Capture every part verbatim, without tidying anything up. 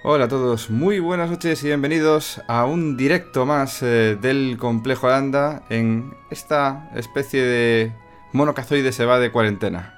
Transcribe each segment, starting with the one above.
Hola a todos, muy buenas noches y bienvenidos a un directo más eh, del Complejo Landa en esta especie de monocazoide se va de cuarentena.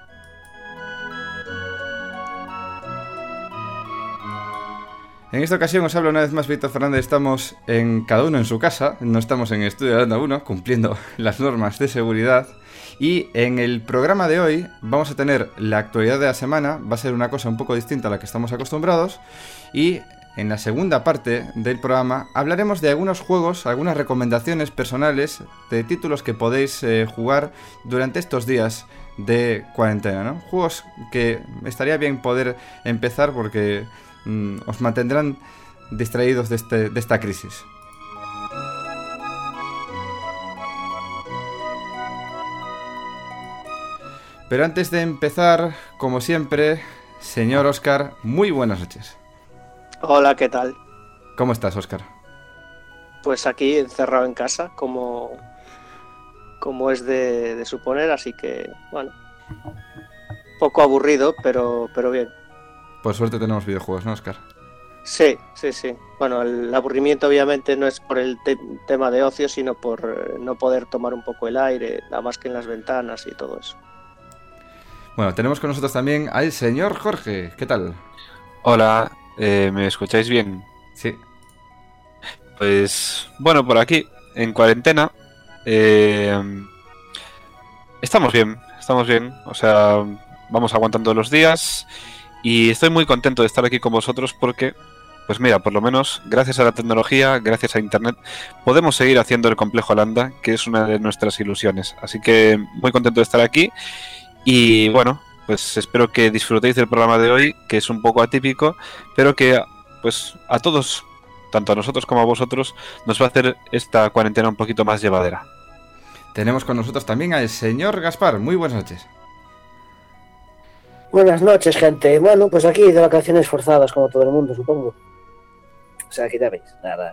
En esta ocasión os habla una vez más Víctor Fernández. Estamos en cada uno en su casa, no estamos en el estudio de Landa uno, cumpliendo las normas de seguridad. Y en el programa de hoy vamos a tener la actualidad de la semana, va a ser una cosa un poco distinta a la que estamos acostumbrados. Y en la segunda parte del programa hablaremos de algunos juegos, algunas recomendaciones personales de títulos que podéis eh, jugar durante estos días de cuarentena, ¿no? Juegos que estaría bien poder empezar porque mmm, os mantendrán distraídos de, este, de esta crisis. Pero antes de empezar, como siempre, señor Óscar, muy buenas noches. Hola, ¿qué tal? ¿Cómo estás, Óscar? Pues aquí encerrado en casa, como, como es de, de suponer, así que, bueno, poco aburrido, pero, pero bien. Por suerte tenemos videojuegos, ¿no, Óscar? Sí, sí, sí. Bueno, el aburrimiento obviamente no es por el te- tema de ocio, sino por no poder tomar un poco el aire, nada más que en las ventanas y todo eso. Bueno, tenemos con nosotros también al señor Jorge. ¿Qué tal? Hola, eh, ¿me escucháis bien? Sí. Pues bueno, por aquí, en cuarentena, eh, estamos bien, estamos bien, o sea, vamos aguantando los días y estoy muy contento de estar aquí con vosotros porque, pues mira, por lo menos gracias a la tecnología, gracias a internet, podemos seguir haciendo el Complejo Landa, que es una de nuestras ilusiones. Así que muy contento de estar aquí y bueno, pues espero que disfrutéis del programa de hoy, que es un poco atípico, pero que pues a todos, tanto a nosotros como a vosotros, nos va a hacer esta cuarentena un poquito más llevadera. Tenemos con nosotros también al señor Gaspar. Muy buenas noches. Buenas noches, gente. Bueno, pues aquí de vacaciones forzadas, como todo el mundo, supongo. O sea, que ya veis, nada.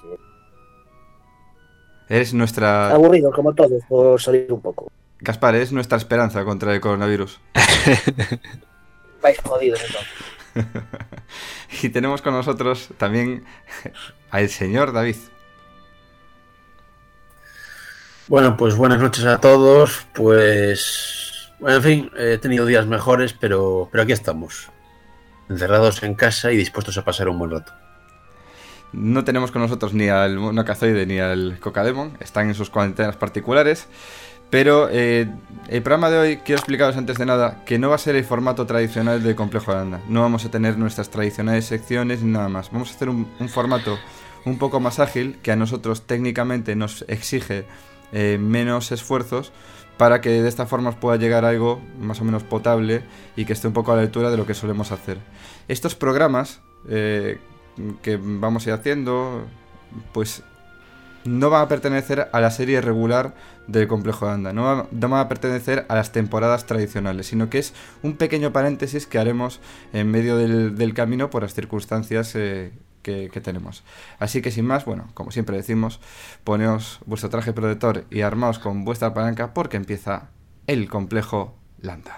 Eres nuestra... Aburrido, como todos, por salir un poco. Gaspar, es nuestra esperanza contra el coronavirus. Vais jodidos entonces. Y tenemos con nosotros también al señor David. Bueno, pues buenas noches a todos. Pues, bueno, en fin, he tenido días mejores, pero, pero aquí estamos, encerrados en casa y dispuestos a pasar un buen rato. No tenemos con nosotros ni al monocazoide ni al cocademon, están en sus cuarentenas particulares. Pero eh, el programa de hoy, quiero explicaros antes de nada que no va a ser el formato tradicional del Complejo Landa. No vamos a tener nuestras tradicionales secciones ni nada más. Vamos a hacer un, un formato un poco más ágil, que a nosotros técnicamente nos exige eh, menos esfuerzos, para que de esta forma os pueda llegar algo más o menos potable y que esté un poco a la altura de lo que solemos hacer. Estos programas eh, que vamos a ir haciendo, pues no van a pertenecer a la serie regular del Complejo Landa, no, va, no van a pertenecer a las temporadas tradicionales, sino que es un pequeño paréntesis que haremos en medio del, del camino por las circunstancias eh, que, que tenemos. Así que sin más, bueno, como siempre decimos, poneos vuestro traje protector y armaos con vuestra palanca porque empieza el Complejo Landa.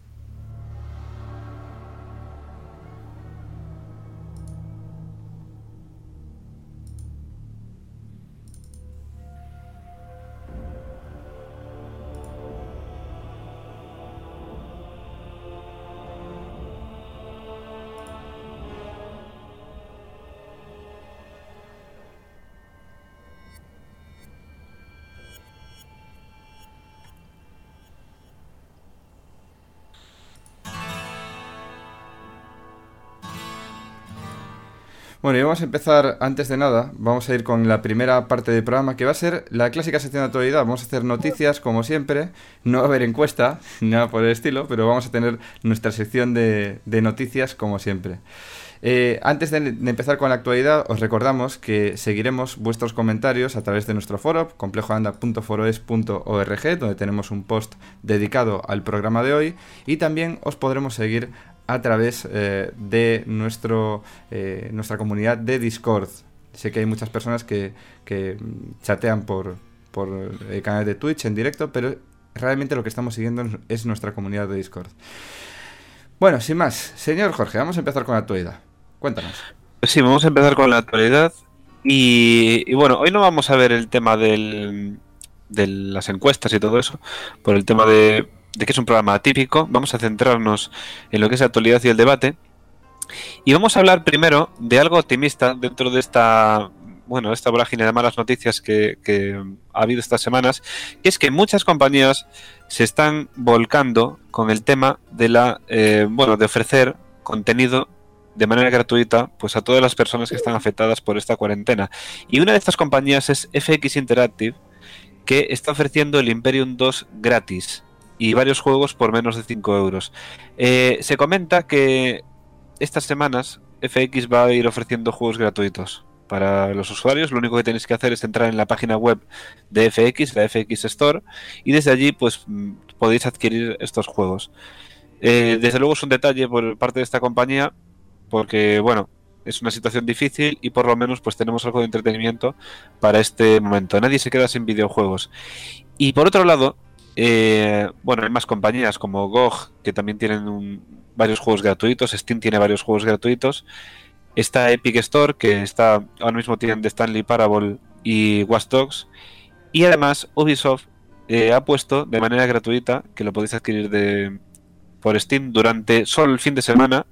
Bueno, y vamos a empezar, antes de nada, vamos a ir con la primera parte del programa, que va a ser la clásica sección de actualidad. Vamos a hacer noticias, como siempre, no va a haber encuesta, nada por el estilo, pero vamos a tener nuestra sección de, de noticias, como siempre. Eh, antes de, de empezar con la actualidad, os recordamos que seguiremos vuestros comentarios a través de nuestro foro, complejoanda punto foroes punto org, donde tenemos un post dedicado al programa de hoy, y también os podremos seguir a través eh, de nuestro eh, nuestra comunidad de Discord. Sé que hay muchas personas que, que chatean por, por el canal de Twitch en directo, pero realmente lo que estamos siguiendo es nuestra comunidad de Discord. Bueno, sin más, señor Jorge, vamos a empezar con la actualidad. Cuéntanos. Pues sí, vamos a empezar con la actualidad. Y, y bueno, hoy no vamos a ver el tema del, de las encuestas y todo eso, por el tema de, de que es un programa atípico. Vamos a centrarnos en lo que es la actualidad y el debate. Y vamos a hablar primero de algo optimista dentro de esta, bueno, esta vorágine de malas noticias que, que ha habido estas semanas, que es que muchas compañías se están volcando con el tema de la, eh, bueno, de ofrecer contenido de manera gratuita pues a todas las personas que están afectadas por esta cuarentena. Y una de estas compañías es F X Interactive, que está ofreciendo el Imperium dos gratis y varios juegos por menos de cinco euros. Eh, se comenta que estas semanas F X va a ir ofreciendo juegos gratuitos para los usuarios. Lo único que tenéis que hacer es entrar en la página web de F X, la F X Store, y desde allí pues podéis adquirir estos juegos. Eh, desde luego es un detalle por parte de esta compañía, porque bueno, es una situación difícil y por lo menos pues tenemos algo de entretenimiento para este momento. Nadie se queda sin videojuegos. Y por otro lado, eh, bueno, hay más compañías como G O G, que también tienen un, varios juegos gratuitos. Steam tiene varios juegos gratuitos. Está Epic Store, que está ahora mismo tienen The Stanley Parable y Watch Dogs. Y además Ubisoft eh, ha puesto de manera gratuita, que lo podéis adquirir de, por Steam durante solo el fin de semana,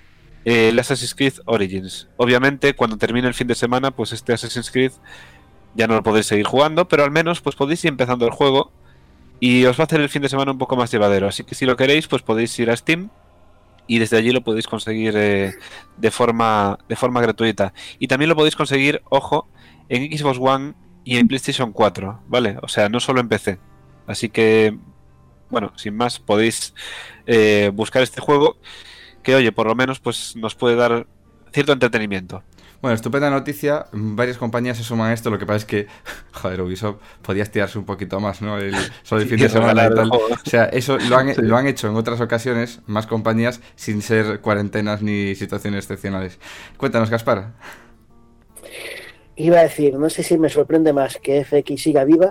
eh, el Assassin's Creed Origins. Obviamente cuando termine el fin de semana pues este Assassin's Creed ya no lo podéis seguir jugando, pero al menos pues podéis ir empezando el juego y os va a hacer el fin de semana un poco más llevadero. Así que si lo queréis pues podéis ir a Steam y desde allí lo podéis conseguir eh, de forma de forma gratuita. Y también lo podéis conseguir, ojo, en Xbox One y en PlayStation cuatro, ¿vale? O sea, no solo en P C. Así que, bueno, sin más, podéis eh, buscar este juego que, oye, por lo menos pues nos puede dar cierto entretenimiento. Bueno, estupenda noticia. Varias compañías se suman a esto. Lo que pasa es que, joder, Ubisoft podía estirarse un poquito más, ¿no? El, solo el fin de semana y tal. O sea, eso lo han, sí. lo han hecho en otras ocasiones, más compañías, sin ser cuarentenas ni situaciones excepcionales. Cuéntanos, Gaspar. Iba a decir, no sé si me sorprende más que F X siga viva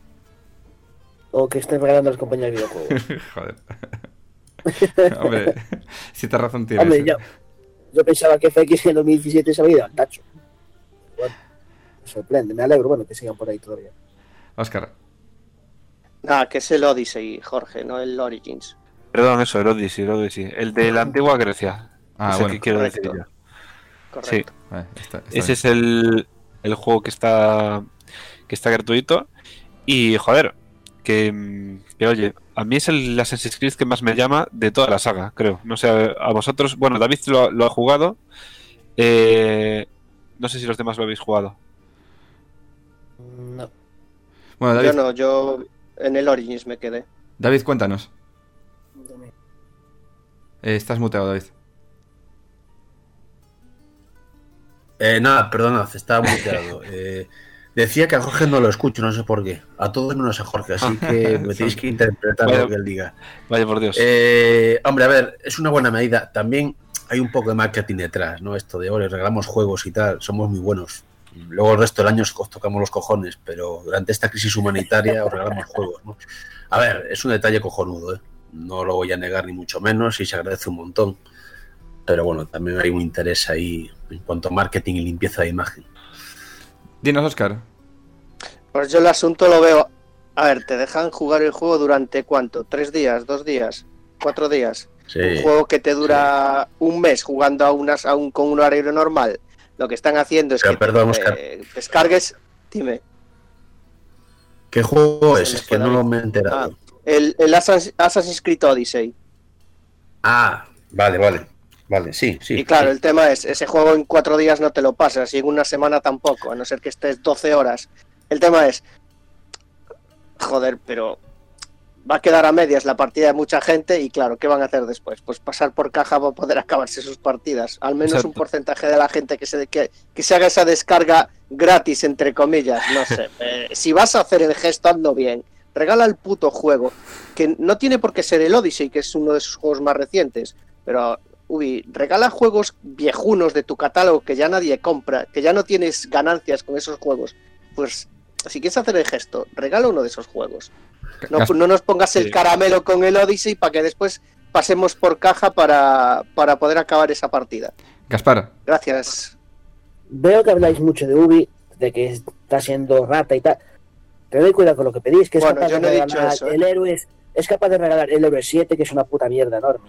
o que estén regalando a las compañías de videojuegos. Joder. Hombre, si te razón tienes. Hombre, yo, yo pensaba que F X en dos mil diecisiete se había ido al tacho. Bueno, me sorprende, me alegro, bueno, que sigan por ahí todavía. Óscar. Nada, que es el Odyssey, Jorge, no el Origins. Perdón, eso, el Odyssey, el Odyssey. El de la antigua Grecia. Ah, es bueno. el que quiero Correcto. decir yo. Correcto. Sí. Vale, está, está Ese bien. es el, el juego que está que está gratuito. Y, joder, que, que oye, a mí es el Assassin's Creed que más me llama de toda la saga, creo. No sé, a vosotros, bueno, David lo, lo ha jugado. Eh, no sé si los demás lo habéis jugado. No. Bueno, David, Yo no, yo en el Origins me quedé. David, cuéntanos. Eh, estás muteado, David. Eh, nada, perdonad, estaba muteado. Eh, decía que a Jorge no lo escucho, no sé por qué. A todos menos a Jorge, así que me tenéis que interpretar Vaya, lo que él diga. Vaya por Dios. Eh, hombre, a ver, es una buena medida. También hay un poco de marketing detrás, ¿no? Esto de, oye, regalamos juegos y tal, somos muy buenos. Luego el resto del año os tocamos los cojones, pero durante esta crisis humanitaria os regalamos juegos, ¿no? A ver, es un detalle cojonudo, ¿eh? No lo voy a negar ni mucho menos y se agradece un montón. Pero bueno, también hay un interés ahí en cuanto a marketing y limpieza de imagen. Dinos, Óscar. Pues yo el asunto lo veo. A ver, te dejan jugar el juego durante ¿cuánto? ¿Tres días? ¿Dos días? ¿Cuatro días? Sí, Un juego que te dura sí. un mes jugando a unas, a un, con un horario normal. Lo que están haciendo es pero, que perdón, te, Oscar. eh, descargues. Dime. ¿Qué juego Se es? me Es que no fue lo me he enterado. Ah, el el Assassin's, Assassin's Creed Odyssey. Ah, vale, vale. Vale, sí, sí. Y claro, sí. el tema es, ese juego en cuatro días no te lo pasas y en una semana tampoco, a no ser que estés doce horas. El tema es, joder, pero va a quedar a medias la partida de mucha gente y claro, ¿qué van a hacer después? Pues pasar por caja para poder acabarse sus partidas. Al menos Exacto. Un porcentaje de la gente que se, que, que se haga esa descarga gratis, entre comillas, no sé. Eh, si vas a hacer el gesto, hazlo bien. Regala el puto juego, que no tiene por qué ser el Odyssey, que es uno de sus juegos más recientes, pero... Uy, regala juegos viejunos de tu catálogo que ya nadie compra, que ya no tienes ganancias con esos juegos. Pues, si quieres hacer el gesto, regala uno de esos juegos. No, no nos pongas el caramelo con el Odyssey para que después pasemos por caja para, para poder acabar esa partida. Gaspar. Gracias. veo que habláis mucho de Ubi, de que está siendo rata y tal, pero doy cuidado con lo que pedís, que es Bueno, capaz yo de no he dicho regalar eso, ¿eh? el héroe, es, es capaz de regalar el héroe siete, que es una puta mierda enorme.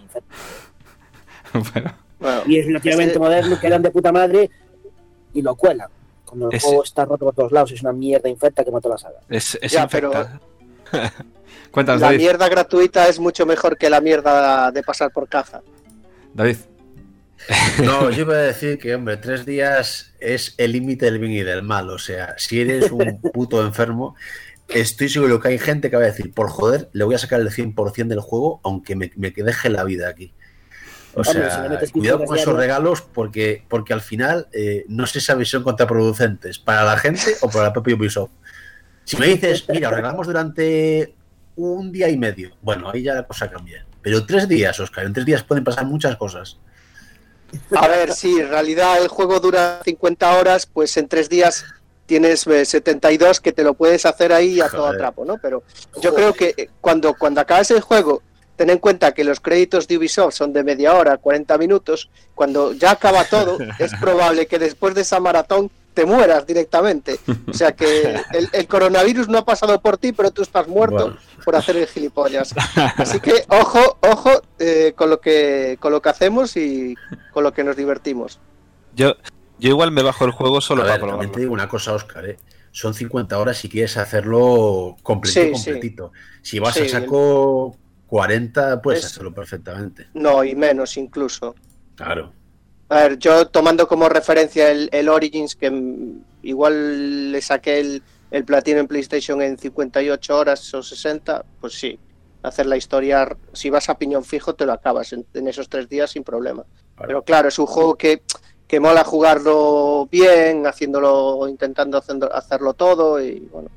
Bueno, Bueno, Y es relativamente ese- moderno, quedan de puta madre y lo cuelan. Cuando el Ese- juego está roto por todos lados, es una mierda infecta que mató la saga. Es, es Ya, infecta. cuéntanos, la David. mierda gratuita es mucho mejor que la mierda de pasar por caja. David. No, yo iba a decir que, hombre, tres días es el límite del bien y del mal. O sea, si eres un puto enfermo, estoy seguro que hay gente que va a decir, por joder, le voy a sacar el cien por ciento del juego, aunque me, me deje la vida aquí. O Hombre, sea, si le metes cuidado quince con esos horas regalos porque, porque al final eh, no sé si son contraproducentes para la gente o para la propia Ubisoft. Si me dices, mira, os regalamos durante un día y medio, bueno, ahí ya la cosa cambia. Pero tres días, Oscar, en tres días pueden pasar muchas cosas. A ver, sí, en realidad el juego dura cincuenta horas, pues en tres días tienes eh, setenta y dos que te lo puedes hacer ahí a todo Joder. trapo, ¿no? Pero yo creo que eh, cuando, cuando acabes el juego, ten en cuenta que los créditos de Ubisoft son de media hora, cuarenta minutos, cuando ya acaba todo, es probable que después de esa maratón te mueras directamente. O sea que el, el coronavirus no ha pasado por ti, pero tú estás muerto Bueno. por hacer el gilipollas. Así que ojo, ojo eh, con lo que con lo que hacemos y con lo que nos divertimos. Yo, yo igual me bajo el juego solo A para ver, también te probarlo. digo una cosa, Oscar, ¿eh? Son cincuenta horas si quieres hacerlo completito, Sí, sí. completito. Si vas Sí. a saco cuarenta, puedes Es- hacerlo perfectamente. No, y menos incluso. Claro. A ver, yo tomando como referencia el, el Origins, que mm, igual le saqué el, el platino en PlayStation en cincuenta y ocho horas o sesenta, pues sí, hacer la historia, si vas a piñón fijo te lo acabas en, en esos tres días sin problema. Vale. Pero claro, es un juego que, que mola jugarlo bien, haciéndolo, intentando haciendo- hacerlo todo y bueno,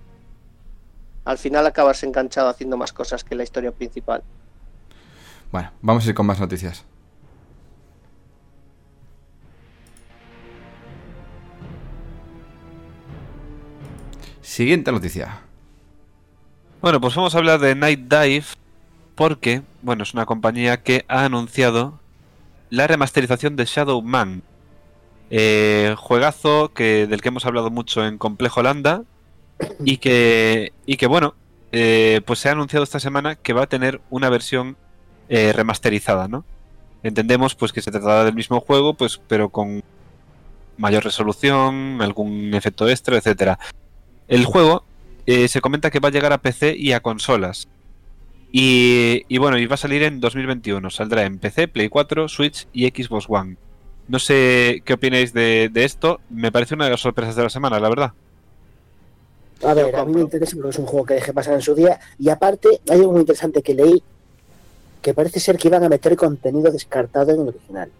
al final acabas enganchado haciendo más cosas que la historia principal. Bueno, vamos a ir con más noticias. Siguiente noticia. Bueno, pues vamos a hablar de Night Dive porque, bueno, es una compañía que ha anunciado la remasterización de Shadow Man. Eh, juegazo que, del que hemos hablado mucho en Complejo Landa y que, y que bueno, eh, pues se ha anunciado esta semana que va a tener una versión eh, remasterizada, ¿no? Entendemos pues que se tratará del mismo juego, pues pero con mayor resolución, algún efecto extra, etcétera. El juego eh, se comenta que va a llegar a P C y a consolas. Y, y bueno, y va a salir en dos mil veintiuno. Saldrá en P C, Play cuatro, Switch y Xbox One. No sé qué opináis de, de esto. Me parece una de las sorpresas de la semana, la verdad. A ver, a mí me interesa porque es un juego que dejé pasar en su día. Y aparte, hay algo muy interesante que leí, que parece ser que iban a meter contenido descartado en el original.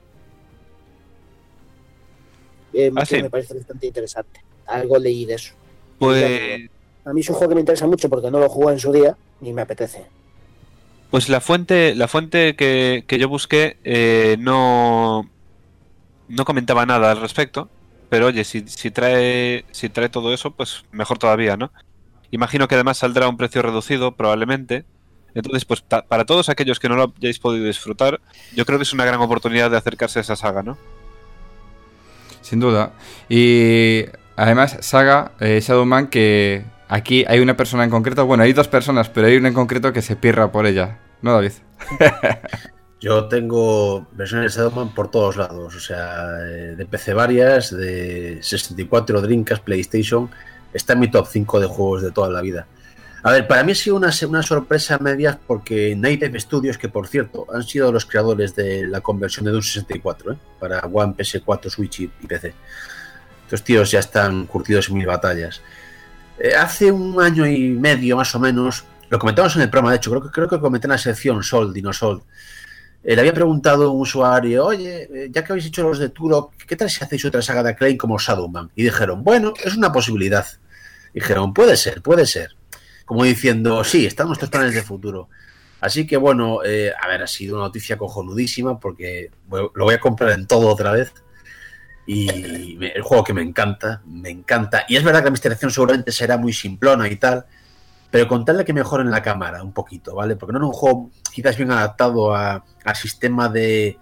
Eh, ¿Ah, que sí? me parece bastante interesante. Algo leí de eso. Pues, A mí es un juego que me interesa mucho porque no lo jugué en su día y me apetece. pues la fuente, la fuente que, que yo busqué eh, no, no comentaba nada al respecto. Pero oye, si, si trae si trae todo eso, pues mejor todavía, ¿no? Imagino que además saldrá a un precio reducido, probablemente. Entonces, pues ta- para todos aquellos que no lo hayáis podido disfrutar, yo creo que es una gran oportunidad de acercarse a esa saga, ¿no? Sin duda. Y además, saga eh, Shadowman, que aquí hay una persona en concreto. Bueno, hay dos personas, pero hay una en concreto que se pirra por ella. ¿No, David? Yo tengo versiones de Shadowman por todos lados, o sea, eh, de P C varias, de sesenta y cuatro, Dreamcast, PlayStation. Está en mi top cinco de juegos de toda la vida. A ver, para mí ha sido una, una sorpresa a medias porque Night Dive Studios, que por cierto han sido los creadores de la conversión de Doom sesenta y cuatro, ¿eh? Para One, P S cuatro, Switch y, y P C. Estos tíos ya están curtidos en mil batallas. Eh, hace un año y medio más o menos, lo comentamos en el programa, de hecho, creo que, creo que comenté en la sección Sold, Dinosold. Eh, le había preguntado a un usuario, oye, eh, ya que habéis hecho los de Turok, ¿qué tal si hacéis otra saga de Acclaim como Shadowman? Y dijeron, bueno, es una posibilidad. Dijeron, puede ser, puede ser. Como diciendo, sí, están nuestros planes de futuro. Así que bueno, eh, a ver, ha sido una noticia cojonudísima porque bueno, lo voy a comprar en todo otra vez. Y me, el juego que me encanta, me encanta. Y es verdad que la misterización seguramente será muy simplona y tal, pero con tal de que mejoren la cámara un poquito, ¿vale? Porque no era un juego quizás bien adaptado a, al sistema de,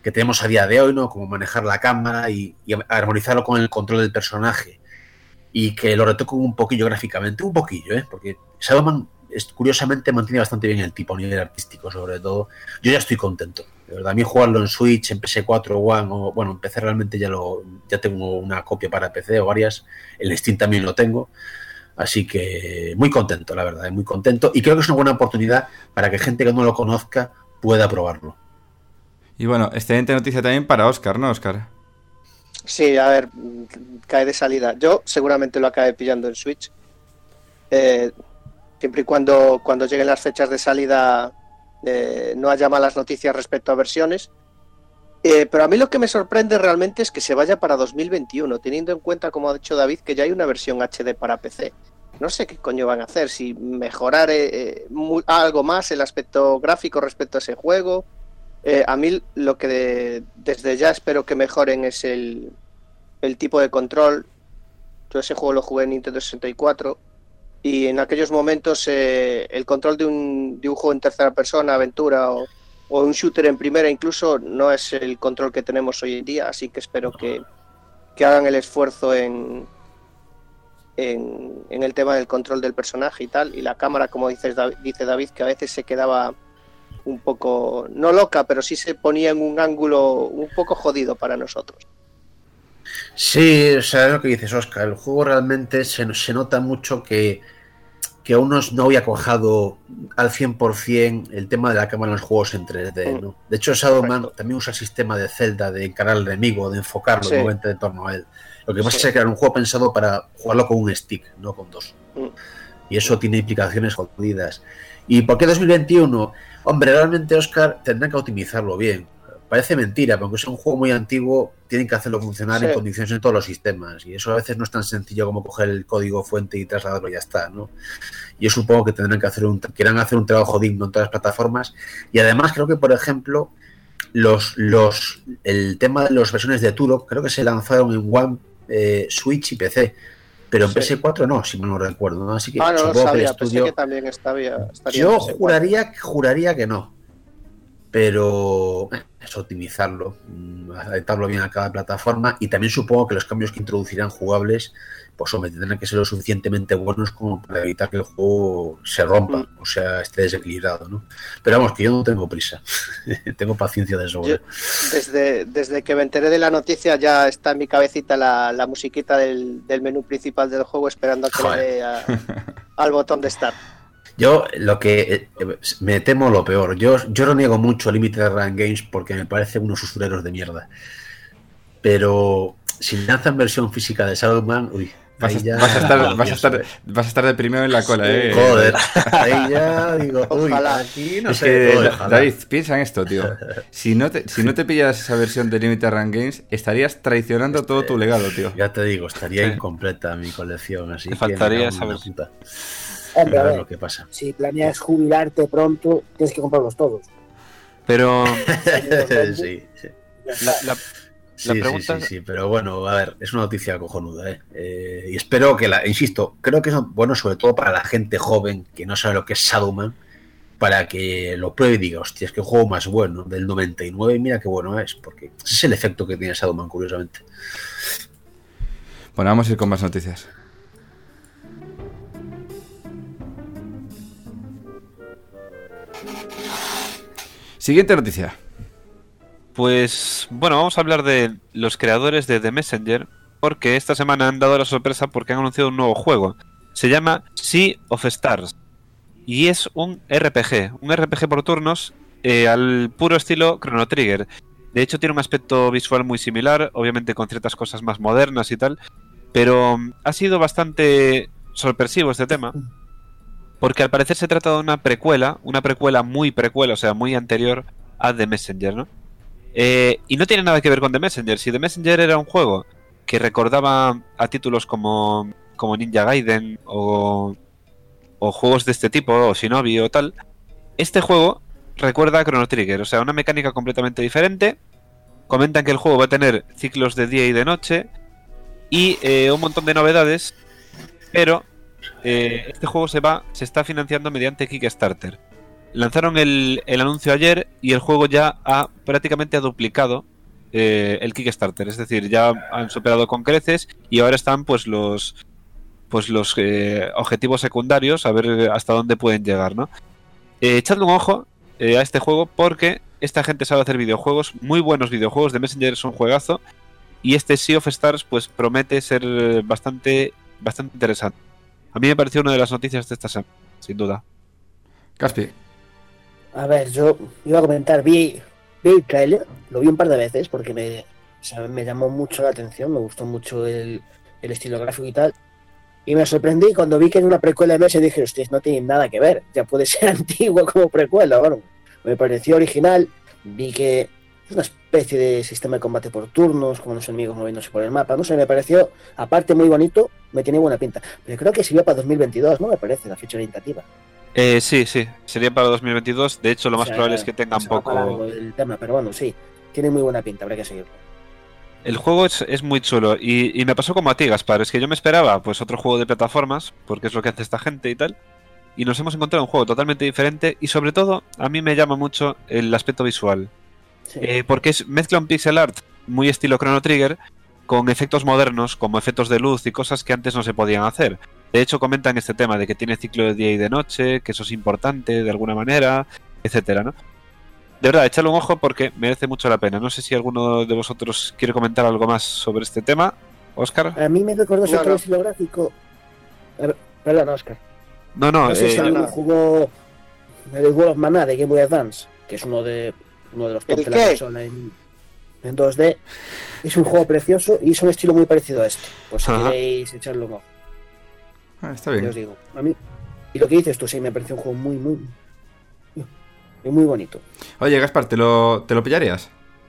que tenemos a día de hoy, ¿no? Como manejar la cámara y, y armonizarlo con el control del personaje. Y que lo retoco un poquillo gráficamente, un poquillo, ¿eh? Porque Shadowman es, curiosamente mantiene bastante bien el tipo a nivel artístico, sobre todo. Yo ya estoy contento. De verdad, a mí jugarlo en Switch, en P S cuatro, One, o bueno, en P C realmente ya lo ya tengo una copia para P C o varias. El Steam también lo tengo. Así que muy contento, la verdad, muy contento. Y creo que es una buena oportunidad para que gente que no lo conozca pueda probarlo. Y bueno, excelente noticia también para Óscar, ¿no, Óscar? Sí, a ver, cae de salida. Yo seguramente lo acabe pillando en Switch. Eh, siempre y cuando, cuando lleguen las fechas de salida eh, no haya malas noticias respecto a versiones. Eh, pero a mí lo que me sorprende realmente es que se vaya para dos mil veintiuno, teniendo en cuenta, como ha dicho David, que ya hay una versión H D para P C. No sé qué coño van a hacer, si mejorar eh, muy, algo más el aspecto gráfico respecto a ese juego. Eh, a mí lo que de, desde ya espero que mejoren es el, el tipo de control. Yo ese juego lo jugué en Nintendo sesenta y cuatro y en aquellos momentos eh, el control de un, de un juego en tercera persona, aventura o, o un shooter en primera incluso no es el control que tenemos hoy en día, así que espero que, que hagan el esfuerzo en, en, en el tema del control del personaje y tal, y la cámara, como dices, dice David, que a veces se quedaba un poco, no loca, pero sí se ponía en un ángulo un poco jodido para nosotros. Sí, o sea, es lo que dices, Óscar. El juego realmente se, se nota mucho que, que aún no había cuajado al cien por ciento el tema de la cámara en los juegos en tres D, ¿no? De hecho, Shadowman Correcto. también usa el sistema de Zelda de encarar al enemigo, de enfocarlo, sí. moverte en torno a él. Lo que pasa sí. es que era un juego pensado para jugarlo con un stick, no con dos. Mm. Y eso tiene implicaciones jodidas. ¿Y por qué dos mil veintiuno? Hombre, realmente, Óscar, tendrán que optimizarlo bien. Parece mentira, porque es un juego muy antiguo, tienen que hacerlo funcionar sí. en condiciones en todos los sistemas. Y eso a veces no es tan sencillo como coger el código fuente y trasladarlo y ya está, ¿no? Yo supongo que tendrán que hacer un, quieran hacer un trabajo digno en todas las plataformas. Y además creo que, por ejemplo, los, los, el tema de las versiones de Turok creo que se lanzaron en One, eh, Switch y P C. Pero en sí. P S cuatro no, si mal no recuerdo, ¿no? Así que ah, no supongo lo sabía, que el estudio... pensé que también estaría, estaría Yo juraría, juraría que no. Pero es optimizarlo, adaptarlo bien a cada plataforma, y también supongo que los cambios que introducirán jugables, pues hombre, tendrán que ser lo suficientemente buenos como para evitar que el juego se rompa, mm. o sea, esté desequilibrado, ¿no? Pero vamos, que yo no tengo prisa, tengo paciencia de sobra. Yo, desde, desde que me enteré de la noticia ya está en mi cabecita la, la musiquita del, del menú principal del juego esperando a que Joder. le dé a, al botón de start. Yo lo que eh, me temo lo peor. Yo, yo no niego mucho a Limited Run Games porque me parecen unos usureros de mierda. Pero si lanzan versión física de Shadowman, uy, vas, ahí ya, vas, a estar, vas, a estar, eh. vas a estar de primero en la cola, sí, eh. Joder, ahí ya digo, uy, ojalá. Aquí no es sé. Que, uy, David, piensa en esto, tío. Si no te, si no te pillas esa versión de Limited Run Games, estarías traicionando este, todo tu legado, tío. Ya te digo, estaría sí. incompleta mi colección, así te que faltaría esa versión. Hombre, a ver, lo que pasa. Si planeas jubilarte pronto, tienes que comprarlos todos. Pero sí, sí. La, la, sí, la pregunta sí, sí, sí, pero bueno, a ver, es una noticia cojonuda, ¿eh? Eh, y espero que la, insisto, creo que es bueno sobre todo para la gente joven que no sabe lo que es Shadowman, para que lo pruebe y diga, hostia, es que el juego más bueno del noventa y nueve, mira qué bueno es, porque ese es el efecto que tiene Shadowman, curiosamente. Bueno, vamos a ir con más noticias. Siguiente noticia. Pues bueno, vamos a hablar de los creadores de The Messenger, porque esta semana han dado la sorpresa porque han anunciado un nuevo juego. Se llama Sea of Stars y es un R P G, un R P G por turnos eh, al puro estilo Chrono Trigger. De hecho tiene un aspecto visual muy similar, obviamente con ciertas cosas más modernas y tal, pero ha sido bastante sorpresivo este tema. Porque al parecer se trata de una precuela, una precuela muy precuela, o sea, muy anterior a The Messenger, ¿no? Eh, y no tiene nada que ver con The Messenger. Si The Messenger era un juego que recordaba a títulos como, como Ninja Gaiden o, o juegos de este tipo, o Shinobi o tal, este juego recuerda a Chrono Trigger, o sea, una mecánica completamente diferente. Comentan que el juego va a tener ciclos de día y de noche y eh, un montón de novedades, pero... Eh, este juego se va, se está financiando mediante Kickstarter. lanzaron el, el anuncio ayer y el juego ya ha prácticamente ha duplicado eh, el Kickstarter. Es decir, ya han superado con creces y ahora están pues los pues los eh, objetivos secundarios a ver hasta dónde pueden llegar, ¿no? Eh, echadle un ojo eh, a este juego porque esta gente sabe hacer videojuegos, muy buenos videojuegos. The Messenger es un juegazo y este Sea of Stars pues promete ser bastante bastante interesante. A mí me pareció una de las noticias de esta semana, sin duda. Caspi. A ver, yo iba a comentar, vi, vi el trailer, lo vi un par de veces porque me, o sea, me llamó mucho la atención, me gustó mucho el, el estilo gráfico y tal. Y me sorprendí cuando vi que era una precuela de Messenger, dije, hostias, no tiene nada que ver, ya puede ser antiguo como precuela, bueno. Me pareció original, vi que es una especie de sistema de combate por turnos, con los enemigos moviéndose por el mapa, no sé, me pareció, aparte muy bonito, me tiene buena pinta. Pero creo que sirvió para dos mil veintidós, ¿no? Me parece, la fecha orientativa. Eh, sí, sí, sería para dos mil veintidós, de hecho lo O más sea, probable es que tenga un se va para poco... largo el tema, pero bueno, sí, tiene muy buena pinta, habrá que seguirlo. El juego es, es muy chulo y, y me pasó como a ti, Gaspar, es que yo me esperaba pues otro juego de plataformas, porque es lo que hace esta gente y tal, y nos hemos encontrado un juego totalmente diferente y sobre todo a mí me llama mucho el aspecto visual, Sí. eh, porque es mezcla un pixel art muy estilo Chrono Trigger con efectos modernos como efectos de luz y cosas que antes no se podían hacer. De hecho comentan este tema de que tiene ciclo de día y de noche, que eso es importante de alguna manera, etcétera, ¿no? De verdad, echadle un ojo porque merece mucho la pena. No sé si alguno de vosotros quiere comentar algo más sobre este tema. ¿Óscar? A mí me recordó sobre No, todo no. el estilo gráfico. A ver, perdón, Oscar. No, no, No sé eh, si no, alguno no. jugó el World of Mana de Game Boy Advance, que es uno de uno de los top ¿El de la qué? consola en, en dos D. Es un juego precioso y es un estilo muy parecido a este. Pues si Ajá. queréis echarlo un ojo, Ah, está ya bien. os digo. A mí, y lo que dices tú, sí, me pareció un juego muy, muy, muy, muy bonito. Oye, Gaspar, ¿te lo, te lo pillarías?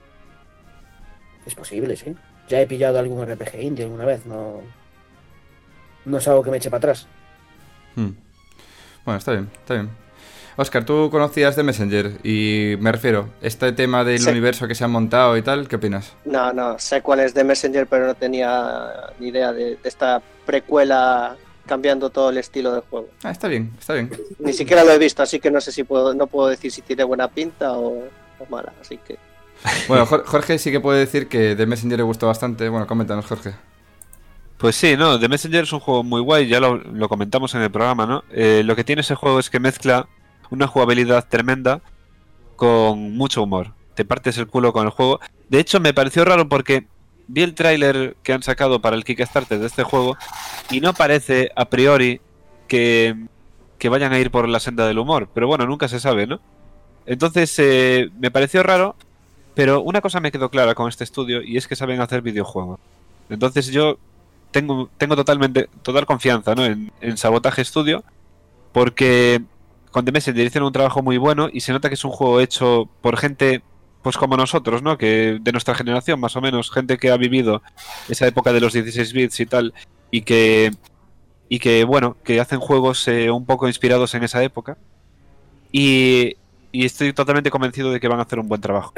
Es posible, sí. Ya he pillado algún R P G indie alguna vez, no. No es algo que me eche para atrás. Hmm. Bueno, está bien, está bien. Óscar, ¿tú conocías de Messenger? Y me refiero, este tema del Sí. universo que se han montado y tal, ¿qué opinas? No, no, sé cuál es de Messenger, pero no tenía ni idea de, de esta precuela cambiando todo el estilo del juego. Ah, está bien, está bien. Ni siquiera lo he visto, así que no sé si puedo, no puedo decir si tiene buena pinta o, o mala, así que... Bueno, Jor- Jorge sí que puede decir que de Messenger le gustó bastante. Bueno, coméntanos, Jorge. pues sí, no, The Messenger es un juego muy guay, ya lo, lo comentamos en el programa, ¿no? Eh, lo que tiene ese juego es que mezcla una jugabilidad tremenda con mucho humor. Te partes el culo con el juego. De hecho, me pareció raro porque vi el tráiler que han sacado para el Kickstarter de este juego y no parece a priori que, que vayan a ir por la senda del humor, pero bueno, nunca se sabe, ¿no? Entonces, eh, me pareció raro, pero una cosa me quedó clara con este estudio y es que saben hacer videojuegos. Entonces yo tengo, tengo totalmente total confianza, ¿no? en, en Sabotage Studio, porque con The Messenger hicieron un trabajo muy bueno y se nota que es un juego hecho por gente pues como nosotros, ¿no? Que de nuestra generación, más o menos, gente que ha vivido esa época de los dieciséis bits y tal, y que y que bueno, que hacen juegos eh, un poco inspirados en esa época. Y, y estoy totalmente convencido de que van a hacer un buen trabajo.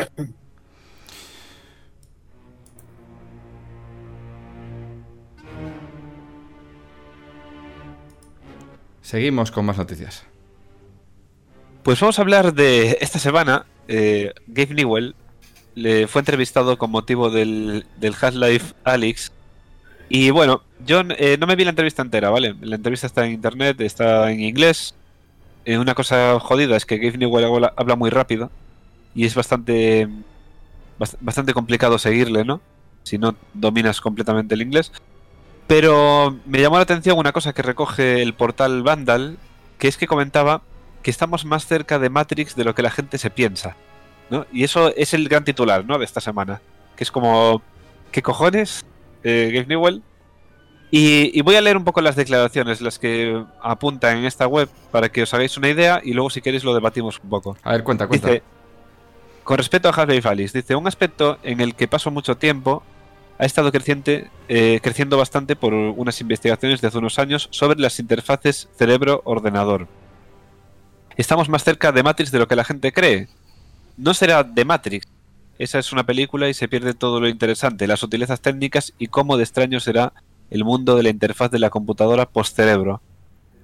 Seguimos con más noticias. Pues vamos a hablar de esta semana. Eh, Gabe Newell le fue entrevistado con motivo del, del Half-Life Alyx. Y bueno, yo eh, no me vi la entrevista entera, ¿vale? La entrevista está en internet, está en inglés. Eh, una cosa jodida es que Gabe Newell habla, habla muy rápido y es bastante, bast- bastante complicado seguirle, ¿no? Si no dominas completamente el inglés. Pero me llamó la atención una cosa que recoge el portal Vandal, que es que comentaba que estamos más cerca de Matrix de lo que la gente se piensa, ¿no? Y eso es el gran titular, ¿no? De esta semana, que es como, ¿qué cojones? Eh, Gabe Newell. Y, y voy a leer un poco las declaraciones, las que apuntan en esta web, para que os hagáis una idea y luego si queréis lo debatimos un poco. A ver, cuenta, cuenta. Dice, con respecto a Half-Life Alyx, dice, un aspecto en el que paso mucho tiempo ha estado creciente, eh, creciendo bastante por unas investigaciones de hace unos años sobre las interfaces cerebro-ordenador. Estamos más cerca de Matrix de lo que la gente cree. No será de Matrix. Esa es una película y se pierde todo lo interesante, las sutilezas técnicas y cómo de extraño será el mundo de la interfaz de la computadora post-cerebro.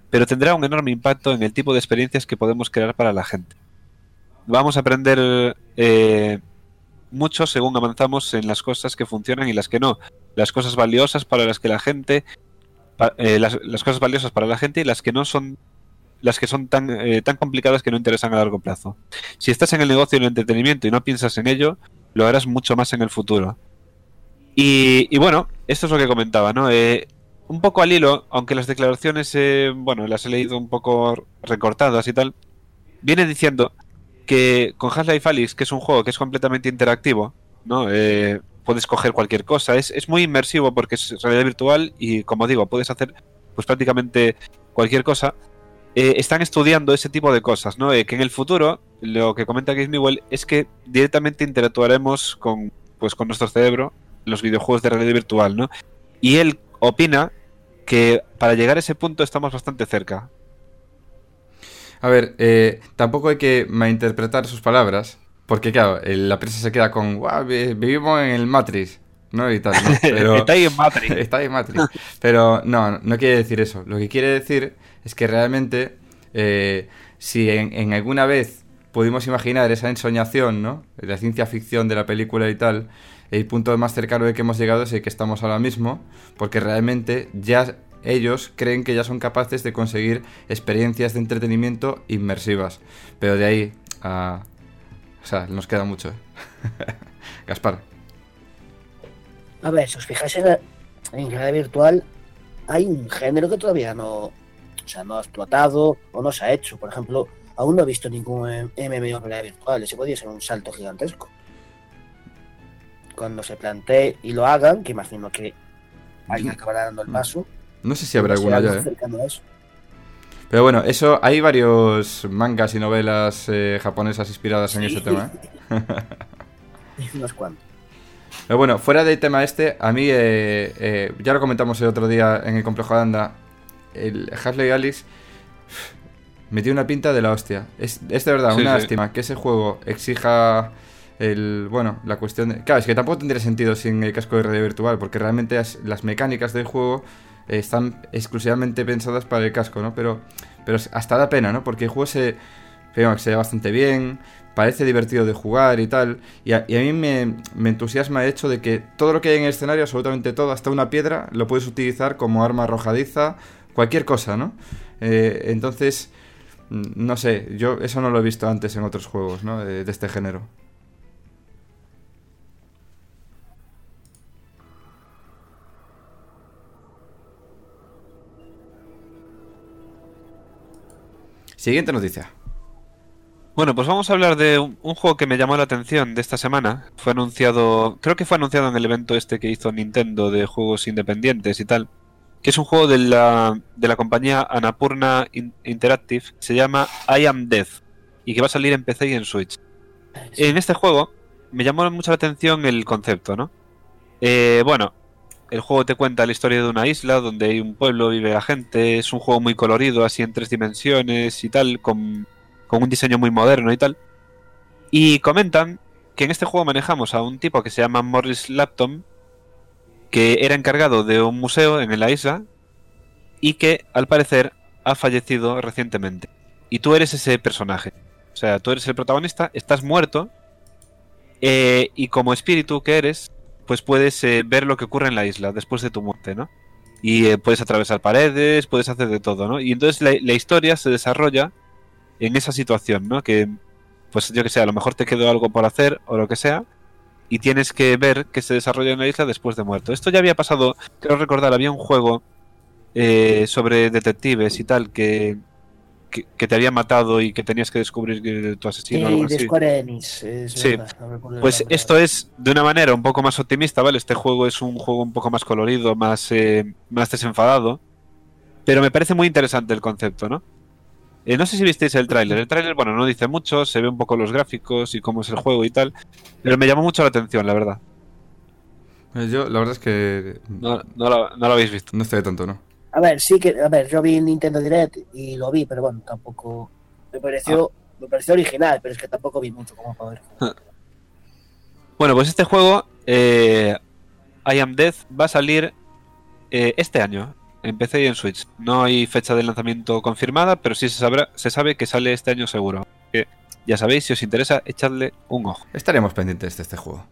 pero tendrá un enorme impacto en el tipo de experiencias que podemos crear para la gente. Vamos a aprender eh, mucho según avanzamos en las cosas que funcionan y las que no. Las cosas valiosas para las que la gente, pa, eh, las, las cosas valiosas para la gente y las que no son, las que son tan, eh, tan complicadas que no interesan a largo plazo. Si estás en el negocio del entretenimiento y no piensas en ello, lo harás mucho más en el futuro. Y, y bueno, esto es lo que comentaba, ¿no? Eh, un poco al hilo, aunque las declaraciones, eh, bueno, las he leído un poco recortadas y tal, viene diciendo que con Half-Life Alyx, que es un juego que es completamente interactivo, ¿no? Eh, puedes coger cualquier cosa, es, es muy inmersivo porque es realidad virtual y, como digo, puedes hacer pues prácticamente cualquier cosa. Eh, están estudiando ese tipo de cosas, ¿no? Eh, que en el futuro, lo que comenta Gabe Newell es que directamente interactuaremos con, pues, con nuestro cerebro en los videojuegos de realidad virtual, ¿no? Y él opina que para llegar a ese punto estamos bastante cerca. A ver, eh, tampoco hay que malinterpretar sus palabras, porque claro, la prensa se queda con, wow, vivimos en el Matrix, ¿no? Y tal, ¿no? Pero, está ahí en Matrix. Está ahí en Matrix. Pero no, no quiere decir eso. Lo que quiere decir es que realmente, eh, si en, en alguna vez pudimos imaginar esa ensoñación, ¿no? La ciencia ficción de la película y tal, el punto más cercano de que hemos llegado es el que estamos ahora mismo, porque realmente ya ellos creen que ya son capaces de conseguir experiencias de entretenimiento inmersivas. Pero de ahí a... O sea, nos queda mucho, ¿eh? Gaspar. A ver, si os fijáis en, la, en realidad virtual, hay un género que todavía no, o sea, no ha explotado o no se ha hecho. Por ejemplo, aún no he visto ningún M M O en realidad virtual. Ese podría ser un salto gigantesco. Cuando se plantee y lo hagan, que imagino que alguien acabará dando el paso. No sé si habrá alguna ya, ¿eh? A eso. Pero bueno, eso, hay varios mangas y novelas eh, japonesas inspiradas en sí. ese tema, ¿eh? Unos cuantos. Pero bueno, fuera del tema este, a mí, eh, eh, ya lo comentamos el otro día en el Complejo de Anda, el Half-Life Alyx me dio una pinta de la hostia. Es, es de verdad, sí, una sí. lástima que ese juego exija el, bueno, la cuestión de... Claro, es que tampoco tendría sentido sin el casco de realidad virtual, porque realmente las, las mecánicas del juego eh, están exclusivamente pensadas para el casco, ¿no? Pero, pero hasta da pena, ¿no? Porque el juego se, bueno, se ve bastante bien, parece divertido de jugar y tal, y a, y a mí me, me entusiasma el hecho de que todo lo que hay en el escenario, absolutamente todo, hasta una piedra, lo puedes utilizar como arma arrojadiza, cualquier cosa, ¿no? Eh, entonces, no sé, yo eso no lo he visto antes en otros juegos, ¿no? De, de este género. Siguiente noticia. Bueno, pues vamos a hablar de un, un juego que me llamó la atención de esta semana. Fue anunciado, creo que fue anunciado en el evento este que hizo Nintendo de juegos independientes y tal, que es un juego de la, de la compañía Annapurna Interactive, se llama I Am Death, y que va a salir en P C y en Switch. Sí. En este juego me llamó mucho la atención el concepto, ¿no? Eh, bueno, el juego te cuenta la historia de una isla donde hay un pueblo, vive la gente, es un juego muy colorido, así en tres dimensiones y tal, con... con un diseño muy moderno y tal. Y comentan que en este juego manejamos a un tipo que se llama Morris Lapton, que era encargado de un museo en la isla y que al parecer ha fallecido recientemente. Y tú eres ese personaje. O sea, tú eres el protagonista, estás muerto eh, y como espíritu que eres, pues puedes eh, ver lo que ocurre en la isla después de tu muerte, ¿no? Y eh, puedes atravesar paredes, puedes hacer de todo, ¿no? Y entonces la, la historia se desarrolla en esa situación, ¿no? Que, pues yo que sé, a lo mejor te quedó algo por hacer o lo que sea y tienes que ver que se desarrolla en la isla después de muerto. Esto ya había pasado, creo recordar, había un juego eh, sobre detectives y tal que, que, que te había matado y que tenías que descubrir que tu asesino. Sí, algo así. de Square Enix, es sí. Verdad, no pues esto es de una manera un poco más optimista, ¿vale? Este juego es un juego un poco más colorido, más, eh, más desenfadado, pero me parece muy interesante el concepto, ¿no? Eh, no sé si visteis el tráiler. El tráiler, bueno, no dice mucho, se ve un poco los gráficos y cómo es el juego y tal, pero me llamó mucho la atención, la verdad. Yo, la verdad es que... No, no, lo, no lo habéis visto. No estoy de tonto, ¿no? A ver, sí que... A ver, yo vi Nintendo Direct y lo vi, pero bueno, tampoco... Me pareció, ah. me pareció original, pero es que tampoco vi mucho como para ver. Bueno, pues este juego, eh, I Am Death, va a salir eh, este año, en P C y en Switch. No hay fecha de lanzamiento confirmada, pero sí se, sabrá, se sabe que sale este año seguro. Que ya sabéis, si os interesa, echadle un ojo. Estaremos pendientes de este juego.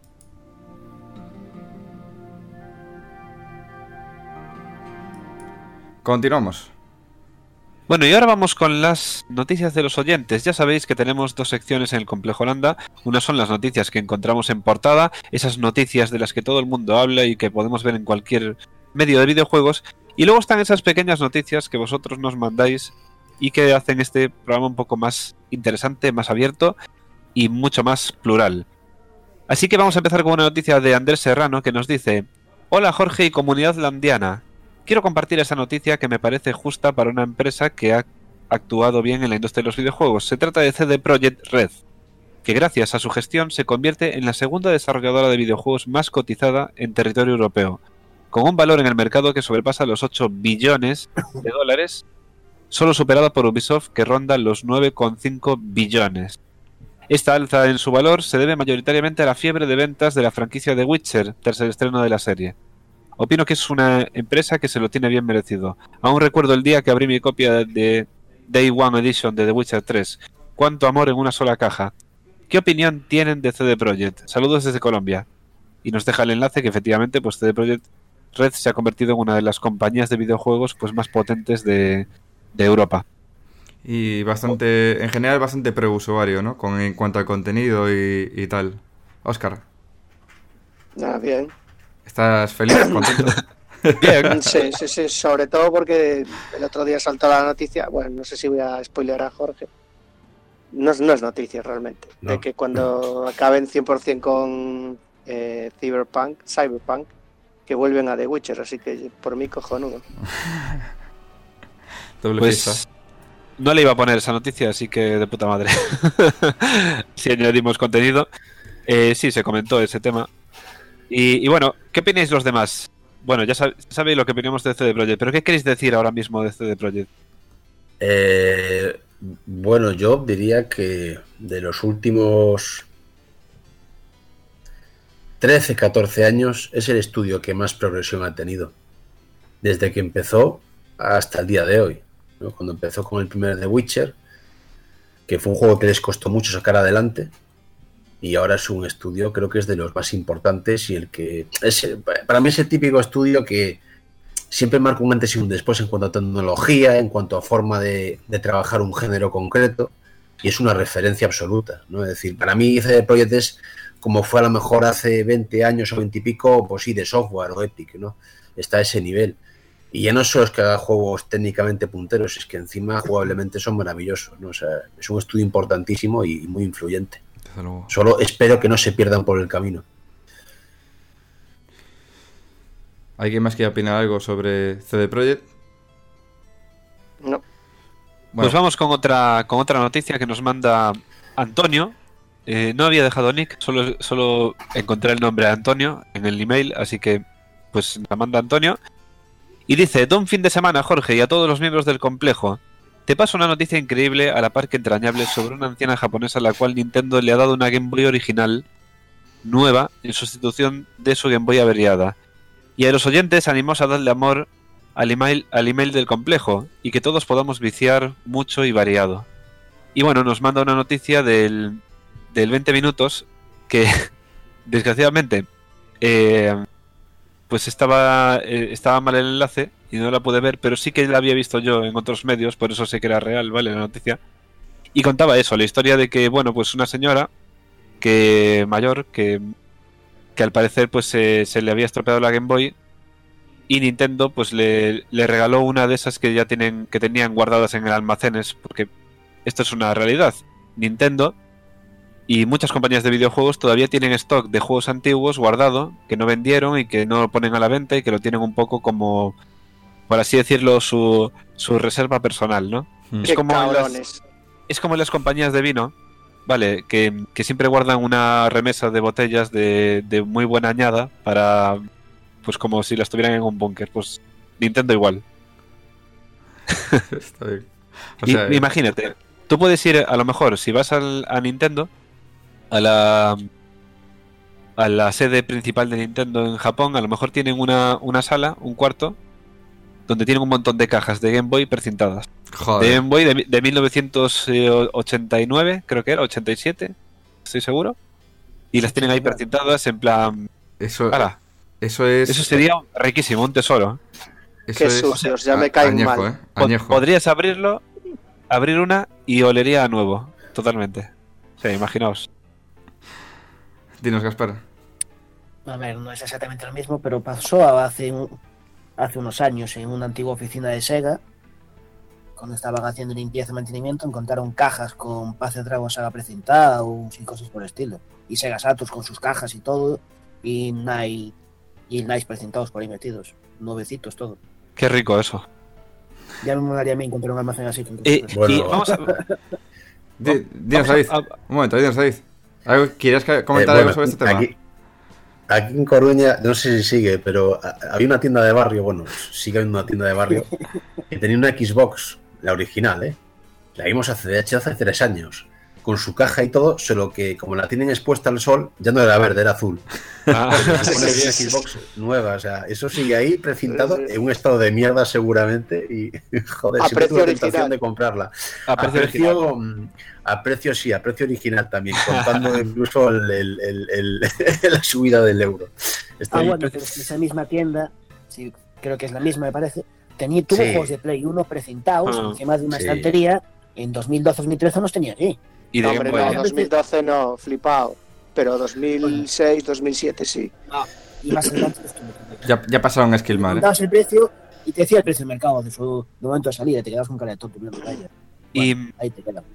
Continuamos. Bueno, y ahora vamos con las noticias de los oyentes. Ya sabéis que tenemos dos secciones en el Complejo Landa. Una son las noticias que encontramos en portada, esas noticias de las que todo el mundo habla y que podemos ver en cualquier medio de videojuegos. Y luego están esas pequeñas noticias que vosotros nos mandáis y que hacen este programa un poco más interesante, más abierto y mucho más plural. Así que vamos a empezar con una noticia de Andrés Serrano que nos dice: hola Jorge y comunidad landiana. Quiero compartir esa noticia que me parece justa para una empresa que ha actuado bien en la industria de los videojuegos. Se trata de C D Projekt Red, que gracias a su gestión se convierte en la segunda desarrolladora de videojuegos más cotizada en territorio europeo, con un valor en el mercado que sobrepasa los ocho billones de dólares, solo superado por Ubisoft, que ronda los nueve coma cinco billones. Esta alza en su valor se debe mayoritariamente a la fiebre de ventas de la franquicia de Witcher, tras el estreno de la serie. Opino que es una empresa que se lo tiene bien merecido. Aún recuerdo el día que abrí mi copia de Day One Edition de The Witcher tres. Cuánto amor en una sola caja. ¿Qué opinión tienen de C D Projekt? Saludos desde Colombia. Y nos deja el enlace que efectivamente pues C D Projekt Red se ha convertido en una de las compañías de videojuegos pues más potentes de, de Europa. Y bastante, en general, bastante preusuario, ¿no? Con, en cuanto al contenido y, y tal. Óscar, Ah, bien. ¿estás feliz? ¿Contento? Bien. Sí, sí, sí, sobre todo porque el otro día saltó la noticia, bueno, no sé si voy a spoilear a Jorge, no es, no es noticia realmente, No. de que cuando acaben cien por ciento con eh, Cyberpunk, Cyberpunk, que vuelven a The Witcher, así que por mí cojonudo. Doble Pues fiesta. no le iba a poner esa noticia, así que de puta madre. Si añadimos contenido. Eh, sí, se comentó ese tema. Y, y bueno, ¿qué opináis los demás? Bueno, ya sab- sabéis lo que opinamos de C D Projekt, pero ¿qué queréis decir ahora mismo de C D Projekt? Eh, bueno, yo diría que de los últimos trece, catorce años es el estudio que más progresión ha tenido. Desde que empezó hasta el día de hoy, ¿no? Cuando empezó con el primer The Witcher, que fue un juego que les costó mucho sacar adelante, y ahora es un estudio, creo que es de los más importantes y el que es, para mí es el típico estudio que siempre marca un antes y un después en cuanto a tecnología, en cuanto a forma de, de trabajar un género concreto, y es una referencia absoluta, ¿no? Es decir, para mí C D Projekt es como fue a lo mejor hace veinte años o veinte y pico, pues sí, de software o Epic, ¿no? Está a ese nivel. Y ya no solo es que haga juegos técnicamente punteros, es que encima jugablemente son maravillosos, ¿no? O sea, es un estudio importantísimo y muy influyente. Desde luego. Solo espero que no se pierdan por el camino. ¿Alguien más quiere opinar algo sobre C D Projekt? No. Bueno, Pues vamos con otra, con otra noticia que nos manda Antonio. Eh, no había dejado nick, solo, solo encontré el nombre de Antonio en el email, así que pues la manda Antonio. Y dice: don fin de semana, Jorge, y a todos los miembros del complejo. Te paso una noticia increíble a la par que entrañable sobre una anciana japonesa a la cual Nintendo le ha dado una Game Boy original nueva en sustitución de su Game Boy averiada. Y a los oyentes animos a darle amor al email, al email del complejo y que todos podamos viciar mucho y variado. Y bueno, nos manda una noticia del, del veinte minutos que desgraciadamente eh, pues estaba, eh, estaba mal el enlace y no la pude ver, pero sí que la había visto yo en otros medios, por eso sé que era real, ¿vale? La noticia. Y contaba eso, la historia de que, bueno, pues una señora que mayor, que, que al parecer pues se, se le había estropeado la Game Boy y Nintendo pues le, le regaló una de esas que ya tienen, que tenían guardadas en el almacenes, porque esto es una realidad. Nintendo y muchas compañías de videojuegos todavía tienen stock de juegos antiguos guardado, que no vendieron y que no lo ponen a la venta y que lo tienen un poco como, por así decirlo, su, su reserva personal, ¿no? Mm. Es Qué como en las, cabrones. es como en las compañías de vino, ¿vale? Que, que siempre guardan una remesa de botellas de, de muy buena añada para, pues como si las tuvieran en un búnker. Pues Nintendo igual. está bien. O Y- sea, imagínate, tú puedes ir, a lo mejor, si vas al, a Nintendo, a la a la sede principal de Nintendo en Japón, a lo mejor tienen una, una sala, un cuarto, donde tienen un montón de cajas de Game Boy precintadas. De Joder. Game Boy de, de mil novecientos ochenta y nueve, creo que era, ochenta y siete, estoy seguro. Y las tienen ahí precintadas en plan... Eso, ¡Hala! eso es. Eso sería riquísimo, un tesoro. Eso Qué es sucios, ya a- me caen añejo, mal. ¿eh? Pod- Añejo. Podrías abrirlo, abrir una y olería a nuevo, totalmente. O sea, imaginaos. Dinos, Gaspar. A ver, no es exactamente lo mismo, pero pasó hace, un- hace unos años en una antigua oficina de Sega. Cuando estaban haciendo limpieza y mantenimiento, encontraron cajas con Panzer Dragoon Saga precintados y cosas por el estilo. Y Sega Saturn con sus cajas y todo. Y Nice, y Nice precintados por ahí metidos. Nuevecitos, todo. Qué rico eso. Ya me molaría a mí encontrar un almacén así. Con Y, Bueno. y vamos a... Di- dinos, vamos a- David. a- Un momento, dinos, David. ¿Algo, ¿Quieres que- comentar Eh, algo bueno, sobre este tema? Aquí, aquí en Coruña, no sé si sigue, pero a- había una tienda de barrio, bueno, sigue habiendo una tienda de barrio, que tenía una Xbox, la original, ¿eh? La vimos hace, de hecho, hace tres años, con su caja y todo, solo que como la tienen expuesta al sol, ya no era verde, era azul. Ah, Se pone una Xbox nueva, o sea, eso sigue ahí precintado en un estado de mierda seguramente y, joder, A siempre precio tuve la tentación original. de comprarla. a A precio original. precio, mm, a precio sí, a precio original también, contando incluso el, el- el- el- la subida del euro. Está Ah, ahí. bueno, pero es que esa misma tienda, sí, creo que es la misma, me parece, tenía tuvo Sí. juegos de Play uno precintados Ah. encima de una Sí. estantería. En dos mil doce dos mil trece los tenía allí. Y de No, Game hombre, Boy. no, dos mil doce no, flipado. Pero dos mil seis, dos mil siete sí. Y más adelante los tuve. Ya, ya pasaron a Skillman, ¿eh? Dabas el precio y te decía el precio del mercado de su de momento de salida. Te quedabas con cara de tonto mirando la calle. Y, Ahí te quedas.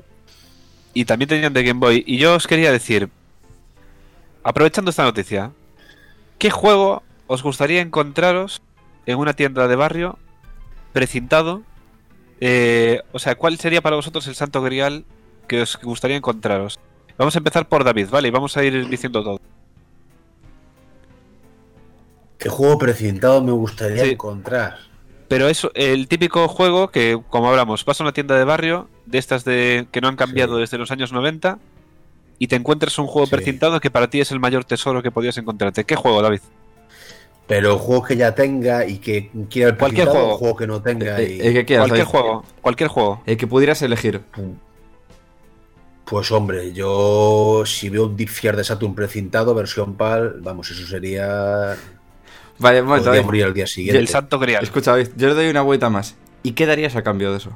y también tenían de Game Boy. Y yo os quería decir, aprovechando esta noticia, ¿qué juego os gustaría encontraros en una tienda de barrio precintado? Eh, o sea, ¿cuál sería para vosotros el santo grial que os gustaría encontraros? Vamos a empezar por David, ¿vale? Y vamos a ir diciendo todo. ¿Qué juego precintado me gustaría Sí. encontrar? Pero es el típico juego que, como hablamos, vas a una tienda de barrio, de estas de que no han cambiado Sí. desde los años noventa, y te encuentras un juego Sí. precintado que para ti es el mayor tesoro que podías encontrarte. ¿Qué juego, David? Pero juego que ya tenga y que quiera el Cualquier precintado, juego. o juego que no tenga. Eh, y- El que quieras, Cualquier David. juego, cualquier juego. El que pudieras elegir. Pues hombre, yo si veo un Deep Fear de Saturn precintado, versión PAL, vamos, eso sería... Vale, un momento, Podría David. morir al día Y siguiente. el santo grial. Escucha, David, yo le doy una vuelta más. ¿Y qué darías a cambio de eso?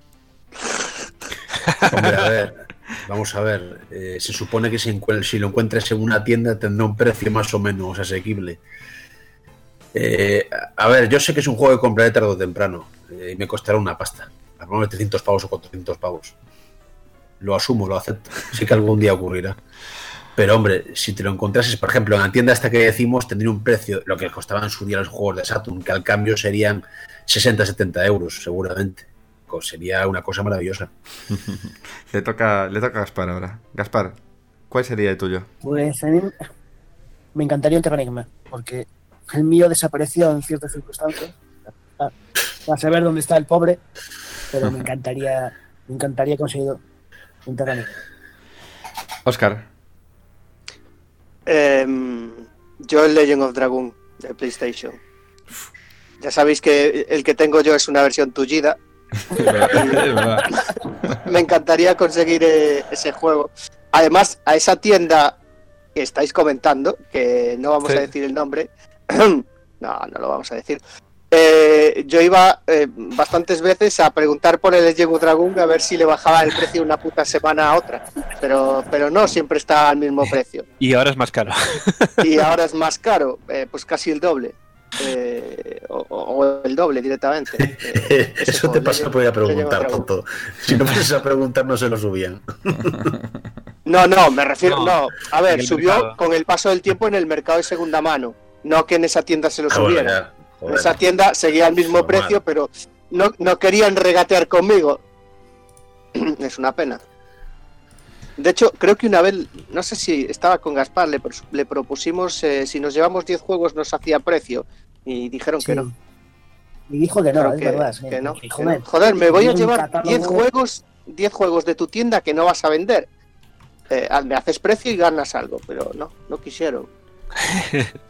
Hombre, a ver, vamos a ver. eh, se supone que si, encuent- si lo encuentres en una tienda tendrá un precio más o menos asequible. Eh, a ver, yo sé que es un juego que compraré tarde o temprano eh, y me costará una pasta. A lo mejor trescientos pavos o cuatrocientos pavos. Lo asumo, lo acepto. Sé que algún día ocurrirá. Pero hombre, si te lo encontrases, por ejemplo, en la tienda esta que decimos, tendría un precio, lo que costaban en su día los juegos de Saturn, que al cambio serían sesenta setenta euros, seguramente. Co- Sería una cosa maravillosa. Le toca, le toca a Gaspar ahora. Gaspar, ¿cuál sería el tuyo? Pues a mí me encantaría un Terranigma, porque el mío desapareció en ciertas circunstancias. A, a saber dónde está el pobre, pero me encantaría, me encantaría conseguir un Terranigma. Oscar. Em, yo el Legend of Dragoon de PlayStation. Ya sabéis que el que tengo yo es una versión tullida. Me encantaría conseguir eh, ese juego. Además, a esa tienda que estáis comentando, que no vamos Sí. a decir el nombre, no, no lo vamos a decir. Eh, yo iba eh, bastantes veces a preguntar por el Legend of Dragoon a ver si le bajaba el precio una puta semana a otra, pero, pero no, siempre está al mismo precio. Y ahora es más caro. Y ahora es más caro, eh, pues casi el doble. Eh, o, o el doble directamente. Eh, ese Eso juego, te pasa Legend- por ir a Legend of preguntar, Dragoon. tonto. Si no fueses a preguntar, no se lo subían. No, no, me refiero, No, no, a en ver, el subió mercado. con el paso del tiempo en el mercado de segunda mano, no que en esa tienda se lo Ah, bueno, subiera. ya, En joder. esa tienda seguía al mismo Normal. precio, pero no, no querían regatear conmigo. Es una pena. De hecho, creo que una vez, no sé si estaba con Gaspar, le, pros- le propusimos eh, si nos llevamos diez juegos nos hacía precio y dijeron que Sí. no. Y dijo que no, Pero es que, verdad. sí, que no, porque, que joder, no. Joder, me voy a un llevar catálogo- diez juegos, diez juegos de tu tienda que no vas a vender. Eh, me haces precio y ganas algo, pero no, no quisieron.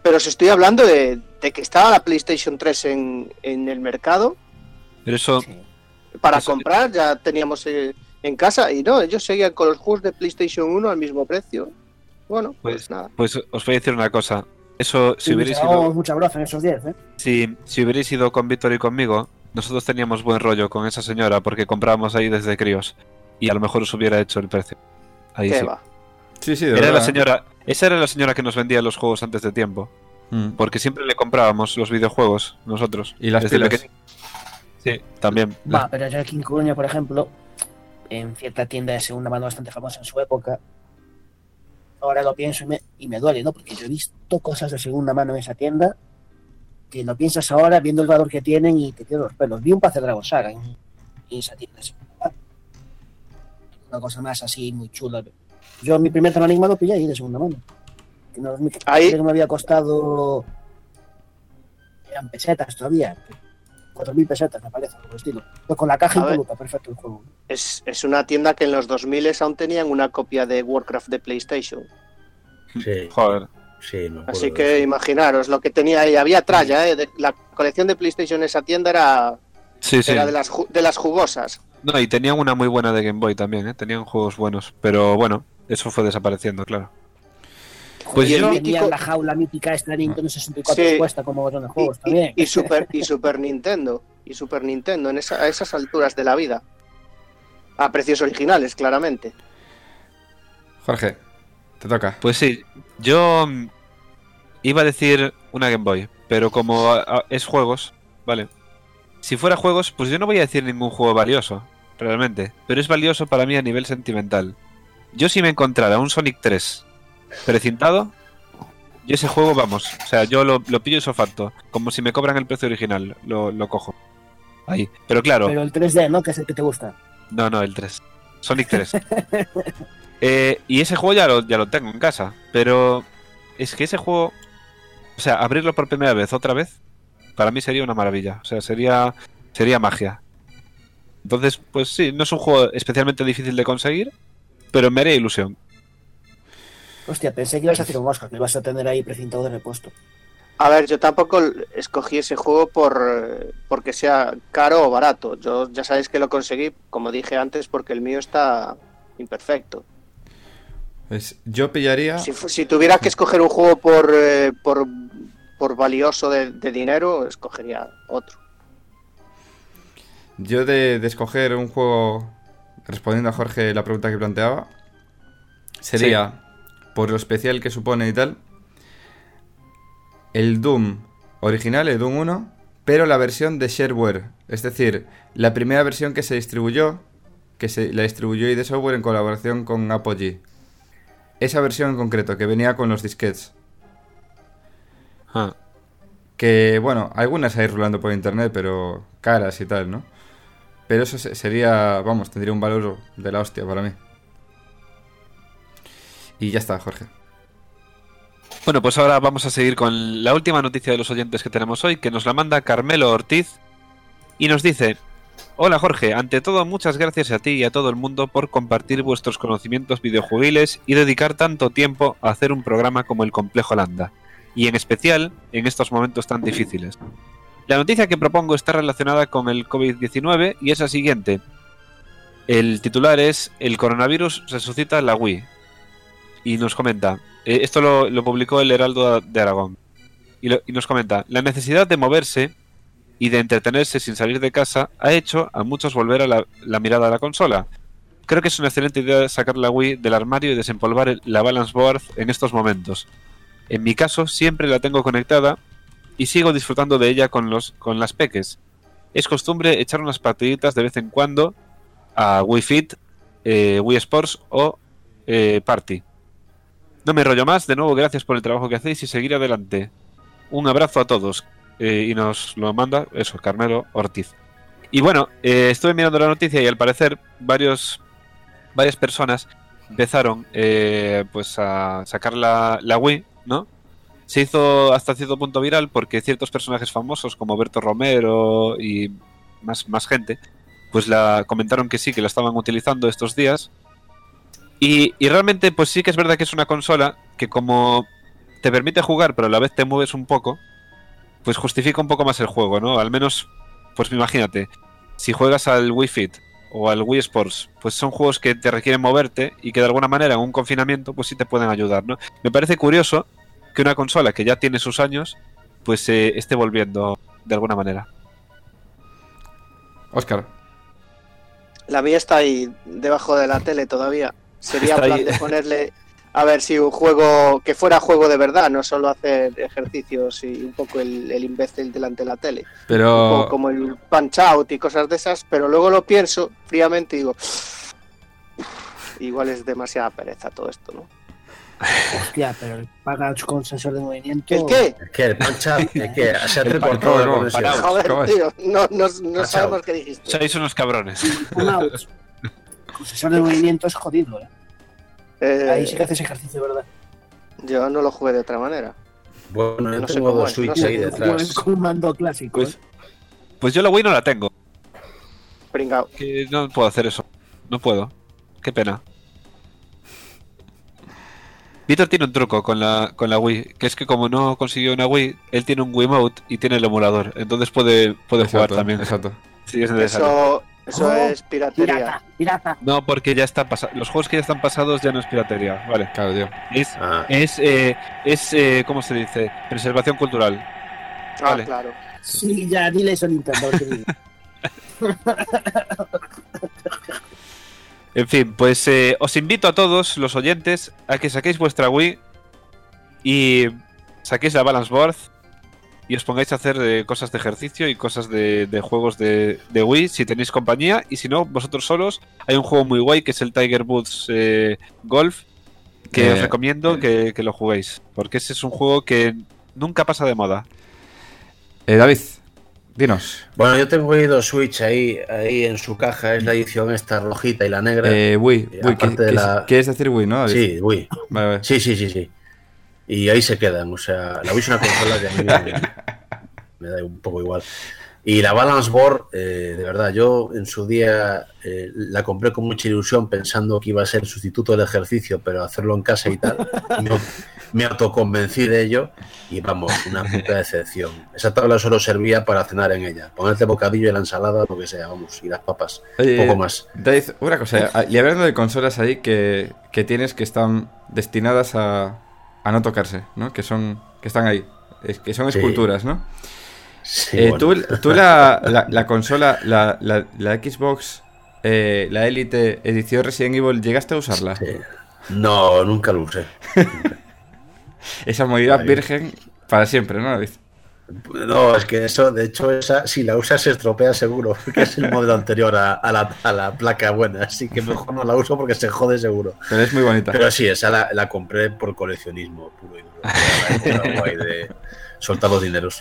pero os estoy hablando de, de que estaba la PlayStation tres en, en el mercado. Pero eso... Sí. Para Eso- comprar, ya teníamos eh, en casa, y no, ellos seguían con los juegos de PlayStation uno al mismo precio. Bueno, pues, Pues, nada. pues os voy a decir una cosa. Eso, si Sí, hubierais llevábamos ido, mucha broza en esos diez, ¿eh? si, si hubierais ido con Víctor y conmigo, nosotros teníamos buen rollo con esa señora porque comprábamos ahí desde críos y a lo mejor os hubiera hecho el precio. Ahí ¿Qué sí. va? Sí, sí, de Era la verdad. señora, esa era la señora que nos vendía los juegos antes de tiempo, Mm. porque siempre le comprábamos los videojuegos nosotros. Y las desde pilas. pequeño. Sí, también. Va, pero yo aquí en Coruña, por ejemplo, en cierta tienda de segunda mano bastante famosa en su época, ahora lo pienso y me, y me duele, ¿no? Porque yo he visto cosas de segunda mano en esa tienda que lo piensas ahora viendo el valor que tienen y te tiran los pelos. Vi un Panzer Dragon Saga en, en esa tienda de segunda mano. Una cosa más así muy chula. Yo mi primer Terranigma lo pillé ahí de segunda mano. Que no, que Ahí- me había costado... Eran pesetas todavía. cuatro mil pesetas, me parece, por el estilo. Pues con la caja A ver. impoluta, perfecto el juego. Es, es una tienda que en los dos mil aún tenían una copia de Warcraft de PlayStation. Sí, Joder. sí, me acuerdo Así de que eso. imaginaros lo que tenía ahí. Había tralla, ¿eh? De- la colección de PlayStation en esa tienda era, Sí, sí. era de, las, ju- de las jugosas. No, y tenían una muy buena de Game Boy también, ¿eh? Tenían juegos buenos. Pero bueno, eso fue desapareciendo, claro. Pues Y el yo... mítico- Tenía la jaula mítica esta de Nintendo sesenta y cuatro Sí. expuesta como botón de Y, juegos y- también. y Super, y Super Nintendo. Y Super Nintendo en esa- a esas alturas de la vida. A precios originales, claramente. Jorge, te toca. Pues sí, yo mm, iba a decir una Game Boy, pero como a- a- es juegos, vale. Si fuera juegos, pues yo no voy a decir ningún juego valioso, realmente, pero es valioso para mí a nivel sentimental. Yo si me encontrara un Sonic tres precintado, yo ese juego, vamos, o sea, yo lo, lo pillo eso facto, como si me cobran el precio original, lo, lo cojo. Ahí, pero claro, Pero el tres D, ¿no? Que es el que te gusta. no, no, el tres. Sonic tres. Eh, y ese juego ya lo, ya lo tengo en casa. Pero es que ese juego... O sea, abrirlo por primera vez, otra vez, para mí sería una maravilla. O sea, sería, sería magia. Entonces, pues sí, no es un juego especialmente difícil de conseguir, pero me haría ilusión. Hostia, pensé que ibas a hacer un Oscar, que ibas a tener ahí precintado de repuesto. A ver, yo tampoco escogí ese juego por eh, porque sea caro o barato. Yo ya sabéis que lo conseguí, como dije antes, porque el mío está imperfecto. Pues yo pillaría. Si, fu- si tuviera que escoger un juego por eh, por, por valioso de, de dinero, escogería otro. Yo de, de escoger un juego, respondiendo a Jorge la pregunta que planteaba, sería, por lo especial que supone y tal, el Doom original, el Doom uno, pero la versión de shareware. Es decir, la primera versión que se distribuyó, que se la distribuyó I D Software en colaboración con Apogee. Esa versión en concreto, que venía con los disquetes. Ah. Que, bueno, algunas hay rulando por internet, pero caras y tal, ¿no? Pero eso se- sería, vamos, tendría un valor de la hostia para mí. Y ya está, Jorge. Bueno, pues ahora vamos a seguir con la última noticia de los oyentes que tenemos hoy, que nos la manda Carmelo Ortiz y nos dice: hola Jorge, ante todo muchas gracias a ti y a todo el mundo por compartir vuestros conocimientos videojuegiles y dedicar tanto tiempo a hacer un programa como el Complejo Landa, y en especial en estos momentos tan difíciles. La noticia que propongo está relacionada con el COVID diecinueve y es la siguiente. El titular es: el coronavirus resucita la Wii. Y nos comenta, eh, esto lo, lo publicó el Heraldo de Aragón, y, lo- y nos comenta: la necesidad de moverse y de entretenerse sin salir de casa ha hecho a muchos volver a la, la mirada a la consola. Creo que es una excelente idea sacar la Wii del armario y desempolvar el- la Balance Board en estos momentos. En mi caso siempre la tengo conectada y sigo disfrutando de ella con, los, con las peques. Es costumbre echar unas partiditas de vez en cuando a Wii Fit, eh, Wii Sports o eh, Party. No me rollo más, de nuevo gracias por el trabajo que hacéis y seguir adelante. Un abrazo a todos. Eh, y nos lo manda, eso, Carmelo Ortiz. Y bueno, eh, estuve mirando la noticia y al parecer varios, varias personas empezaron eh, pues a sacar la, la Wii, ¿no? Se hizo hasta cierto punto viral porque ciertos personajes famosos como Berto Romero y más, más gente, pues la comentaron que sí, que la estaban utilizando estos días. Y, y realmente, pues sí que es verdad que es una consola que como te permite jugar, pero a la vez te mueves un poco, pues justifica un poco más el juego, ¿no? Al menos, pues imagínate, si juegas al Wii Fit o al Wii Sports, pues son juegos que te requieren moverte y que de alguna manera en un confinamiento pues sí te pueden ayudar, ¿no? Me parece curioso que una consola que ya tiene sus años pues eh, esté volviendo de alguna manera. Óscar. La mía está ahí debajo de la tele todavía. Sería Está plan ahí. de ponerle, a ver si un juego que fuera juego de verdad, no solo hacer ejercicios y un poco el, el imbécil delante de la tele. Un Pero... poco como el Punch Out y cosas de esas, pero luego lo pienso fríamente y digo, igual es demasiada pereza todo esto, ¿no? Hostia, pero el Punch con sensor de movimiento. ¿El qué? Es que el pancha, es que se ha El recortado la no, conexión. parado. Joder, ¿cómo es? tío, no, no, no Punch sabemos Out. qué dijiste. Sois unos cabrones. Punch con sensor de movimiento es jodido, ¿eh? Eh, Ahí sí que haces ejercicio, ¿verdad? Yo no lo jugué de otra manera. Bueno, yo No sé tengo cómo dos es, Switch no sé ahí cómo detrás. Es con un mando clásico, Pues, ¿eh? pues yo la Wii no la tengo, Pringao. que no puedo hacer eso. No puedo. Qué pena. Víctor tiene un truco con la, con la Wii, que es que como no consiguió una Wii, él tiene un Wiimote y tiene el emulador, entonces puede, puede jugar Exacto, también. exacto. Sí, es necesario. Eso, eso Oh, es piratería. Pirata, pirata. No, porque ya está pasado. Los juegos que ya están pasados ya no es piratería, vale. Claro, tío. Es, Ah, es, eh, es eh, ¿cómo se dice? Preservación cultural. Ah, Vale. claro. Sí, ya, dile eso a Nintendo. que diga. En fin, pues eh, os invito a todos los oyentes a que saquéis vuestra Wii y saquéis la Balance Board y os pongáis a hacer eh, cosas de ejercicio y cosas de, de juegos de, de Wii si tenéis compañía, y si no, vosotros solos. Hay un juego muy guay que es el Tiger Woods eh, Golf, que Eh, os recomiendo que, que lo juguéis, porque ese es un juego que nunca pasa de moda. Eh, David, dinos. bueno, yo tengo ahí dos Switch ahí, ahí en su caja, es la edición esta rojita y la negra. Eh, Wii, Y Wii, aparte ¿qué- de qué- la- ¿quieres decir Wii, no, David? Sí, Wii. Vale, vale. Sí, sí, sí, sí. Y ahí se quedan, o sea, la Wii es una consola que a mí me, me da un poco igual. Y la Balance Board, eh, de verdad, yo en su día eh, la compré con mucha ilusión pensando que iba a ser el sustituto del ejercicio, pero hacerlo en casa y tal, me, me autoconvencí de ello y vamos, una puta decepción. Esa tabla solo servía para cenar en ella, ponerte bocadillo y la ensalada, lo que sea, vamos, y las papas, Oye, poco más. David, una cosa, y hablando de consolas ahí que, que tienes que están destinadas a, a no tocarse, ¿no? Que son, que están ahí, es- que son Sí. esculturas, ¿no? Sí, Eh, bueno. tú, tú la, la, la consola, la, la, la Xbox, eh, la Elite edición Resident Evil, ¿llegaste a usarla? Sí. No, nunca lo usé. Esa movilidad Vale. virgen para siempre, ¿no, David? No, es que eso, de hecho, esa, si la usas se estropea seguro, porque es el modelo anterior a, a la, a la placa buena, así que mejor no la uso porque se jode seguro. Pero es muy bonita. Pero sí, esa la, la compré por coleccionismo puro y duro. Era la época guay de soltar los dineros.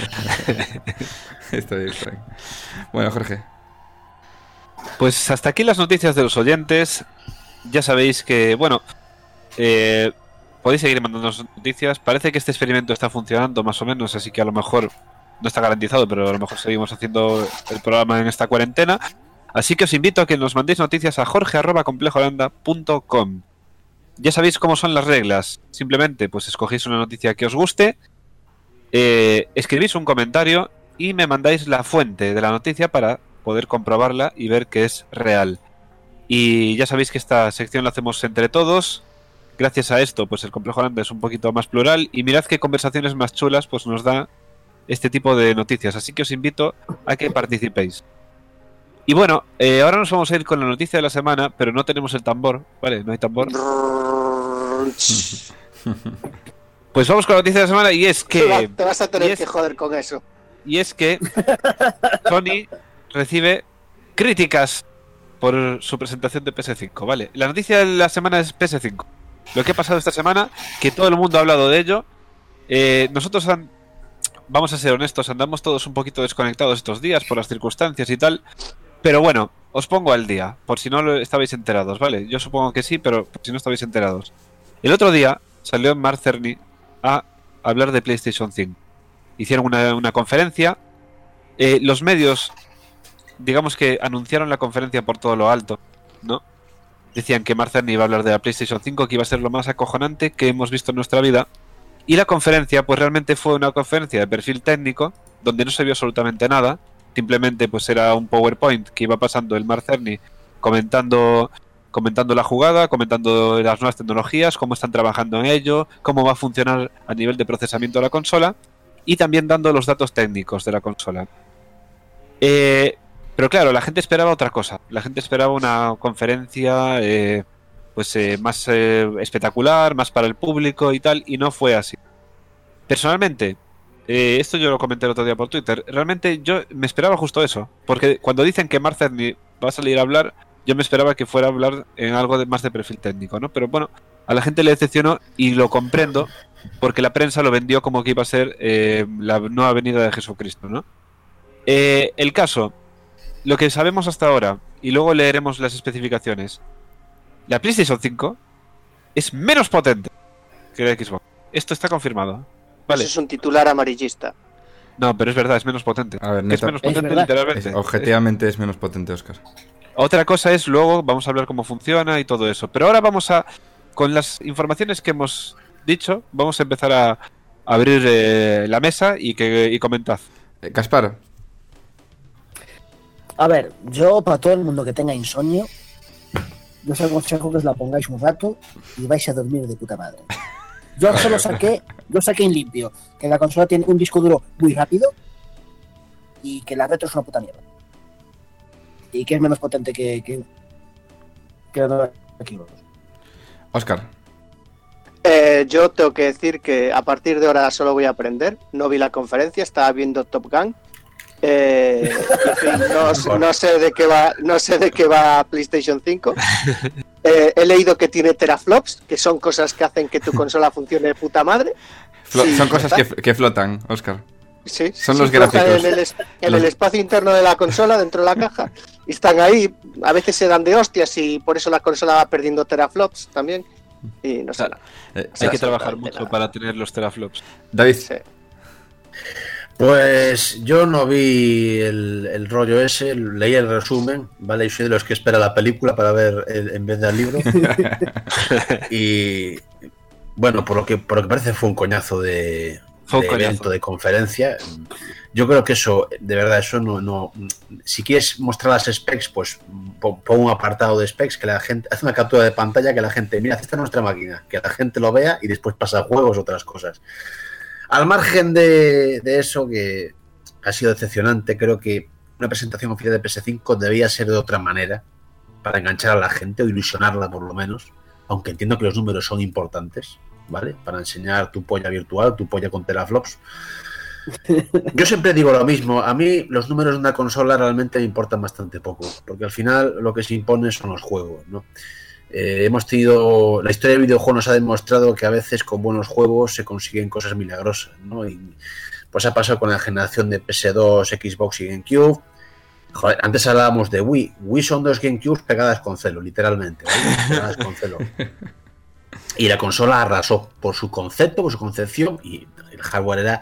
Está bien, está bien. Bueno, Jorge. Pues hasta aquí las noticias de los oyentes. Ya sabéis que, bueno, eh, podéis seguir mandándonos noticias. Parece que este experimento está funcionando más o menos, así que a lo mejor no está garantizado, pero a lo mejor seguimos haciendo el programa en esta cuarentena. Así que os invito a que nos mandéis noticias a jorge arroba complejolanda punto com. Ya sabéis cómo son las reglas. Simplemente, pues escogéis una noticia que os guste, eh, escribís un comentario y me mandáis la fuente de la noticia para poder comprobarla y ver que es real. Y ya sabéis que esta sección la hacemos entre todos. Gracias a esto, pues el Complejo Holanda es un poquito más plural, y mirad qué conversaciones más chulas pues nos da este tipo de noticias. Así que os invito a que participéis. Y bueno, eh, ahora nos vamos a ir con la noticia de la semana, pero no tenemos el tambor, ¿vale? No hay tambor. Pues vamos con la noticia de la semana, y es Te va- que... te vas a tener y es- que joder con eso. Y es que Sony recibe críticas por su presentación de P S cinco, ¿vale? La noticia de la semana es P S cinco. Lo que ha pasado esta semana, que todo el mundo ha hablado de ello. Eh, nosotros, han- vamos a ser honestos, andamos todos un poquito desconectados estos días por las circunstancias y tal. Pero bueno, os pongo al día, por si no lo estabais enterados, ¿vale? Yo supongo que sí, pero por si no estabais enterados. El otro día salió Mark Cerny a hablar de PlayStation cinco. Hicieron una, una conferencia. Eh, los medios, digamos que anunciaron la conferencia por todo lo alto, ¿no? Decían que Mark Cerny iba a hablar de la PlayStation cinco, que iba a ser lo más acojonante que hemos visto en nuestra vida. Y la conferencia, pues realmente fue una conferencia de perfil técnico, donde no se vio absolutamente nada. Simplemente pues era un PowerPoint que iba pasando el Mark Cerny comentando, comentando la jugada, comentando las nuevas tecnologías, cómo están trabajando en ello, cómo va a funcionar a nivel de procesamiento de la consola, y también dando los datos técnicos de la consola. Eh, pero claro, la gente esperaba otra cosa. La gente esperaba una conferencia eh, pues eh, más eh, espectacular, más para el público y tal, y no fue así. Personalmente, eh, esto yo lo comenté el otro día por Twitter, realmente yo me esperaba justo eso, porque cuando dicen que Mark Cerny va a salir a hablar, yo me esperaba que fuera a hablar en algo de más de perfil técnico, ¿no? Pero bueno, a la gente le decepcionó y lo comprendo, porque la prensa lo vendió como que iba a ser eh, la nueva venida de Jesucristo, ¿no? Eh, el caso, lo que sabemos hasta ahora, y luego leeremos las especificaciones, la PlayStation cinco es menos potente que la Xbox. Esto está confirmado. Vale. Eso es un titular amarillista. No, pero es verdad, es menos potente. A ver, Que neta, es menos es potente verdad. literalmente. es- objetivamente es menos potente, Óscar. Otra cosa es, luego vamos a hablar cómo funciona y todo eso. Pero ahora vamos a, con las informaciones que hemos dicho, vamos a empezar a abrir eh, la mesa y que y comentad. Eh, Gaspar, A ver, yo para todo el mundo que tenga insomnio, yo os aconsejo que os la pongáis un rato y vais a dormir de puta madre. Yo solo saqué, yo saqué en limpio que la consola tiene un disco duro muy rápido y que la retro es una puta mierda. Y que es menos potente que que, que la nueva Xbox. Óscar. Eh, yo tengo que decir que a partir de ahora solo voy a aprender. No vi la conferencia, estaba viendo Top Gun. Eh, en fin, no, no sé de qué va, no sé de qué va PlayStation cinco. Eh, he leído que tiene teraflops, que son cosas que hacen que tu consola funcione de puta madre. Flo- Sí, son cosas ¿verdad? que, que flotan, Óscar. Sí, Son sí, los flotan gráficos. En, el, es- en Los- el espacio interno de la consola, dentro de la caja, y están ahí. A veces se dan de hostias y por eso la consola va perdiendo teraflops también. Y no sé. Claro. Eh, sea, Hay que trabajar absolutamente mucho nada. para tener los teraflops. David. Sí. Pues yo no vi el, el rollo ese, leí el resumen, ¿vale? Y soy de los que espera la película para ver el- en vez del libro. Y bueno, por lo que por lo que parece fue un coñazo de, Fue un de coñazo. evento, de conferencia. Yo creo que eso, de verdad, eso no, no. Si quieres mostrar las specs, pues pon, pon un apartado de specs que la gente hace una captura de pantalla que la gente mira, esta es nuestra máquina, que la gente lo vea y después pasa a juegos, otras cosas. Al margen de, de eso, que ha sido decepcionante, creo que una presentación oficial de P S cinco debía ser de otra manera para enganchar a la gente o ilusionarla por lo menos, aunque entiendo que los números son importantes, ¿vale? Para enseñar tu polla virtual, tu polla con teraflops. Yo siempre digo lo mismo, a mí los números de una consola realmente me importan bastante poco, porque al final lo que se impone son los juegos, ¿no? Eh, hemos tenido, la historia del videojuego nos ha demostrado que a veces con buenos juegos se consiguen cosas milagrosas, ¿no? Y pues ha pasado con la generación de P S dos, Xbox y GameCube. Joder, antes hablábamos de Wii. Wii son dos GameCubes pegadas con celo, literalmente, ¿vale? Pegadas con celo. Y la consola arrasó por su concepto, por su concepción, y el hardware era...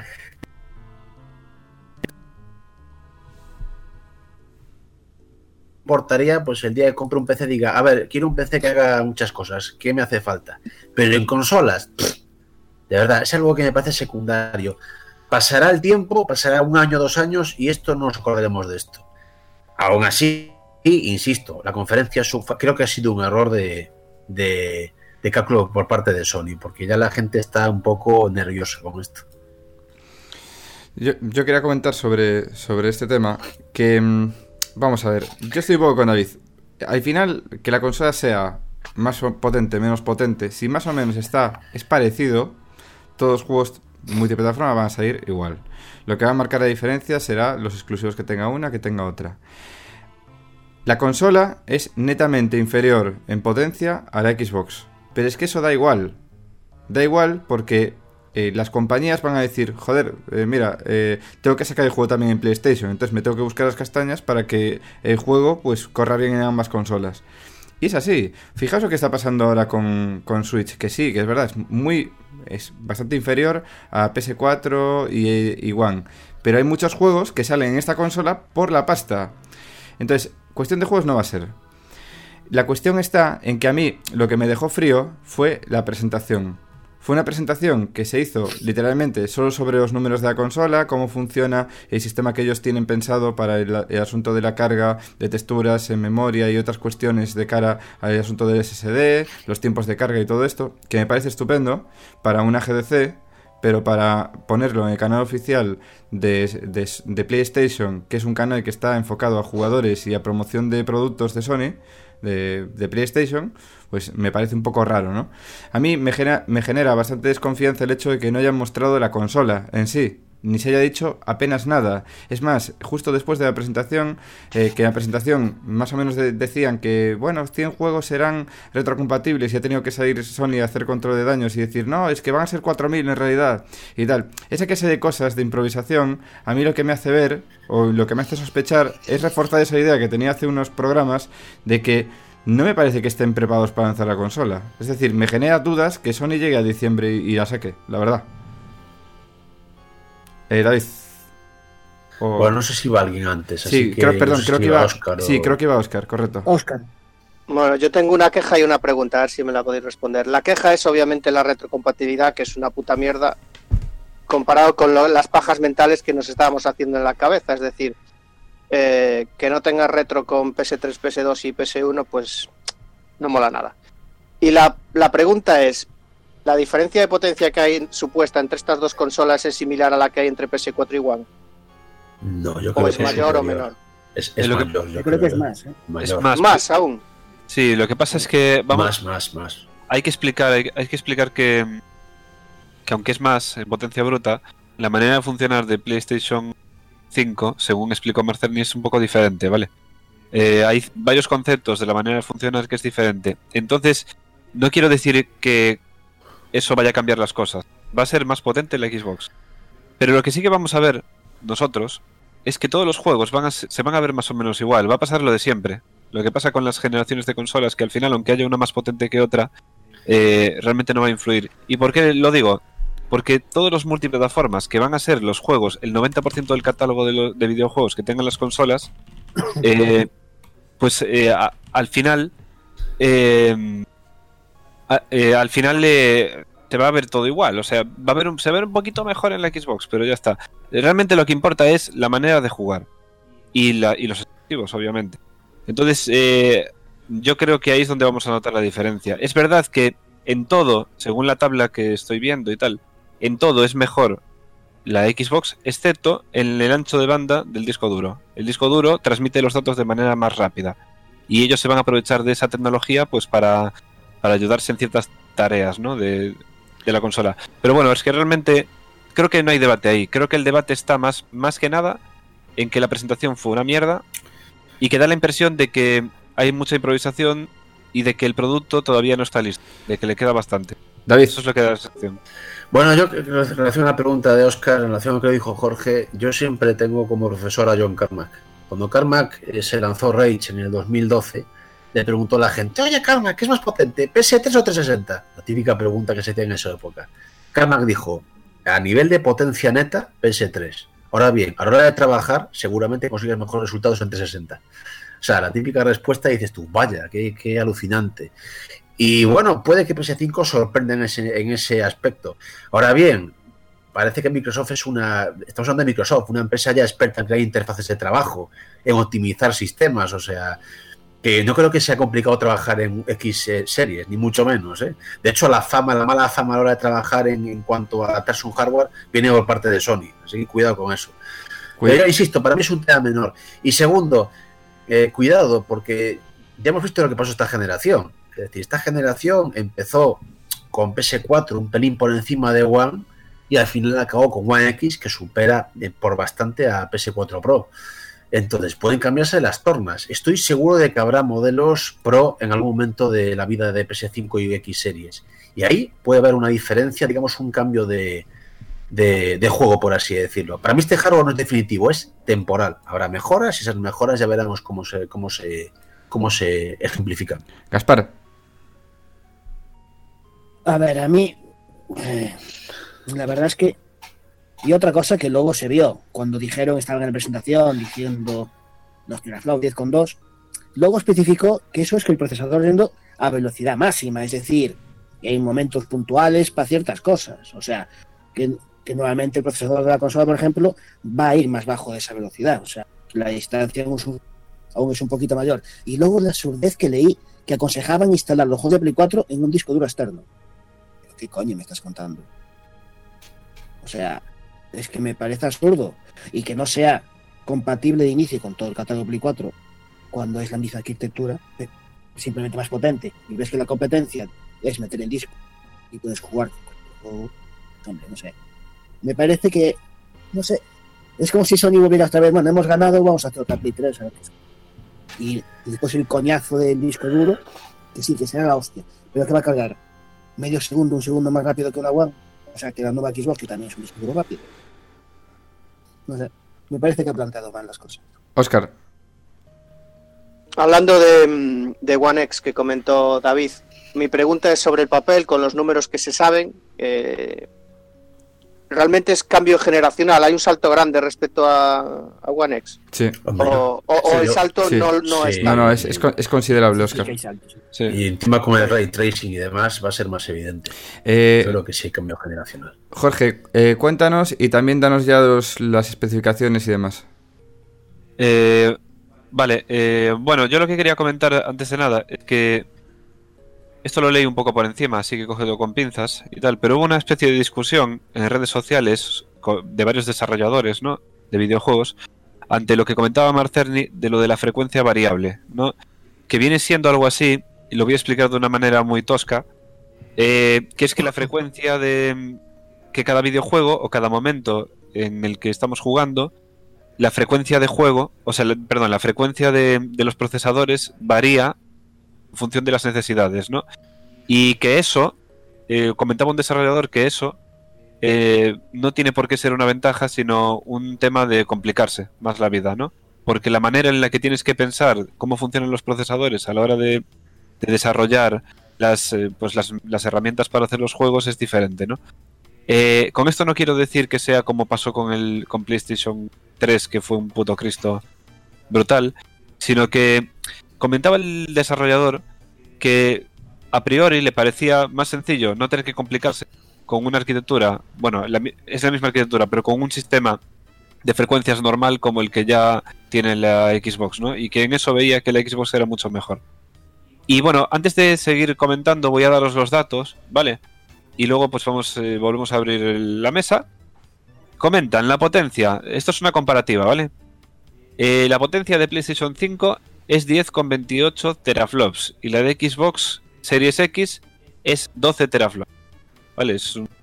importaría pues el día que compre un P C diga, a ver, quiero un P C que haga muchas cosas, ¿qué me hace falta? Pero en consolas, pff, de verdad, es algo que me parece secundario. Pasará el tiempo, pasará un año, dos años y esto no nos acordaremos de esto. Aún así, insisto, la conferencia creo que ha sido un error de, de, de cálculo por parte de Sony, porque ya la gente está un poco nerviosa con esto. Yo, yo quería comentar sobre, sobre este tema que... mm, vamos a ver, yo estoy un poco con David. Al final, que la consola sea más potente, menos potente, si más o menos está, es parecido, todos los juegos multiplataforma van a salir igual. Lo que va a marcar la diferencia será los exclusivos que tenga una, que tenga otra. La consola es netamente inferior en potencia a la Xbox, pero es que eso da igual. Da igual porque eh, las compañías van a decir, joder, eh, mira, eh, tengo que sacar el juego también en PlayStation, entonces me tengo que buscar las castañas para que el juego pues corra bien en ambas consolas. Y es así. Fijaos lo que está pasando ahora con, con Switch, que sí, que es verdad, es muy es bastante inferior a P S cuatro y, y One, pero hay muchos juegos que salen en esta consola por la pasta. Entonces, cuestión de juegos no va a ser. La cuestión está en que a mí lo que me dejó frío fue la presentación. fue una presentación que se hizo literalmente solo sobre los números de la consola, cómo funciona el sistema que ellos tienen pensado para el, el asunto de la carga de texturas en memoria y otras cuestiones de cara al asunto del S S D, los tiempos de carga y todo esto, que me parece estupendo para una G D C, pero para ponerlo en el canal oficial de, de, de PlayStation, que es un canal que está enfocado a jugadores y a promoción de productos de Sony, de, de PlayStation, pues me parece un poco raro, ¿no? A mí me genera, me genera bastante desconfianza el hecho de que no hayan mostrado la consola en sí, ni se haya dicho apenas nada. Es más, justo después de la presentación, eh, que en la presentación más o menos de, decían que, bueno, cien juegos serán retrocompatibles y ha tenido que salir Sony a hacer control de daños y decir, no, es que van a ser cuatro mil en realidad y tal. Esa clase de cosas de improvisación, a mí lo que me hace ver, o lo que me hace sospechar, es reforzar esa idea que tenía hace unos programas de que no me parece que estén preparados para lanzar la consola. Es decir, me genera dudas que Sony llegue a diciembre y, y la saque, la verdad. Eh, David. O... Bueno, no sé si va alguien antes. Sí, así que creo, perdón, no sé creo si que iba Oscar Sí, o... creo que iba Oscar, correcto. Oscar. Bueno, yo tengo una queja y una pregunta, a ver si me la podéis responder. La queja es obviamente la retrocompatibilidad, que es una puta mierda comparado con lo, las pajas mentales que nos estábamos haciendo en la cabeza. Es decir, eh, que no tenga retro con P S tres, P S dos y P S uno, pues no mola nada. Y la, la pregunta es, ¿la diferencia de potencia que hay supuesta entre estas dos consolas es similar a la que hay entre P S cuatro y One? No, yo ¿O creo es que mayor es o menor? Es, es Es lo que- mayor, yo Yo creo que es más, ¿eh? Mayor. Es más, Más aún. Sí, lo que pasa es que vamos, más, más, más. hay que explicar, hay, hay que explicar que, que aunque es más en potencia bruta, la manera de funcionar de PlayStation cinco, según explicó Marcerni, es un poco diferente, ¿vale? Eh, hay varios conceptos de la manera de funcionar que es diferente. Entonces, no quiero decir que eso vaya a cambiar las cosas. Va a ser más potente la Xbox. Pero lo que sí que vamos a ver nosotros es que todos los juegos van a, se van a ver más o menos igual. Va a pasar lo de siempre. Lo que pasa con las generaciones de consolas, que al final, aunque haya una más potente que otra, eh, realmente no va a influir. ¿Y por qué lo digo? Porque todos los multiplataformas que van a ser los juegos, el noventa por ciento del catálogo de, lo, de videojuegos que tengan las consolas, eh, pues eh, a, al final, eh, a, eh, al final eh, te va a ver todo igual. O sea, va a ver un, se va a ver un poquito mejor en la Xbox, pero ya está. Realmente lo que importa es la manera de jugar y, la, y los exclusivos, obviamente. Entonces, eh, yo creo que ahí es donde vamos a notar la diferencia. Es verdad que en todo, según la tabla que estoy viendo y tal, en todo es mejor la Xbox, excepto en el ancho de banda del disco duro. El disco duro transmite los datos de manera más rápida y ellos se van a aprovechar de esa tecnología pues para, para ayudarse en ciertas tareas, ¿no? de, de la consola. Pero bueno, es que realmente creo que no hay debate ahí. Creo que el debate está más, más que nada en que la presentación fue una mierda y que da la impresión de que hay mucha improvisación y de que el producto todavía no está listo, de que le queda bastante. David. Eso es lo que da la sensación. Bueno, yo en relación a la pregunta de Oscar, en relación a lo que dijo Jorge, yo siempre tengo como profesor a John Carmack. Cuando Carmack eh, se lanzó Rage en el dos mil doce, le preguntó a la gente, oye Carmack, ¿qué es más potente, P S tres o trescientos sesenta? La típica pregunta que se tiene en esa época. Carmack dijo, a nivel de potencia neta, P S tres. Ahora bien, a la hora de trabajar, seguramente consigues mejores resultados en trescientos sesenta. O sea, la típica respuesta dices tú, vaya, qué, qué alucinante. Y bueno, puede que P S cinco sorprenda en ese, en ese aspecto. Ahora bien, parece que Microsoft es una... Estamos hablando de Microsoft, una empresa ya experta en crear interfaces de trabajo, en optimizar sistemas, o sea... que no creo que sea complicado trabajar en X eh, series, ni mucho menos, ¿eh? De hecho, la fama, la mala fama a la hora de trabajar en, en cuanto a adaptarse un hardware viene por parte de Sony, así que cuidado con eso. Cuidado. Pero insisto, para mí es un tema menor. Y segundo, eh, cuidado, porque ya hemos visto lo que pasó esta generación. Es decir, esta generación empezó con P S cuatro un pelín por encima de One y al final acabó con One X, que supera eh, por bastante a P S cuatro Pro. Entonces, pueden cambiarse las tornas. Estoy seguro de que habrá modelos Pro en algún momento de la vida de P S cinco y X series. Y ahí puede haber una diferencia, digamos, un cambio de, de, de juego, por así decirlo. Para mí este hardware no es definitivo, es temporal. Habrá mejoras y esas mejoras ya veremos cómo se, cómo se, cómo se ejemplifican. Gaspar. A ver, a mí, eh, la verdad es que... Y otra cosa que luego se vio, cuando dijeron, estaban en la presentación diciendo los teraflops diez coma dos, luego especificó que eso es que el procesador yendo a velocidad máxima, es decir, y hay momentos puntuales para ciertas cosas. O sea, que, que normalmente el procesador de la consola, por ejemplo, va a ir más bajo de esa velocidad. O sea, la distancia aún es un, aún es un poquito mayor. Y luego la absurdez que leí, que aconsejaban instalar los juegos de Play cuatro en un disco duro externo. ¿Qué coño me estás contando? O sea, es que me parece absurdo. Y que no sea compatible de inicio con todo el catálogo Play cuatro cuando es la misma arquitectura, simplemente más potente, y ves que la competencia es meter el disco y puedes jugar o, hombre, no sé, me parece que, no sé, es como si Sony volviera otra vez, bueno, hemos ganado, vamos a hacer otra Play tres, a ver qué. Y, y después el coñazo del disco duro, que sí, que será la hostia, pero que va a cargar medio segundo, un segundo más rápido que una One, o sea, que la nueva Xbox, que también es un disco duro rápido. No sé, me parece que ha planteado mal las cosas. Óscar. Hablando de, de One X que comentó David, mi pregunta es sobre el papel, con los números que se saben. Eh, ¿Realmente es cambio generacional? ¿Hay un salto grande respecto a, a One X? Sí. Hombre, ¿O, o, sí, o el yo- salto sí, no, no sí. es No, tan- no, es, es, con- es considerable, Óscar. Sí que hay saltos. Sí. Y encima con el ray tracing y demás va a ser más evidente. Eh, Yo creo que sí hay cambio generacional. Jorge, eh, cuéntanos y también danos ya los- las especificaciones y demás. Eh, vale, eh, bueno, yo lo que quería comentar antes de nada es que esto lo leí un poco por encima, así que cogedlo con pinzas y tal, pero hubo una especie de discusión en redes sociales co- de varios desarrolladores, ¿no?, de videojuegos, ante lo que comentaba Marcerni de lo de la frecuencia variable, ¿no?, que viene siendo algo así, y lo voy a explicar de una manera muy tosca, eh, que es que la frecuencia de que cada videojuego o cada momento en el que estamos jugando, la frecuencia de juego, o sea, la- perdón, la frecuencia de, de los procesadores varía en función de las necesidades, ¿no? Y que eso, eh, comentaba un desarrollador que eso eh, no tiene por qué ser una ventaja, sino un tema de complicarse más la vida, ¿no? Porque la manera en la que tienes que pensar cómo funcionan los procesadores a la hora de, de desarrollar las, eh, pues las, las herramientas para hacer los juegos es diferente, ¿no? Eh, con esto no quiero decir que sea como pasó con el con PlayStation tres, que fue un puto Cristo brutal, sino que comentaba el desarrollador que a priori le parecía más sencillo no tener que complicarse con una arquitectura, bueno, la mi- es la misma arquitectura, pero con un sistema de frecuencias normal como el que ya tiene la Xbox, ¿no? Y que en eso veía que la Xbox era mucho mejor. Y bueno, antes de seguir comentando, voy a daros los datos, ¿vale? Y luego pues vamos, eh, volvemos a abrir el- la mesa. Comentan la potencia, esto es una comparativa, ¿vale? Eh, la potencia de PlayStation cinco es diez coma veintiocho teraflops y la de Xbox Series X es doce teraflops, ¿vale? Es un...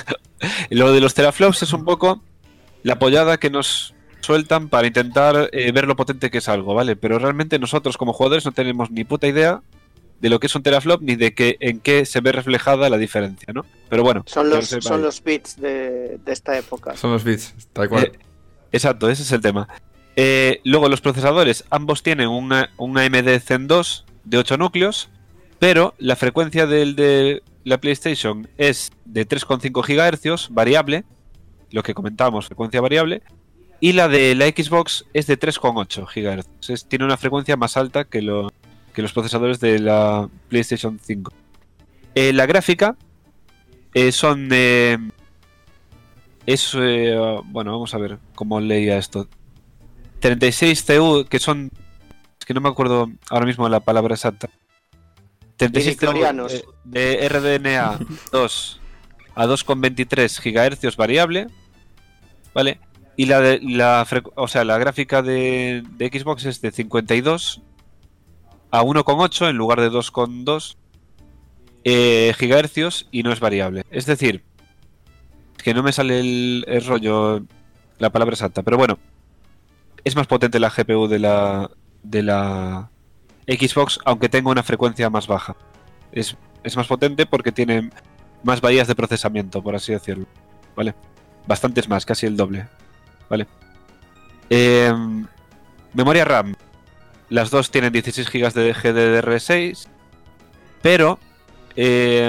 Lo de los teraflops es un poco la pollada que nos sueltan para intentar eh, ver lo potente que es algo, ¿vale? Pero realmente nosotros como jugadores no tenemos ni puta idea de lo que es un teraflop ni de que, en qué se ve reflejada la diferencia, ¿no? Pero bueno, Son que los, lo sepáis. son los bits de, de esta época. Son los bits, tal cual. Eh, exacto, ese es el tema. Eh, luego los procesadores, ambos tienen una, un A M D Zen dos de ocho núcleos, pero la frecuencia del de la PlayStation es de tres coma cinco gigahercios, variable, lo que comentábamos, frecuencia variable, y la de la Xbox es de tres coma ocho gigahercios. Es, tiene una frecuencia más alta que, lo, que los procesadores de la PlayStation cinco. Eh, la gráfica eh, son... Eh, es... Eh, bueno, vamos a ver cómo leía esto. treinta y seis C U, que son... Es que no me acuerdo ahora mismo la palabra exacta. treinta y seis C U Midichlorianos. eh, de R D N A dos a dos coma veintitrés gigahercios variable, ¿vale? Y la de la frecu- o sea, la gráfica de, de Xbox es de cincuenta y dos a uno coma ocho en lugar de dos coma dos eh, gigahercios y no es variable. Es decir, que no me sale el, el rollo, la palabra exacta, pero bueno, es más potente la G P U de la de la Xbox, aunque tenga una frecuencia más baja. Es, es más potente porque tiene más bahías de procesamiento, por así decirlo, ¿vale? Bastantes más, casi el doble, ¿vale? Eh, memoria RAM. Las dos tienen dieciséis gigas de G D D R seis, pero eh,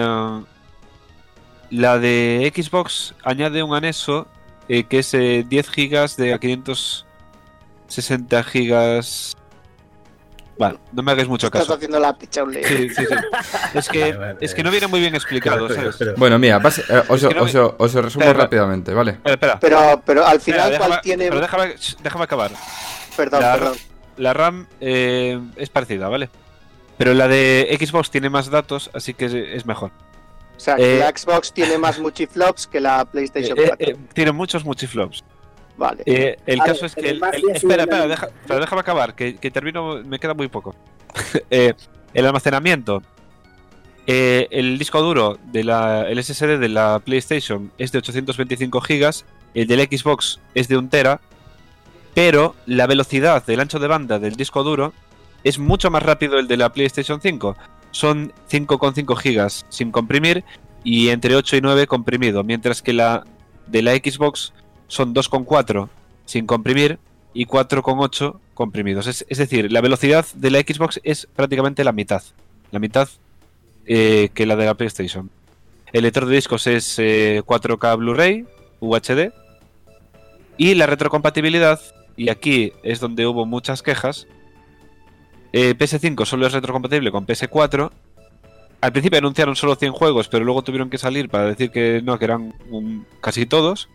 la de Xbox añade un anexo eh, que es eh, diez gigas de a quinientos sesenta gigas Vale, no me hagáis mucho Estás caso. haciendo la picha un lío. Sí, sí, sí. Es que, Vale, vale. es que no viene muy bien explicado, Pero, ¿sabes? pero, Bueno, mira, base- eh, os, Es que no os- me- os lo resumo Espera, rápidamente, ¿vale? Espera, espera. Pero, pero al Espera, final, déjame, ¿cuál tiene...? pero déjame, déjame acabar. Perdón, la, perdón. la RAM eh, es parecida, ¿vale? Pero la de Xbox tiene más datos, así que es, es mejor. O sea, que eh, la Xbox tiene más multiflops que la PlayStation Eh, eh, cuatro. eh, tiene muchos multiflops. Vale. Eh, el A caso ver, es que... pero el- más el- bien espera, sí, espera, no- deja- pero déjame acabar, que, que termino, me queda muy poco. Eh, el almacenamiento. Eh, el disco duro, de la, el S S D de la PlayStation es de ochocientos veinticinco gigas, el del Xbox es de un tera, pero la velocidad del ancho de banda del disco duro es mucho más rápido el de la PlayStation cinco. Son cinco coma cinco gigas sin comprimir y entre ocho y nueve comprimido, mientras que la de la Xbox son dos coma cuatro sin comprimir y cuatro coma ocho comprimidos. Es, es decir, la velocidad de la Xbox es prácticamente la mitad. La mitad eh, que la de la PlayStation. El lector de discos es eh, cuatro K Blu-ray, U H D. Y la retrocompatibilidad, y aquí es donde hubo muchas quejas, eh, P S cinco solo es retrocompatible con P S cuatro. Al principio anunciaron solo cien juegos, pero luego tuvieron que salir para decir que no, que eran un, casi todos.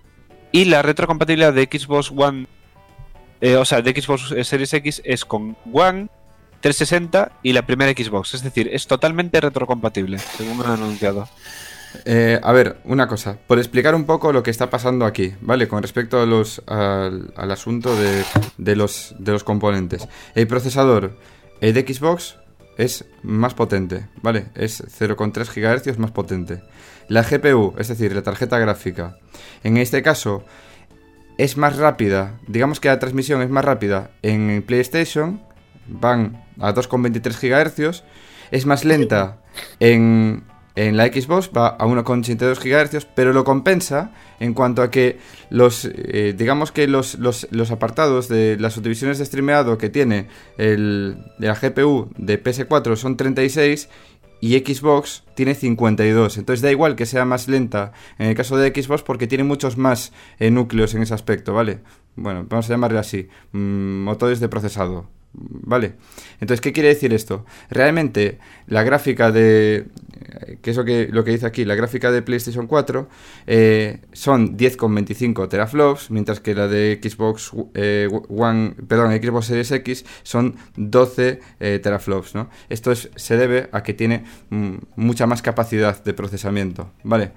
Y la retrocompatibilidad de Xbox One, eh, o sea, de Xbox Series X es con One, trescientos sesenta y la primera Xbox. Es decir, es totalmente retrocompatible, según han anunciado. Eh, a ver, una cosa, por explicar un poco lo que está pasando aquí, ¿vale? Con respecto a los, al, al asunto de, de, los, de los componentes. El procesador el de Xbox es más potente, ¿vale? Es cero coma tres gigahercios más potente. La G P U, es decir, la tarjeta gráfica, en este caso es más rápida, digamos que la transmisión es más rápida en PlayStation, van a dos coma veintitrés gigahercios, es más lenta en... En la Xbox va a uno coma ochenta y dos gigahercios, pero lo compensa en cuanto a que los, eh, digamos que los, los, los apartados de las subdivisiones de streameado que tiene el, de la G P U de P S cuatro son treinta y seis y Xbox tiene cincuenta y dos. Entonces da igual que sea más lenta en el caso de Xbox porque tiene muchos más eh, núcleos en ese aspecto, ¿vale? Bueno, vamos a llamarle así, mmm, motores de procesado. Vale, entonces, ¿qué quiere decir esto? Realmente, la gráfica de... que es lo que, lo que dice aquí, la gráfica de PlayStation cuatro eh, son diez coma veinticinco teraflops, mientras que la de Xbox eh, One, perdón, Xbox Series X son doce eh, teraflops, ¿no? Esto es, se debe a que tiene mm, mucha más capacidad de procesamiento, ¿vale?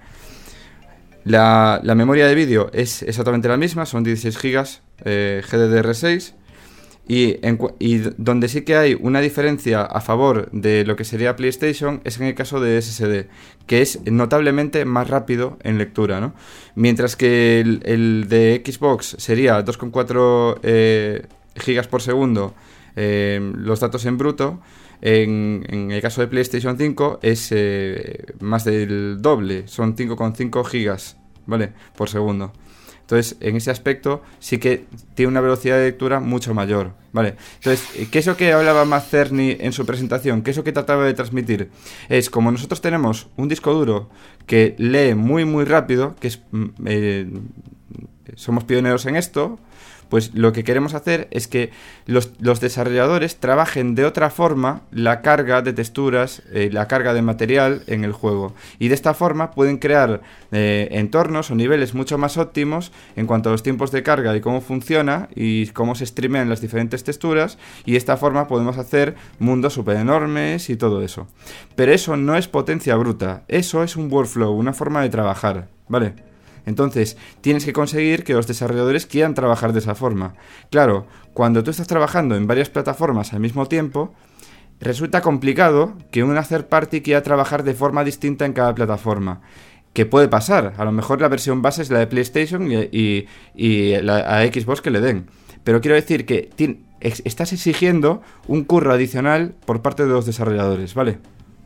La, la memoria de vídeo es exactamente la misma, son dieciséis gigas eh, G D D R seis. Y, en, y donde sí que hay una diferencia a favor de lo que sería PlayStation es en el caso de S S D, que es notablemente más rápido en lectura, ¿no? Mientras que el, el de Xbox sería dos coma cuatro eh, gigas por segundo eh, los datos en bruto, en, en el caso de PlayStation cinco es eh, más del doble, son cinco coma cinco gigas, ¿vale? Por segundo. Entonces, en ese aspecto sí que tiene una velocidad de lectura mucho mayor, ¿vale? Entonces, ¿qué es lo que hablaba Matt Cerny en su presentación? ¿Qué es lo que trataba de transmitir? Es como nosotros tenemos un disco duro que lee muy, muy rápido, que es eh, somos pioneros en esto, pues lo que queremos hacer es que los, los desarrolladores trabajen de otra forma la carga de texturas, eh, la carga de material en el juego. Y de esta forma pueden crear eh, entornos o niveles mucho más óptimos en cuanto a los tiempos de carga y cómo funciona y cómo se streamean las diferentes texturas. Y de esta forma podemos hacer mundos súper enormes y todo eso. Pero eso no es potencia bruta, eso es un workflow, una forma de trabajar, ¿vale? Entonces, tienes que conseguir que los desarrolladores quieran trabajar de esa forma. Claro, cuando tú estás trabajando en varias plataformas al mismo tiempo, resulta complicado que una third party quiera trabajar de forma distinta en cada plataforma. ¿Qué puede pasar? A lo mejor la versión base es la de PlayStation y, y, y la a Xbox que le den. Pero quiero decir que ti, ex, estás exigiendo un curro adicional por parte de los desarrolladores, ¿vale?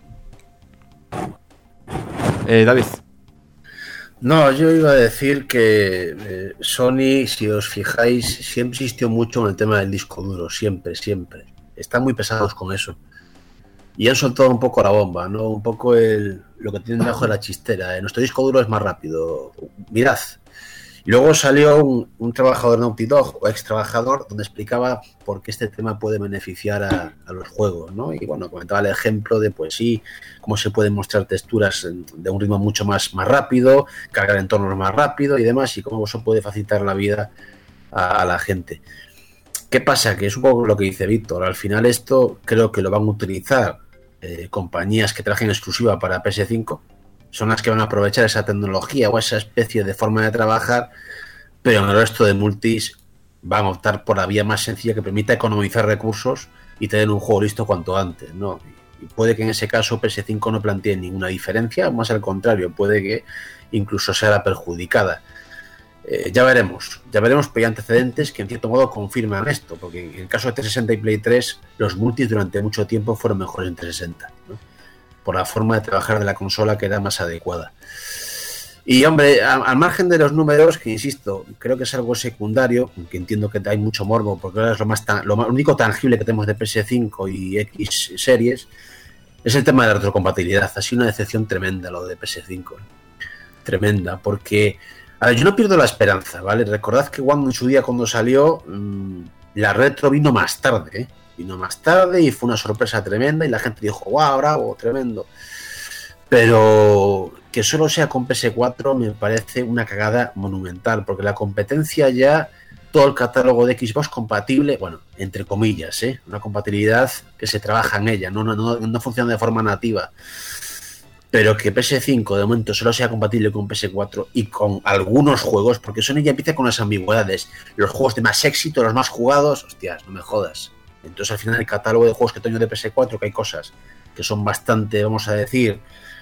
Eh, David. No, yo iba a decir que eh, Sony, si os fijáis, siempre insistió mucho en el tema del disco duro, siempre, siempre. Están muy pesados con eso. Y han soltado un poco la bomba, ¿no? Un poco el, lo que tienen debajo de la chistera. ¿eh? Nuestro disco duro es más rápido. Mirad. Luego salió un, un trabajador de Naughty Dog, o ex trabajador, donde explicaba por qué este tema puede beneficiar a, a los juegos, ¿no? Y bueno, comentaba el ejemplo de, pues sí, cómo se pueden mostrar texturas de un ritmo mucho más, más rápido, cargar entornos más rápido y demás, y cómo eso puede facilitar la vida a, a la gente. ¿Qué pasa? Que es un poco lo que dice Víctor. Al final esto creo que lo van a utilizar eh, compañías que trabajen exclusiva para P S cinco. Son las que van a aprovechar esa tecnología o esa especie de forma de trabajar, pero en el resto de multis van a optar por la vía más sencilla que permita economizar recursos y tener un juego listo cuanto antes, ¿no? Y puede que en ese caso P S cinco no plantee ninguna diferencia, más al contrario, puede que incluso sea la perjudicada. Eh, ya veremos, ya veremos, pero hay antecedentes que en cierto modo confirman esto, porque en el caso de trescientos sesenta y Play tres, los multis durante mucho tiempo fueron mejores en trescientos sesenta, ¿no? Por la forma de trabajar de la consola que era más adecuada. Y hombre, a, al margen de los números, que insisto, creo que es algo secundario, que entiendo que hay mucho morbo, porque ahora es lo más tan, lo, más, lo único tangible que tenemos de P S cinco y X series, es el tema de la retrocompatibilidad. Ha sido una decepción tremenda lo de P S cinco. Tremenda, porque a ver, yo no pierdo la esperanza, ¿vale? Recordad que cuando en su día cuando salió, mmm, la retro vino más tarde, ¿eh? Vino más tarde y fue una sorpresa tremenda y la gente dijo, guau, bravo, tremendo. Pero que solo sea con P S cuatro me parece una cagada monumental, porque la competencia ya, todo el catálogo de Xbox compatible, bueno, entre comillas, ¿eh? Una compatibilidad que se trabaja en ella, no, no, no, no funciona de forma nativa. Pero que P S cinco de momento solo sea compatible con P S cuatro y con algunos juegos, porque Sony ya empieza con las ambigüedades. Los juegos de más éxito, los más jugados, hostias, no me jodas. Entonces al final el catálogo de juegos que tengo de P S cuatro, que hay cosas que son bastante, vamos a decir,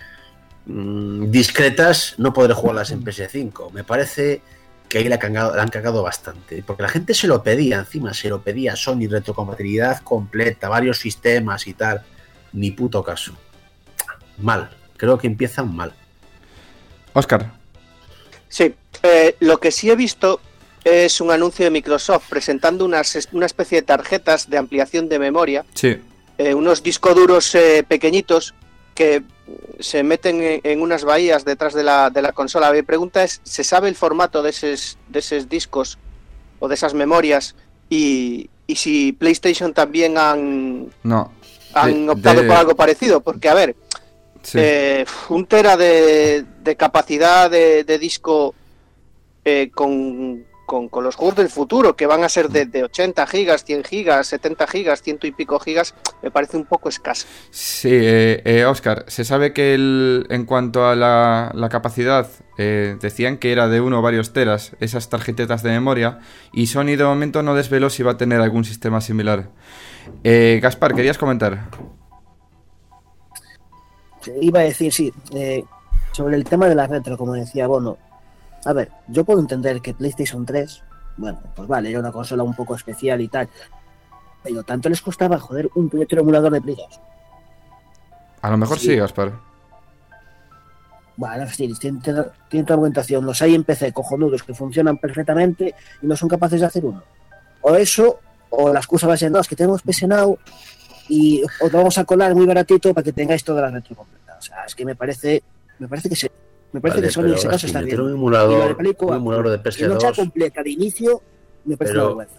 mmm, discretas, no podré jugarlas en P S cinco. Me parece que ahí la han, cagado, la han cagado bastante, porque la gente se lo pedía, encima se lo pedía Sony, retrocompatibilidad completa, varios sistemas y tal. Ni puto caso. Mal, creo que empiezan mal. Óscar. Sí, eh, lo que sí he visto es un anuncio de Microsoft presentando unas, una especie de tarjetas de ampliación de memoria, sí. eh, unos discos duros eh, pequeñitos que se meten en, en unas bahías detrás de la, de la consola. Mi pregunta es, ¿se sabe el formato de esos, de esos discos o de esas memorias? Y, y si PlayStation también han, no. han de, optado de... por algo parecido, porque a ver, sí. eh, un tera de, de capacidad de, de disco eh, con... Con, con los juegos del futuro, que van a ser de, de ochenta gigas, cien gigas, setenta gigas, ciento y pico gigas, me parece un poco escaso. Sí, eh, eh, Óscar, se sabe que el, en cuanto a la, la capacidad, eh, decían que era de uno o varios teras, esas tarjetetas de memoria, y Sony de momento no desveló si va a tener algún sistema similar. Eh, Gaspar, ¿querías comentar? Iba a decir, sí, eh, sobre el tema de la retro, como decía Bono. A ver, yo puedo entender que PlayStation tres, bueno, pues vale, era una consola un poco especial y tal, pero tanto les costaba, joder, un puñetero emulador de Play dos. A lo mejor sí, sí Gaspar. Bueno, sí, tiene, tiene tu argumentación. Los hay en P C cojonudos que funcionan perfectamente y no son capaces de hacer uno. O eso, o la excusa va a ser, no, es que tenemos P S Now y os lo vamos a colar muy baratito para que tengáis toda la retro completa. O sea, es que me parece, me parece que se... Me parece vale, que Sony en ese caso está bien. Un emulador, de Play, un emulador de P S dos. Que no sea completa de inicio, me parece pero... una vergüenza.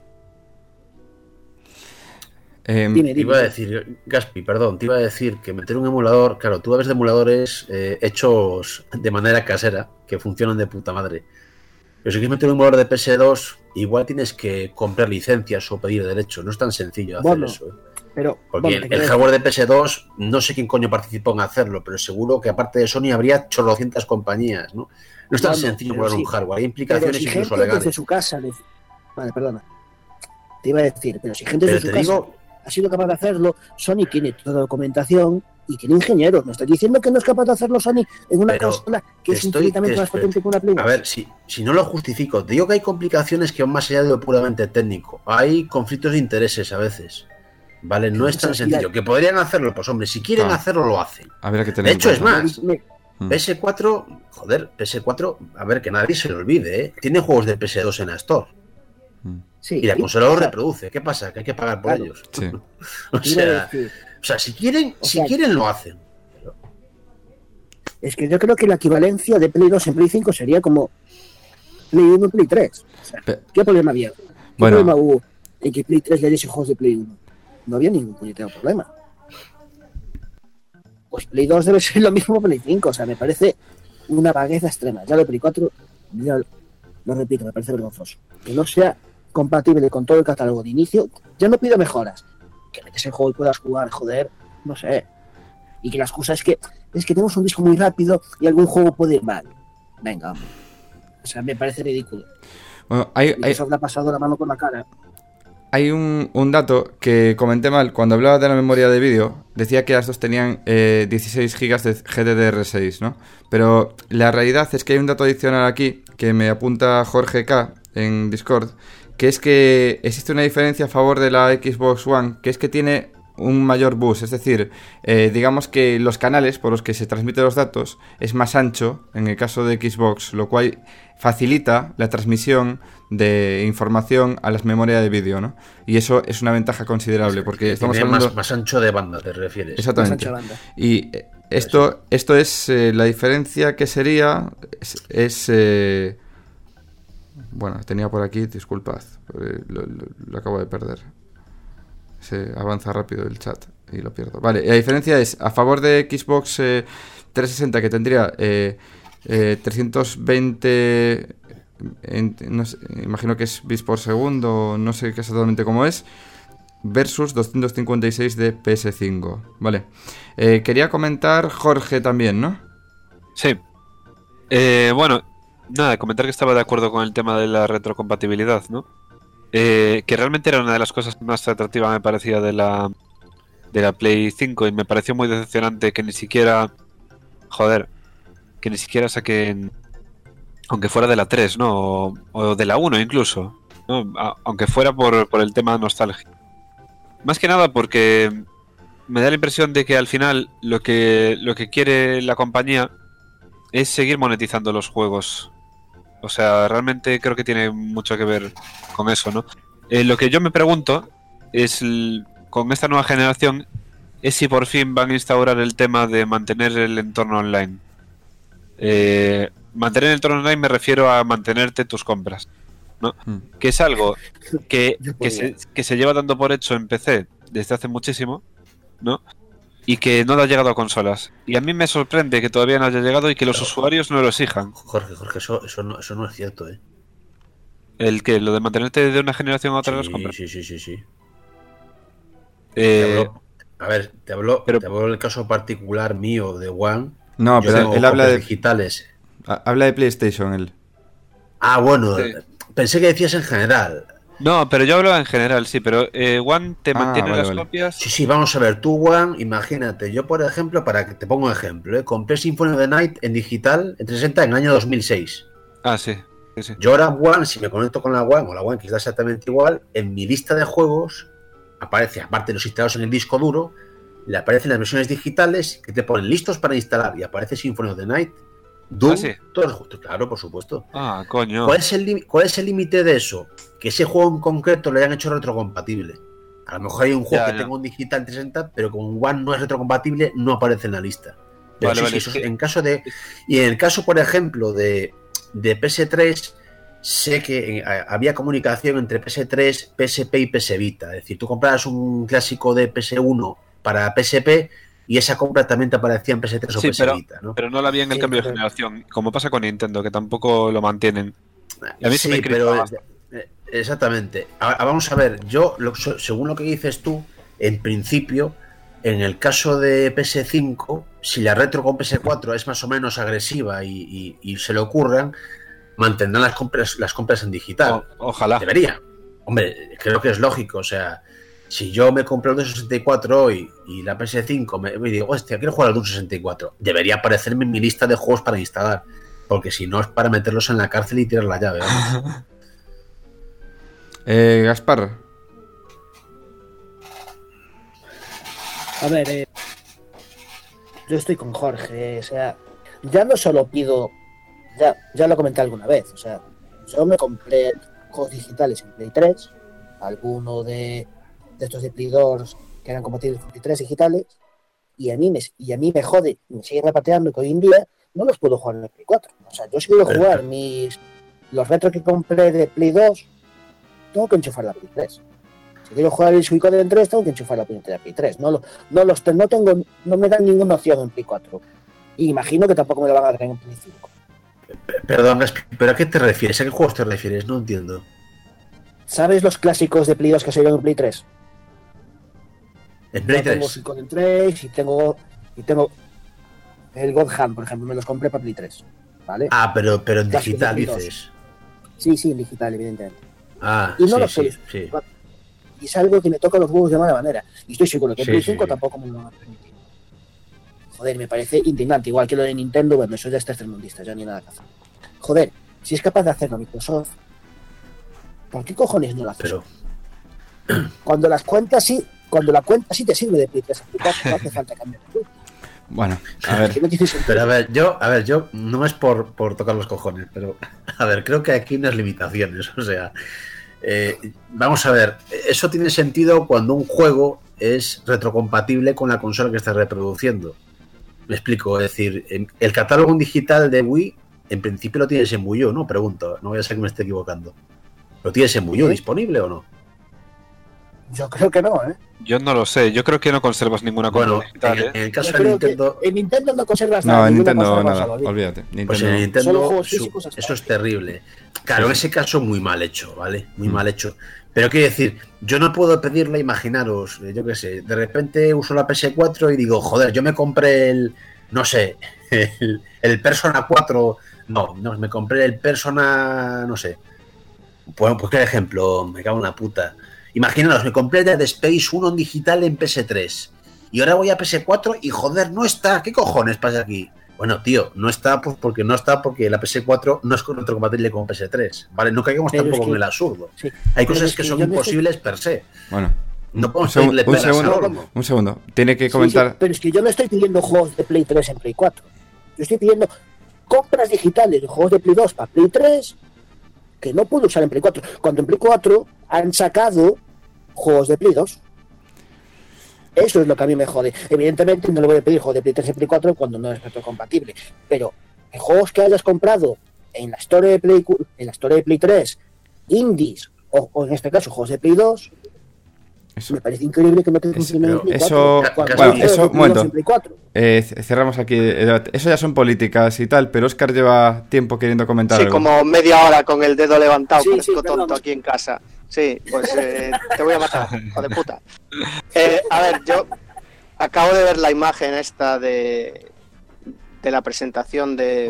Eh, dime, dime. Iba a decir, Gaspi, perdón, te iba a decir que meter un emulador, claro, tú hablas de emuladores eh, hechos de manera casera, que funcionan de puta madre. Pero si quieres meter un emulador de P S dos, igual tienes que comprar licencias o pedir derechos. No es tan sencillo hacer bueno, eso. ¿eh? Pero, porque bueno, el, el hardware de P S dos, no sé quién coño participó en hacerlo, pero seguro que aparte de Sony habría chorrocientas compañías, ¿no? No es tan bueno, sencillo poner sí, un hardware, hay implicaciones si incluso legales. Desde su casa, de... vale, perdona, te iba a decir, pero si gente desde su casa digo... ha sido capaz de hacerlo, Sony tiene toda la documentación y tiene ingenieros. Me estoy diciendo que no es capaz de hacerlo Sony en una pero consola que es estoy, infinitamente más potente que una Play. A ver, si, si no lo justifico, te digo que hay complicaciones que van más allá de lo puramente técnico. Hay conflictos de intereses a veces. Vale, no es tan sencillo. Que podrían hacerlo, pues hombre, si quieren ah, hacerlo, lo hacen. A ver, que tener de hecho, es más, P S cuatro, joder, P S cuatro, a ver, que nadie se lo olvide, ¿eh? Tiene juegos de P S dos en la Store. Sí, y la consola los reproduce. ¿Qué pasa? Que hay que pagar por claro, ellos. Sí. o, sea, o sea, si quieren, o sea, si quieren lo hacen. Es que yo creo que la equivalencia de Play dos en Play cinco sería como Play uno y Play tres. O sea, Pe- ¿qué problema había? ¿Qué Bueno. problema hubo en que Play tres le diese juegos de Play uno? No había ningún puñetero problema. Pues Play dos debe ser lo mismo que Play cinco. O sea, me parece una vagueza extrema. Ya lo de Play cuatro, ya lo repito, me parece vergonzoso. Que no sea compatible con todo el catálogo de inicio. Ya no pido mejoras. Que metes el juego y puedas jugar, joder, no sé. Y que la excusa es que es que tenemos un disco muy rápido y algún juego puede ir mal. Venga, hombre. O sea, me parece ridículo. Bueno, hay, Y hay, eso le ha pasado la mano por la cara. hay un, un dato que comenté mal. Cuando hablaba de la memoria de vídeo, decía que las dos tenían eh, dieciséis gigas de G D D R seis, ¿no? Pero la realidad es que hay un dato adicional aquí que me apunta Jorge K en Discord, que es que existe una diferencia a favor de la Xbox One, que es que tiene un mayor bus, es decir, eh, digamos que los canales por los que se transmiten los datos es más ancho en el caso de Xbox, lo cual facilita la transmisión de información a las memorias de vídeo, ¿no? Y eso es una ventaja considerable, porque estamos Tiene hablando... más, más ancho de banda, te refieres. Exactamente. Más ancha banda. Y eh, esto, esto es eh, la diferencia que sería es, es, eh, bueno, tenía por aquí, disculpad, eh, lo, lo- lo acabo de perder. Se avanza rápido el chat y lo pierdo. Vale, la diferencia es a favor de Xbox eh, trescientos sesenta, que tendría eh, eh, trescientos veinte, en- no sé, imagino que es bits por segundo, no sé exactamente cómo es, versus doscientos cincuenta y seis de P S cinco. Vale. Eh, quería comentar Jorge también, ¿no? Sí. Eh, bueno, nada, comentar que estaba de acuerdo con el tema de la retrocompatibilidad, ¿no? Eh, que realmente era una de las cosas más atractivas, me parecía, de la de la Play cinco, y me pareció muy decepcionante que ni siquiera, joder, que ni siquiera saquen, aunque fuera de la tres, ¿no? O, o de la uno incluso, ¿no? A- aunque fuera por, por el tema nostalgia. Más que nada porque me da la impresión de que al final lo que lo que quiere la compañía es seguir monetizando los juegos. O sea, realmente creo que tiene mucho que ver con eso, ¿no? Eh, lo que yo me pregunto es, l- con esta nueva generación, es si por fin van a instaurar el tema de mantener el entorno online. Eh, mantener el entorno online me refiero a mantenerte tus compras, ¿no? Mm. Que es algo que, Yo que, podría. se, que se lleva dando por hecho en P C desde hace muchísimo, ¿no? Y que no ha llegado a consolas. Y a mí me sorprende que todavía no haya llegado y que los No. usuarios no lo exijan. Jorge, Jorge, eso, eso, no, eso no es cierto, ¿eh? El que lo de mantenerte de una generación a otra Sí, las compras. sí, sí, sí, sí. Eh, Te hablo- a ver, te hablo, pero- te hablo del caso particular mío de One. No, Yo pero tengo él habla copias de, digitales. ha- habla de PlayStation, él. Ah, bueno, Sí. pensé que decías en general. No, pero yo hablaba en general, sí, pero eh, One te Ah, mantiene vale, las vale. copias. Sí, sí, vamos a ver, tú, One, imagínate, yo por ejemplo, para que te ponga un ejemplo, ¿eh? Compré Symphony of the Night en digital en trescientos sesenta en el año dos mil seis. Ah, sí, sí, sí. Yo ahora One, si me conecto con la One o la One que está exactamente igual, en mi lista de juegos aparece, aparte de los instalados en el disco duro, le aparecen las versiones digitales que te ponen listos para instalar y aparece Symphony of the Night, Doom, ¿Ah, sí? todos los juegos, claro, por supuesto. Ah, coño. ¿Cuál es el lim- cuál es el límite de eso? Que ese juego en concreto le hayan hecho retrocompatible. A lo mejor hay un juego Ya, que ya. tenga un digital trescientos sesenta, pero con One no es retrocompatible, no aparece en la lista. Pero Vale, sí, vale, sí, eso sí. es en caso de. Y en el caso, por ejemplo, de, de P S tres, sé que eh, había comunicación entre P S tres, P S P y P S Vita. Es decir, tú comprabas un clásico de P S uno para P S P y esa compra también te aparecía en P S tres o Sí, P S pero- Vita, ¿no? Pero no la vi en el Sí, cambio de pero- generación, como pasa con Nintendo, que tampoco lo mantienen. Y a mí sí sí, me pero crispaba eh, eh, exactamente. Ahora, vamos a ver, yo, lo- so- según lo que dices tú, en principio, en el caso de P S cinco, si la retro con P S cuatro es más o menos agresiva y, y- y se le ocurran, mantendrán las compras, las compras en digital. O- ojalá. Debería. Hombre, creo que es lógico. O sea, si yo me compré el Doom sesenta y cuatro hoy y la P S cinco me, me digo, hostia, quiero jugar al Doom sesenta y cuatro, debería aparecerme en mi lista de juegos para instalar. Porque si no es para meterlos en la cárcel y tirar la llave. vamos. Eh, Gaspar. A ver, eh, yo estoy con Jorge, o sea, ya no solo pido, ya, ya lo comenté alguna vez, o sea, yo me compré juegos digitales en Play tres, alguno de, de estos de Play dos que eran compatibles con Play tres digitales, y a mí me, y a mí me jode, me sigue repateando que hoy en día no los puedo jugar en el Play cuatro. O sea, yo sí quiero jugar mis, los retro que compré de Play dos, tengo que enchufar la Play tres. Si quiero jugar el Suicoden tres, tengo que enchufar la Play tres. No, lo, no, los, no, tengo, no me dan ninguna opción en Play cuatro. Y imagino que tampoco me lo van a dar en Play cinco. Perdón, ¿pero a qué te refieres? ¿A qué juegos te refieres? No entiendo. ¿Sabes los clásicos de Play dos que salieron en Play tres? ¿En Play tres? Tengo Suicoden tres y tengo, y tengo el God Hand, por ejemplo, me los compré para Play tres. ¿Vale? Ah, pero, pero en Clásicos digital de Play dices. Sí, sí, en digital, evidentemente. Ah, y no sí, lo sí, sé. sí. Y es algo que me toca los huevos de mala manera. Y estoy seguro que en Sí, Play sí, cinco sí. tampoco me lo van a permitir. Joder, me parece indignante. Igual que lo de Nintendo, bueno, eso ya es tercermundista, ya ni nada que hacer. Joder, si es capaz de hacerlo Microsoft, ¿por qué cojones no lo haces? Pero, Cuando las cuentas sí, cuando la cuenta sí te sirve de Play tres a Play cuatro, no hace falta cambiar de cuenta. Bueno, a ver. Que no tiene sentido. pero a ver, yo, a ver, yo no es por, por tocar los cojones, pero a ver, creo que aquí hay unas limitaciones. O sea, eh, vamos a ver, eso tiene sentido cuando un juego es retrocompatible con la consola que está reproduciendo. Me explico, es decir, el catálogo digital de Wii, en principio lo tienes en Wii U, ¿no? Pregunto, no voy a ser que me esté equivocando. ¿Lo tienes en Wii U ¿Sí? disponible o no? Yo creo que no, ¿eh? Yo no lo sé, yo creo que no conservas ninguna copia Bueno, digital, en, ¿eh? en el Yo caso de creo Nintendo, que en Nintendo no conservas No, nada. en ninguna Nintendo consola nada, consola, olvídate. Nintendo. pues en Solo Nintendo juegos su- físicos hasta eso es ahora. terrible. Claro, Sí. en ese caso muy mal hecho, ¿vale? Muy Mm. mal hecho. Pero quiero decir, yo no puedo pedirle, imaginaros, eh, yo qué sé, de repente uso la P S cuatro y digo, joder, yo me compré el, no sé, el, el Persona cuatro, no, no, me compré el Persona, no sé. Pues, pues qué ejemplo, me cago en la puta. Imaginaros, me compré Dead Space uno en digital en P S tres. Y ahora voy a P S cuatro y joder, no está. ¿Qué cojones pasa aquí? Bueno, tío, no está pues porque no está porque la P S cuatro no es retrocompatible con P S tres. Vale, no caigamos Pero tampoco es que- en el absurdo. Sí. Hay Pero cosas es que que son yo no estoy- imposibles per se. Bueno, No un, podemos segu- pedirle un peras al segundo, olmo. un segundo. Tiene que Sí, comentar. sí, pero es que yo no estoy pidiendo juegos de Play tres en Play cuatro. Yo estoy pidiendo compras digitales de juegos de Play dos para Play tres que no puedo usar en Play cuatro. Cuando en Play cuatro han sacado juegos de Play dos. Eso es lo que a mí me jode. Evidentemente no le voy a pedir juegos de Play tres en Play cuatro cuando no es retrocompatible. Pero en juegos que hayas comprado en la Store de Play, cu- en la Store de Play tres, indies, o, o en este caso juegos de Play dos, Eso, me parece increíble que no te funcionen en pero Play eso- cuatro. Cuando bueno, hay juegos eso, de Play un dos momento. en Play cuatro. eh, c- cerramos aquí el debate. Eso ya son políticas y tal, pero Oscar lleva tiempo queriendo comentar Sí, algo. como media hora con el dedo levantado, Sí, parezco sí, perdón. tonto aquí en casa. Sí, pues eh, te voy a matar, hijo de puta. Eh, a ver, yo acabo de ver la imagen esta de, de la presentación de,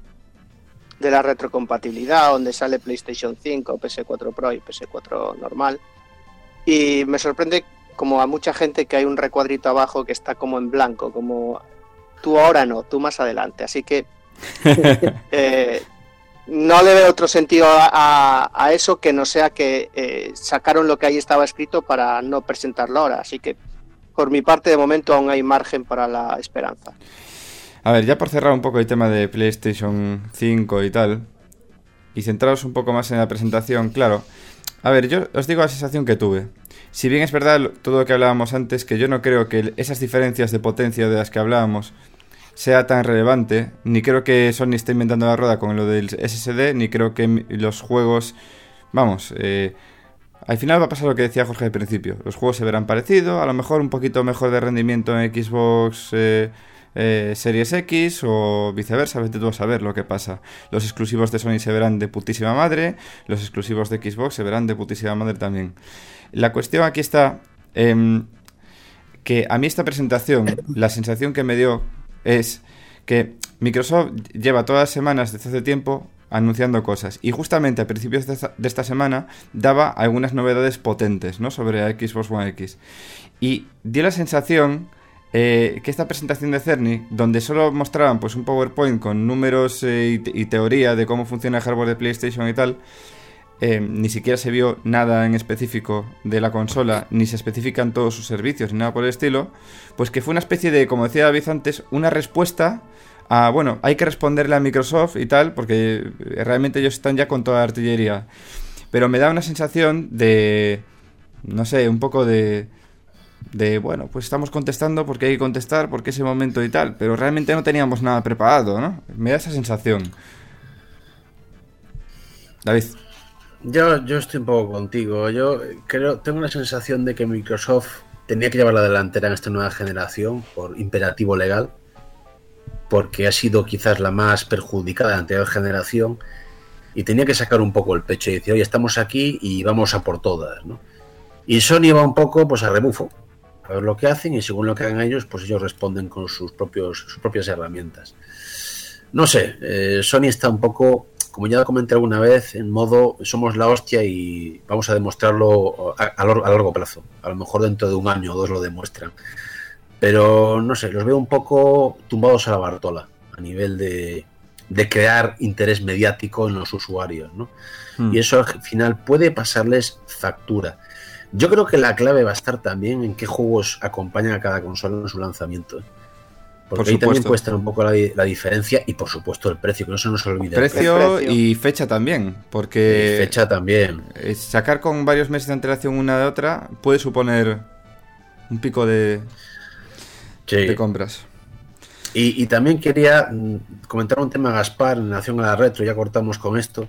de la retrocompatibilidad, donde sale PlayStation cinco, P S cuatro Pro y P S cuatro normal. Y me sorprende, como a mucha gente, que hay un recuadrito abajo que está como en blanco, como tú ahora no, tú más adelante. Así que eh, no le veo otro sentido a, a- a eso que no sea que eh, sacaron lo que ahí estaba escrito para no presentarlo ahora. Así que por mi parte, de momento, aún hay margen para la esperanza. A ver, ya por cerrar un poco el tema de PlayStation cinco y tal, y centraros un poco más en la presentación, claro. A ver, yo os digo la sensación que tuve. Si bien es verdad lo- todo lo que hablábamos antes, que yo no creo que esas diferencias de potencia de las que hablábamos sea tan relevante, ni creo que Sony esté inventando la rueda con lo del S S D, ni creo que mi- los juegos... Vamos, eh, al final va a pasar lo que decía Jorge al principio. Los juegos se verán parecidos, a lo mejor un poquito mejor de rendimiento en Xbox eh, eh, Series X o viceversa, vete tú a saber lo que pasa. Los exclusivos de Sony se verán de putísima madre, los exclusivos de Xbox se verán de putísima madre también. La cuestión aquí está em, que a mí esta presentación, la sensación que me dio es que Microsoft lleva todas las semanas desde hace tiempo anunciando cosas y justamente a principios de esta, de esta semana daba algunas novedades potentes, ¿no?, sobre la Xbox One X, y dio la sensación eh, que esta presentación de Cerny, donde solo mostraban pues un PowerPoint con números eh, y, te- y teoría de cómo funciona el hardware de PlayStation y tal, eh, ni siquiera se vio nada en específico de la consola, ni se especifican todos sus servicios, ni nada por el estilo, pues que fue una especie de, como decía David antes, una respuesta a, bueno, hay que responderle a Microsoft y tal, porque realmente ellos están ya con toda la artillería. Pero me da una sensación de, no sé, un poco de, de, bueno, pues estamos contestando porque hay que contestar, porque ese momento y tal, pero realmente no teníamos nada preparado, ¿no? Me da esa sensación. David. Yo, yo estoy un poco contigo. Yo creo, tengo la sensación de que Microsoft tenía que llevar la delantera en esta nueva generación por imperativo legal, porque ha sido quizás la más perjudicada de la anterior generación y tenía que sacar un poco el pecho y decir, oye, estamos aquí y vamos a por todas, ¿no? Y Sony va un poco pues a rebufo, a ver lo que hacen y según lo que hagan ellos, pues ellos responden con sus propios sus propias herramientas. No sé, eh, Sony está un poco, como ya comenté alguna vez, en modo somos la hostia y vamos a demostrarlo a, a, largo, a largo plazo. A lo mejor dentro de un año o dos lo demuestran. Pero no sé, los veo un poco tumbados a la Bartola a nivel de, de crear interés mediático en los usuarios, ¿no? Mm. Y eso al final puede pasarles factura. Yo creo que la clave va a estar también en qué juegos acompañan a cada consola en su lanzamiento, ¿eh? Porque por ahí también puede estar un poco la, la diferencia y por supuesto el precio, que no se nos olvide. Precio, el precio y fecha también, porque y fecha también. Sacar con varios meses de antelación una de otra puede suponer un pico de, sí. de compras. Y, y también quería comentar un tema, Gaspar, en relación a la retro, ya cortamos con esto.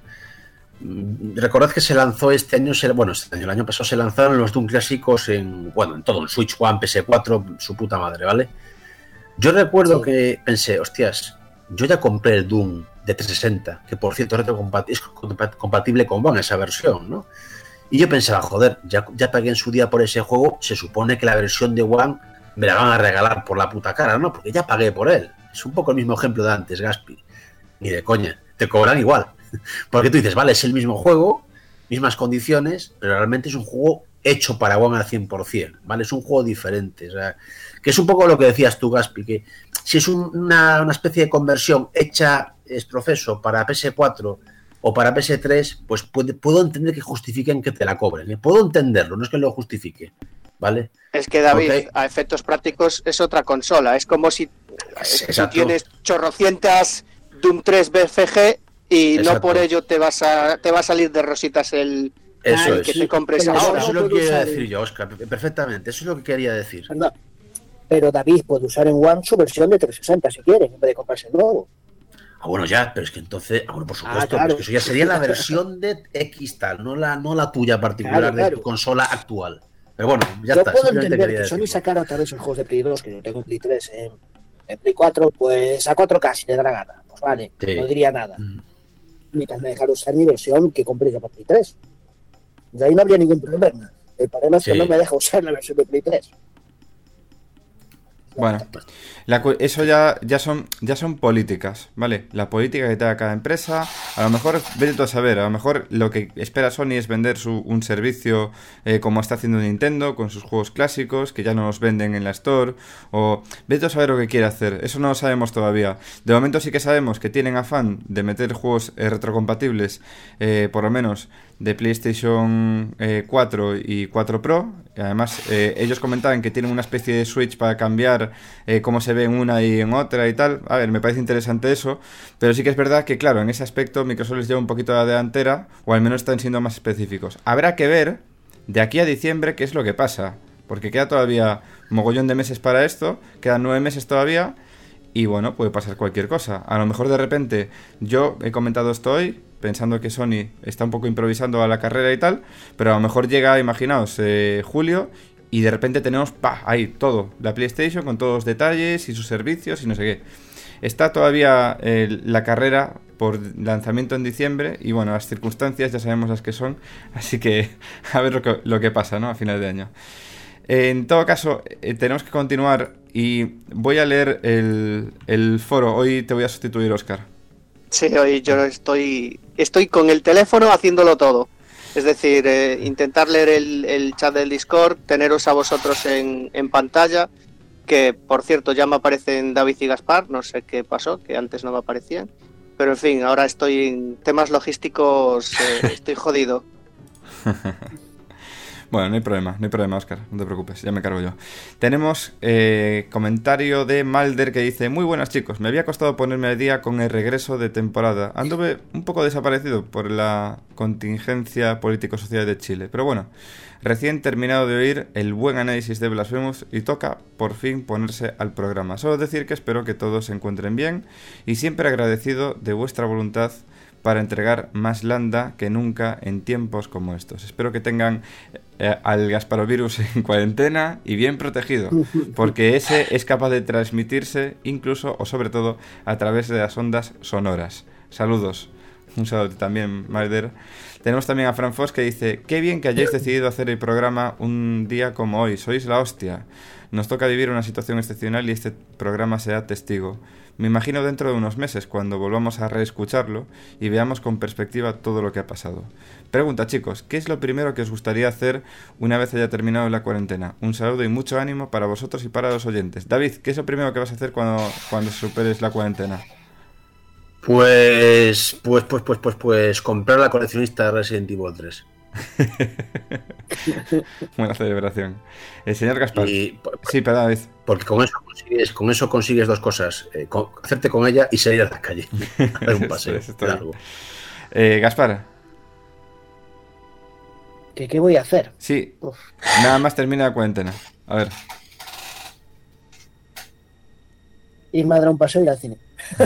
Recordad que se lanzó este año, bueno, este año, el año pasado se lanzaron los Doom clásicos en, bueno, en todo, en Switch One, P S cuatro, su puta madre, ¿vale? Yo recuerdo sí. que pensé, hostias, yo ya compré el Doom de trescientos sesenta, que por cierto es compatible con One, esa versión, ¿no? Y yo pensaba, joder, ya, ya pagué en su día por ese juego, se supone que la versión de One me la van a regalar por la puta cara, ¿no? Porque ya pagué por él. Es un poco el mismo ejemplo de antes, Gaspi. Ni de coña, te cobran igual. Porque tú dices, vale, es el mismo juego, mismas condiciones, pero realmente es un juego hecho para One al cien por ciento, ¿vale? Es un juego diferente, o sea, que es un poco lo que decías tú, Gaspi, que si es un, una, una especie de conversión hecha exprofeso para P S cuatro o para P S tres, pues puede, puedo entender que justifiquen que te la cobren, ¿eh? Puedo entenderlo, no es que lo justifique, ¿vale? Es que, David, okay. a efectos prácticos es otra consola, es como si tú tienes chorrocientas Doom tres B F G y Exacto. no por ello te vas a te va a salir de rositas el, eso el es. que te compres Pero ahora. Eso es lo que quería decir yo, Óscar, perfectamente, eso es lo que quería decir. Anda. Pero David puede usar en One su versión de trescientos sesenta si quiere, en vez de comprarse el nuevo. Ah, bueno, ya, pero es que entonces, ah, bueno, por supuesto, ah, claro. pues que eso ya sería la versión de X tal, no la, no la tuya particular claro, claro. de tu consola actual. Pero bueno, ya yo está. Yo puedo entender que Sony sacara otra vez los juegos de Play dos, que yo tengo en Play tres, en, en Play cuatro, pues a cuatro K si le da la gana. Pues vale, sí. no diría nada. Mm. Mientras me dejar usar mi versión que compré ya para Play tres. De ahí no habría ningún problema. El problema es sí. que no me deja usar la versión de Play tres. Bueno, la, eso ya, ya son ya son políticas, ¿vale? La política que tenga cada empresa, a lo mejor, vete tú a saber, a lo mejor lo que espera Sony es vender su, un servicio eh, como está haciendo Nintendo con sus juegos clásicos, que ya no los venden en la Store, o vete tú a saber lo que quiere hacer, eso no lo sabemos todavía. De momento sí que sabemos que tienen afán de meter juegos eh, retrocompatibles, eh, por lo menos de PlayStation eh, cuatro y cuatro Pro. Además, eh, ellos comentaban que tienen una especie de switch para cambiar eh, cómo se ve en una y en otra y tal. A ver, me parece interesante eso, pero sí que es verdad que, claro, en ese aspecto Microsoft les lleva un poquito a la delantera, o al menos están siendo más específicos. Habrá que ver de aquí a diciembre qué es lo que pasa, porque queda todavía un mogollón de meses para esto, quedan nueve meses todavía, y bueno, puede pasar cualquier cosa. A lo mejor de repente, yo he comentado esto hoy, pensando que Sony está un poco improvisando a la carrera y tal, pero a lo mejor llega, imaginaos, eh, julio, y de repente tenemos, pa, ahí todo, la PlayStation con todos los detalles y sus servicios y no sé qué. Está todavía eh, la carrera por lanzamiento en diciembre y bueno, las circunstancias ya sabemos las que son, así que a ver lo que, lo que pasa, ¿no? A final de año. En todo caso, eh, tenemos que continuar y voy a leer el, el foro. Hoy te voy a sustituir, Óscar. Sí, hoy yo estoy estoy con el teléfono haciéndolo todo. Es decir, eh, intentar leer el, el chat del Discord, teneros a vosotros en, en pantalla, que por cierto ya me aparecen David y Gaspar, no sé qué pasó, que antes no me aparecían. Pero en fin, ahora estoy en temas logísticos, eh, estoy jodido. Bueno, no hay problema, no hay problema, Óscar, no te preocupes, ya me cargo yo. Tenemos eh, comentario de Malder que dice: muy buenas chicos, me había costado ponerme al día con el regreso de temporada. Anduve un poco desaparecido por la contingencia político-social de Chile, pero bueno, recién terminado de oír el buen análisis de Blasphemous y toca por fin ponerse al programa. Solo decir que espero que todos se encuentren bien y siempre agradecido de vuestra voluntad para entregar más landa que nunca en tiempos como estos. Espero que tengan eh, al Gasparovirus en cuarentena y bien protegido, porque ese es capaz de transmitirse incluso o sobre todo a través de las ondas sonoras. Saludos. Un saludo también, Marder. Tenemos también a Fran Foss que dice: qué bien que hayáis decidido hacer el programa un día como hoy, sois la hostia. Nos toca vivir una situación excepcional y este programa será testigo. Me imagino dentro de unos meses, cuando volvamos a reescucharlo y veamos con perspectiva todo lo que ha pasado. Pregunta, chicos, ¿qué es lo primero que os gustaría hacer una vez haya terminado la cuarentena? Un saludo y mucho ánimo para vosotros y para los oyentes. David, ¿qué es lo primero que vas a hacer cuando, cuando superes la cuarentena? Pues, pues, pues, pues, pues, pues, comprar la coleccionista de Resident Evil tres. Buena celebración. El señor Gaspar. Y, sí, perdón, David. Porque con eso consigues, con eso consigues dos cosas: eh, con, hacerte con ella y salir a la calle. Dar un paseo largo. Eh, Gaspar. ¿Qué, ¿Qué voy a hacer? Sí. Uf. Nada más termina la cuarentena. A ver. Irme a dar un paseo y ir al cine.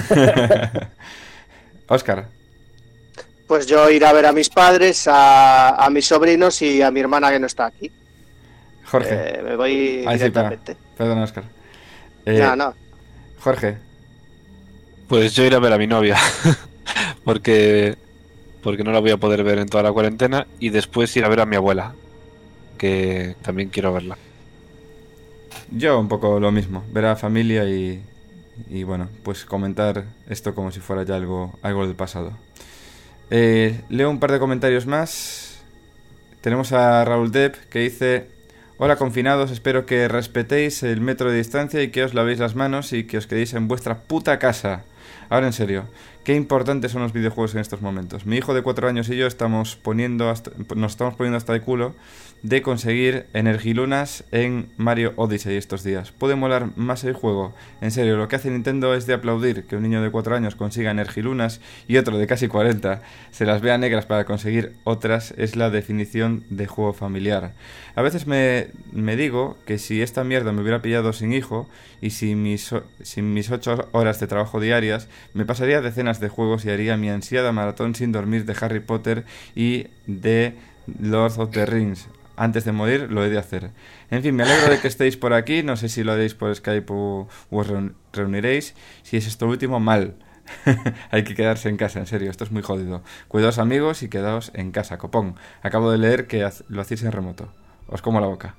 Óscar. Pues yo ir a ver a mis padres, a, a mis sobrinos y a mi hermana que no está aquí. Jorge. Eh, me voy Ahí directamente. Sí, perdón, Óscar. Eh, no, no. Jorge. Pues yo ir a ver a mi novia. porque, porque no la voy a poder ver en toda la cuarentena. Y después ir a ver a mi abuela, que también quiero verla. Yo un poco lo mismo. Ver a la familia y... Y bueno, pues comentar esto como si fuera ya algo, algo del pasado. Eh, leo un par de comentarios más. Tenemos a Raúl Depp que dice: hola confinados, espero que respetéis el metro de distancia y que os lavéis las manos y que os quedéis en vuestra puta casa. Ahora en serio, qué importantes son los videojuegos en estos momentos. Mi hijo de cuatro años y yo estamos poniendo hasta, nos estamos poniendo hasta el culo de conseguir energilunas en Mario Odyssey estos días. Puede molar más el juego. En serio, lo que hace Nintendo es de aplaudir que un niño de cuatro años consiga energilunas y otro de casi cuarenta se las vea negras para conseguir otras. Es la definición de juego familiar. A veces me, me digo que si esta mierda me hubiera pillado sin hijo y sin mis, sin mis ocho horas de trabajo diarias, me pasaría decenas de juegos y haría mi ansiada maratón sin dormir de Harry Potter y de Lord of the Rings. Antes de morir lo he de hacer. En fin, me alegro de que estéis por aquí. No sé si lo haréis por Skype o os reuniréis. Si es esto último, mal. Hay que quedarse en casa, en serio, esto es muy jodido. Cuidaos amigos y quedaos en casa, copón. Acabo de leer que lo hacéis en remoto. Os como la boca.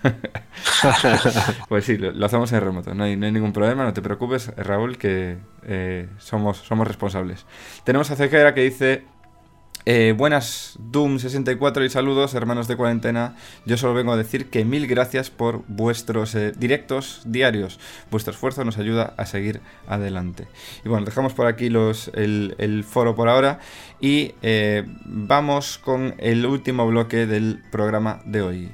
Pues sí, lo, lo hacemos en remoto, no hay, no hay ningún problema, no te preocupes, Raúl, que eh, somos, somos responsables. Tenemos a Cequera que dice: eh, buenas Doom sesenta y cuatro y saludos, hermanos de cuarentena. Yo solo vengo a decir que mil gracias por vuestros eh, directos diarios. Vuestro esfuerzo nos ayuda a seguir adelante. Y bueno, dejamos por aquí los, el, el foro por ahora y eh, vamos con el último bloque del programa de hoy.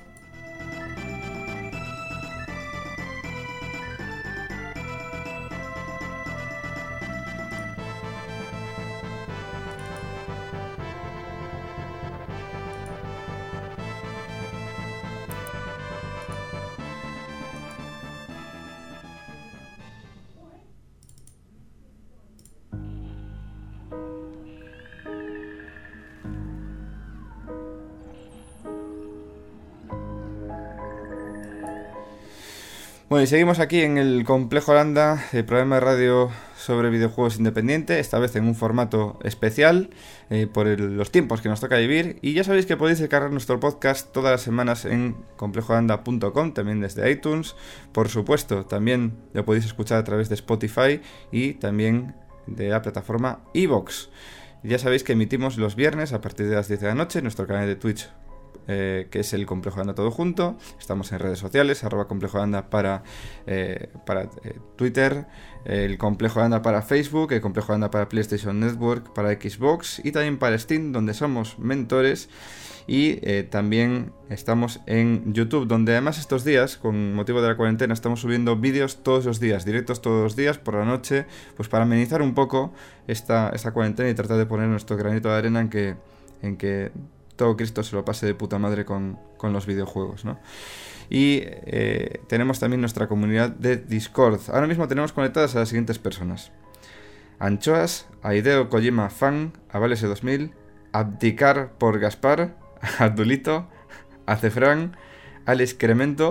Bueno, y seguimos aquí en el Complejo Landa, el programa de radio sobre videojuegos independiente, esta vez en un formato especial eh, por el, los tiempos que nos toca vivir. Y ya sabéis que podéis descargar nuestro podcast todas las semanas en complejo landa punto com, también desde iTunes. Por supuesto, también lo podéis escuchar a través de Spotify y también de la plataforma iVoox. Ya sabéis que emitimos los viernes a partir de las diez de la noche en nuestro canal de Twitch, Eh, que es el Complejo Anda todo junto. Estamos en redes sociales, arroba Complejo Anda para, eh, para eh, Twitter, el Complejo Anda para Facebook, el Complejo Anda para PlayStation Network, para Xbox y también para Steam, donde somos mentores. Y eh, también estamos en YouTube, donde además estos días, con motivo de la cuarentena, estamos subiendo vídeos todos los días, directos todos los días, por la noche, pues para amenizar un poco esta, esta cuarentena y tratar de poner nuestro granito de arena en que, en que todo Cristo se lo pase de puta madre con, con los videojuegos, ¿no? Y eh, tenemos también nuestra comunidad de Discord. Ahora mismo tenemos conectadas a las siguientes personas: Anchoas, Hideo Kojima fan, Avalese dos mil, Abdicar por Gaspar, Abdulito, Acefran, Alex Cremento,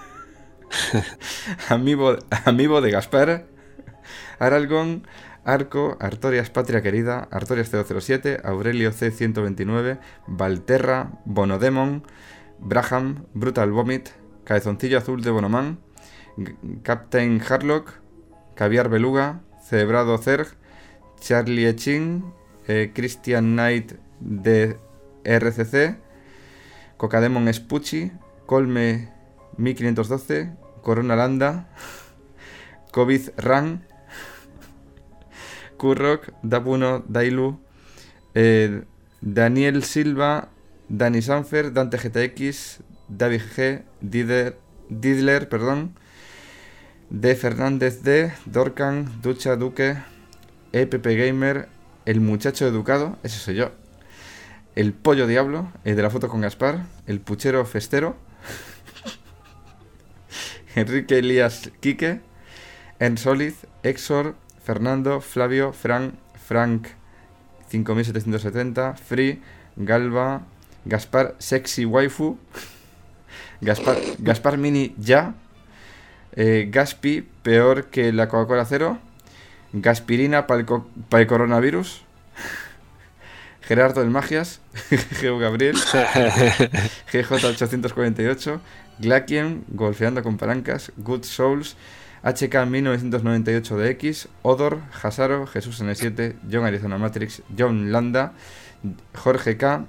Amiibo, Amiibo de Gaspar, Aralgon, Arco, Artorias Patria Querida, Artorias cero cero siete, Aurelio C ciento veintinueve, Valterra, Bonodemon, Braham, Brutal Vomit, Cabezoncillo Azul de Bonoman, Captain Harlock, Caviar Beluga, Cebrado Zerg, Charlie Echin, eh, Christian Knight de R C C, Cocademon Spucci, Colme mil quinientos doce, Corona Landa, Covid Ran, Kurrock, Dapuno, Dailu, eh, Daniel Silva, Dani Sanfer, Dante G T X, David G, Dider, Didler, perdón, D. Fernández D, Dorcan, Ducha Duque, E P P Gamer, El Muchacho Educado, ese soy yo, El Pollo Diablo, el de la foto con Gaspar, El Puchero Festero, Enrique Elías Quique, Ensoliz, Exor, Fernando, Flavio, Frank, Frank cinco mil setecientos setenta, Free, Galva, Gaspar Sexy Waifu, Gaspar, Gaspar Mini Ya, eh, Gaspi, peor que la Coca-Cola Cero, Gaspirina para el, co- pa el coronavirus, Gerardo del Magias, Geo Gabriel, G J ochocientos cuarenta y ocho, Glakien, Golfeando con Palancas, Good Souls, H K mil novecientos noventa y ocho de X, Odor, Hasaro, Jesús N siete, John Arizona Matrix, John Landa, Jorge K,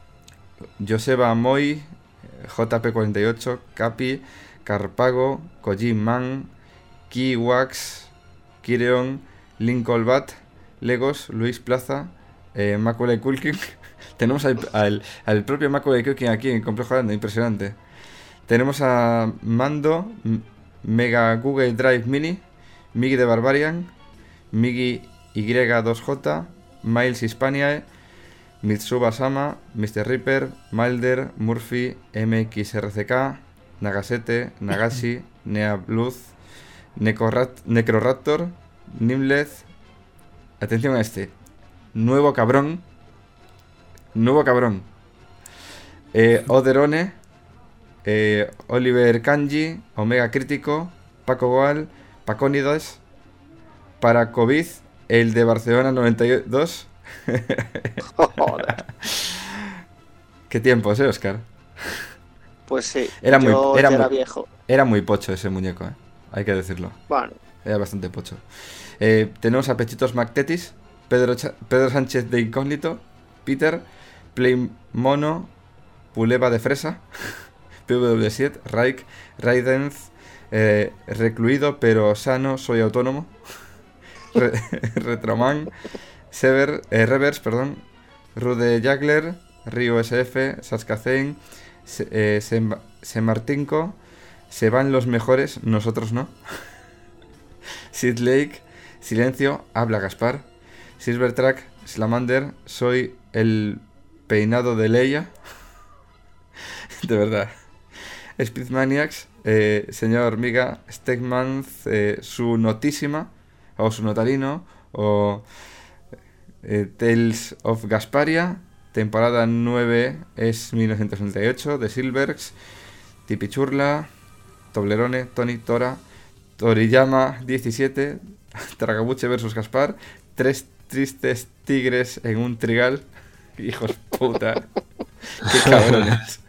Joseba Moy, J P cuarenta y ocho, Capi, Carpago, Kojin Man, Kiwax, Kireon, Lincoln Bat, Legos, Luis Plaza, eh, Macaulay Culkin. Tenemos al, al, al propio Macaulay Culkin aquí en Complejo Grande, impresionante. Tenemos a Mando, M- Mega Google Drive Mini, Migi de Barbarian, Migi Y dos J, Miles Hispaniae, Mitsuba Sama, mister Reaper, Malder, Murphy, M X R C K, Nagasete, Nagashi, Nea Bluz, Necrorat- Necroraptor, Nimleth. Atención a este. Nuevo cabrón. Nuevo cabrón. Eh, Oderone, eh, Oliver Kanji, Omega Crítico, Paco Goal, Pacónidas, para COVID, el de Barcelona noventa y dos. Joder. Qué tiempos, ¿eh, Oscar? Pues sí, Era muy- yo era ya muy- era viejo. Era muy pocho ese muñeco, ¿eh? Hay que decirlo. Bueno, Era bastante pocho. Eh, tenemos a Pechitos McTetis, Pedro, Cha- Pedro Sánchez de Incógnito, Peter, Play Mono, Puleva de Fresa, P W siete, Raik, Raidenz, eh, Recluido pero sano, soy autónomo, Re- Retroman, Sever, eh, Reverse, perdón, Rude Jagler, Rio S F, Saskazein, Se, eh, Sem- Semartinko, Se van los mejores, nosotros no. Sid Lake, Silencio, Habla Gaspar, Silvertrack, Slamander, Soy el peinado de Leia. De verdad. Speedmaniacs, eh, Señor Hormiga, Stegman, eh, su notísima, o su notarino, o eh, Tales of Gasparia, temporada nueve es mil novecientos sesenta y ocho, de Silverx, Tipichurla, Toblerone, Tony, Tora, Toriyama diecisiete, Tragabuche versus Gaspar, Tres tristes tigres en un trigal. Hijos puta. Qué cabrones.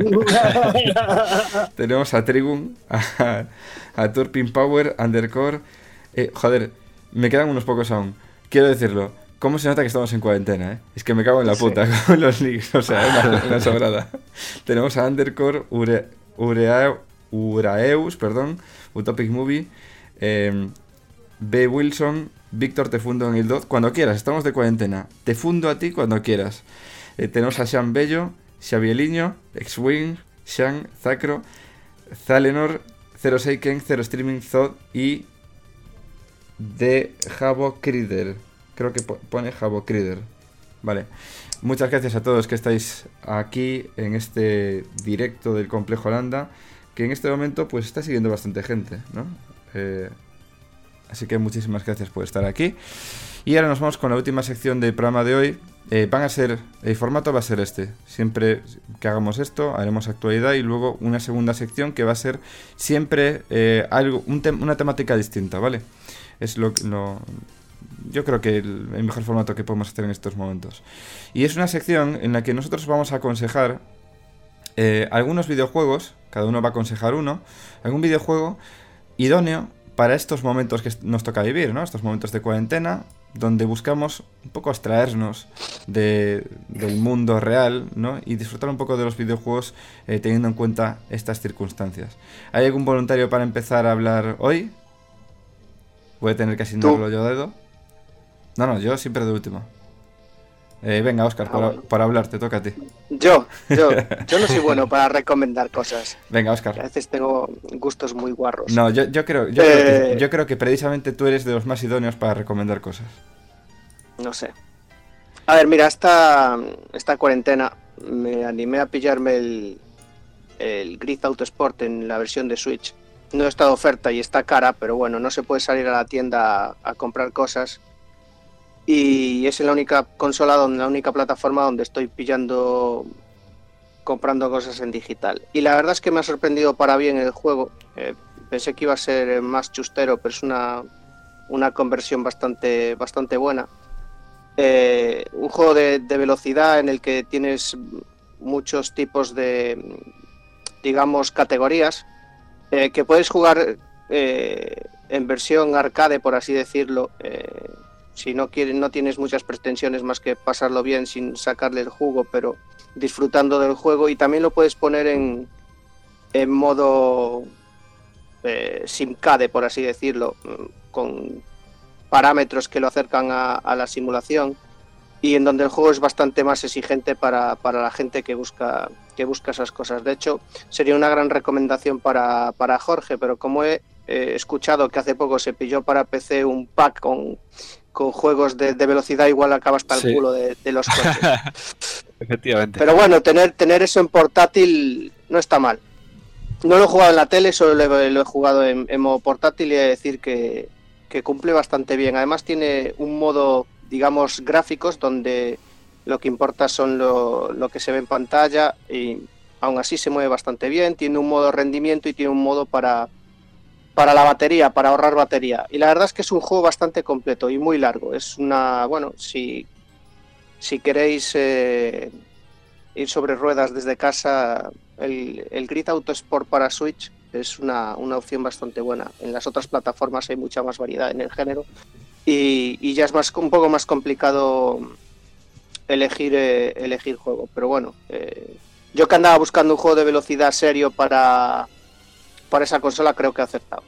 Tenemos a Trigun, a, a Turpin Power, Undercore. Eh, joder, me quedan unos pocos aún. Quiero decirlo. ¿Cómo se nota que estamos en cuarentena, eh? Es que me cago en la puta sí. Con los leaks. O sea, una, una sobrada. Tenemos a Undercore, Ure, Urea, Uraeus, perdón, Utopic Movie, eh, B. Wilson, Víctor, te fundo en el D O D cuando quieras, estamos de cuarentena. Te fundo a ti cuando quieras. Eh, tenemos a Sean Bello, Xavieliño, X-Wing, Sean, Zacro, Zalenor, Zero Seiken, Zero Streaming, Zod y de Jabo Crider. Creo que pone Jabo Crider. Vale. Muchas gracias a todos que estáis aquí en este directo del Complejo Landa, que en este momento pues está siguiendo bastante gente, ¿no? Eh, Así que muchísimas gracias por estar aquí. Y ahora nos vamos con la última sección del programa de hoy. Eh, van a ser, el formato va a ser este. Siempre que hagamos esto, haremos actualidad y luego una segunda sección que va a ser siempre eh, algo, un te- una temática distinta, ¿vale? Es lo, lo yo creo que el, el mejor formato que podemos hacer en estos momentos. Y es una sección en la que nosotros vamos a aconsejar eh, algunos videojuegos, cada uno va a aconsejar uno, algún videojuego idóneo para estos momentos que nos toca vivir, ¿no? Estos momentos de cuarentena, donde buscamos un poco abstraernos de, del mundo real, ¿no? Y disfrutar un poco de los videojuegos eh, teniendo en cuenta estas circunstancias. ¿Hay algún voluntario para empezar a hablar hoy? Voy a tener que asignarlo yo a dedo. No, no, yo siempre de último. Eh, venga, Óscar, Ah, para, bueno. para hablar, te toca a ti. Yo, yo, yo no soy bueno para recomendar cosas. Venga, A Óscar. veces tengo gustos muy guarros. No, yo, yo, creo, yo, Eh. creo que, yo creo que precisamente tú eres de los más idóneos para recomendar cosas. No sé. A ver, mira, esta, esta cuarentena me animé a pillarme el, el Grid Autosport en la versión de Switch. No está de oferta y está cara, pero bueno, no se puede salir a la tienda a, a comprar cosas. Y es la única consola, donde, la única plataforma donde estoy pillando, comprando cosas en digital. Y la verdad es que me ha sorprendido para bien el juego. Eh, pensé que iba a ser más chustero, pero es una, una conversión bastante, bastante buena. Eh, un juego de, de velocidad en el que tienes muchos tipos de, digamos, categorías, eh, que puedes jugar eh, en versión arcade, por así decirlo, eh, si no quieres, no tienes muchas pretensiones más que pasarlo bien sin sacarle el jugo, pero disfrutando del juego. Y también lo puedes poner en, en modo eh, simcade, por así decirlo, con parámetros que lo acercan a, a la simulación, y en donde el juego es bastante más exigente para, para la gente que busca, que busca esas cosas. De hecho, sería una gran recomendación para, para Jorge, pero como he eh, escuchado que hace poco se pilló para P C un pack con, con juegos de, de velocidad, igual acaba hasta el Sí. culo de, de los coches. Efectivamente. Pero bueno, tener, tener eso en portátil no está mal. No lo he jugado en la tele, solo lo he, lo he jugado en, en modo portátil, y he de decir que, que cumple bastante bien. Además tiene un modo, digamos, gráficos, donde lo que importa son lo, lo que se ve en pantalla, y aún así se mueve bastante bien. Tiene un modo rendimiento y tiene un modo para, para la batería, para ahorrar batería. Y la verdad es que es un juego bastante completo y muy largo. Es una, bueno, si, si queréis eh, ir sobre ruedas desde casa, el, el Grid Autosport para Switch es una, una opción bastante buena. En las otras plataformas hay mucha más variedad en el género, y, y ya es más, un poco más complicado elegir, eh, elegir juego. Pero bueno, eh, yo que andaba buscando un juego de velocidad serio para, para esa consola, creo que he acertado.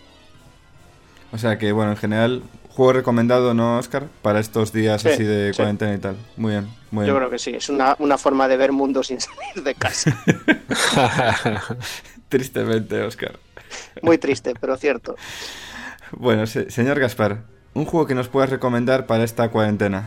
O sea que, bueno, en general, juego recomendado, ¿no, Óscar? Para estos días Sí, así de sí. cuarentena y tal. Muy bien, muy Yo bien. creo que sí, es una, una forma de ver mundo sin salir de casa. Tristemente, Óscar. Muy triste, pero cierto. Bueno, se- señor Gaspar, un juego que nos puedas recomendar para esta cuarentena.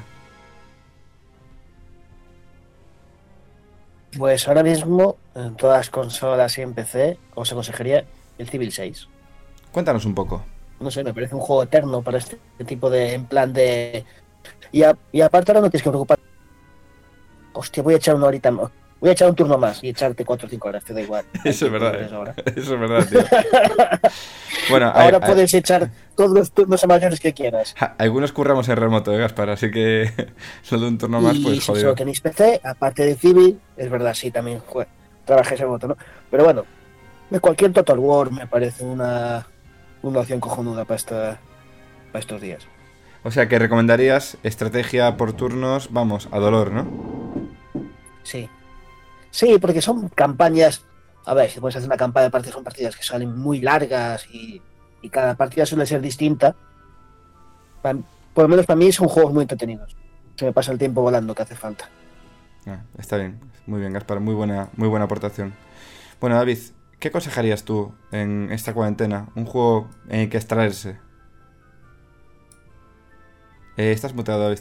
Pues ahora mismo, en todas las consolas y en P C, os aconsejaría el Civil seis. Cuéntanos un poco. No sé, me parece un juego eterno para este tipo de, en plan de... Y, a- y aparte ahora no tienes que preocupar. Hostia, voy a echar una horita más. Voy a echar un turno más y echarte cuatro o cinco horas, te da igual. Eso es verdad, Tienes ahora. eh. Eso es verdad, tío. Bueno, hay- Ahora hay- puedes echar todos los turnos a mayores que quieras. ja, algunos curramos en remoto, ¿eh, Gaspar? Así que lo de un turno más, y pues si jodido. solo tenéis P C, aparte de Civil, es verdad, sí, también jue- trabajé en moto, ¿no? Pero bueno, de cualquier Total War me parece una, una opción cojonuda para, esta, para estos días. O sea que recomendarías estrategia por turnos, vamos, a dolor, ¿no? Sí. Sí, porque son campañas. A ver, si puedes hacer una campaña de partidas, son partidas que salen muy largas y, y cada partida suele ser distinta. Pa- por lo menos para mí son juegos muy entretenidos. Se me pasa el tiempo volando, que hace falta. Ah, está bien, muy bien, Gaspar, muy buena, muy buena aportación. Bueno, David, ¿qué aconsejarías tú en esta cuarentena? Un juego en el que extraerse. Eh, estás muteado, David.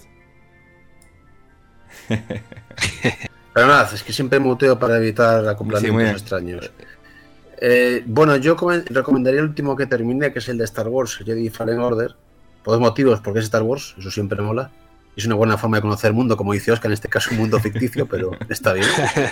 Pero nada, es que siempre muteo para evitar acoplamientos Sí, muy bien. extraños. Eh, bueno, yo recomendaría el último que terminé, que es el de Star Wars, Jedi Fallen Order. Por dos motivos, porque es Star Wars, eso siempre mola. Es una buena forma de conocer el mundo, como dice Oscar, en este caso un mundo ficticio, pero está bien.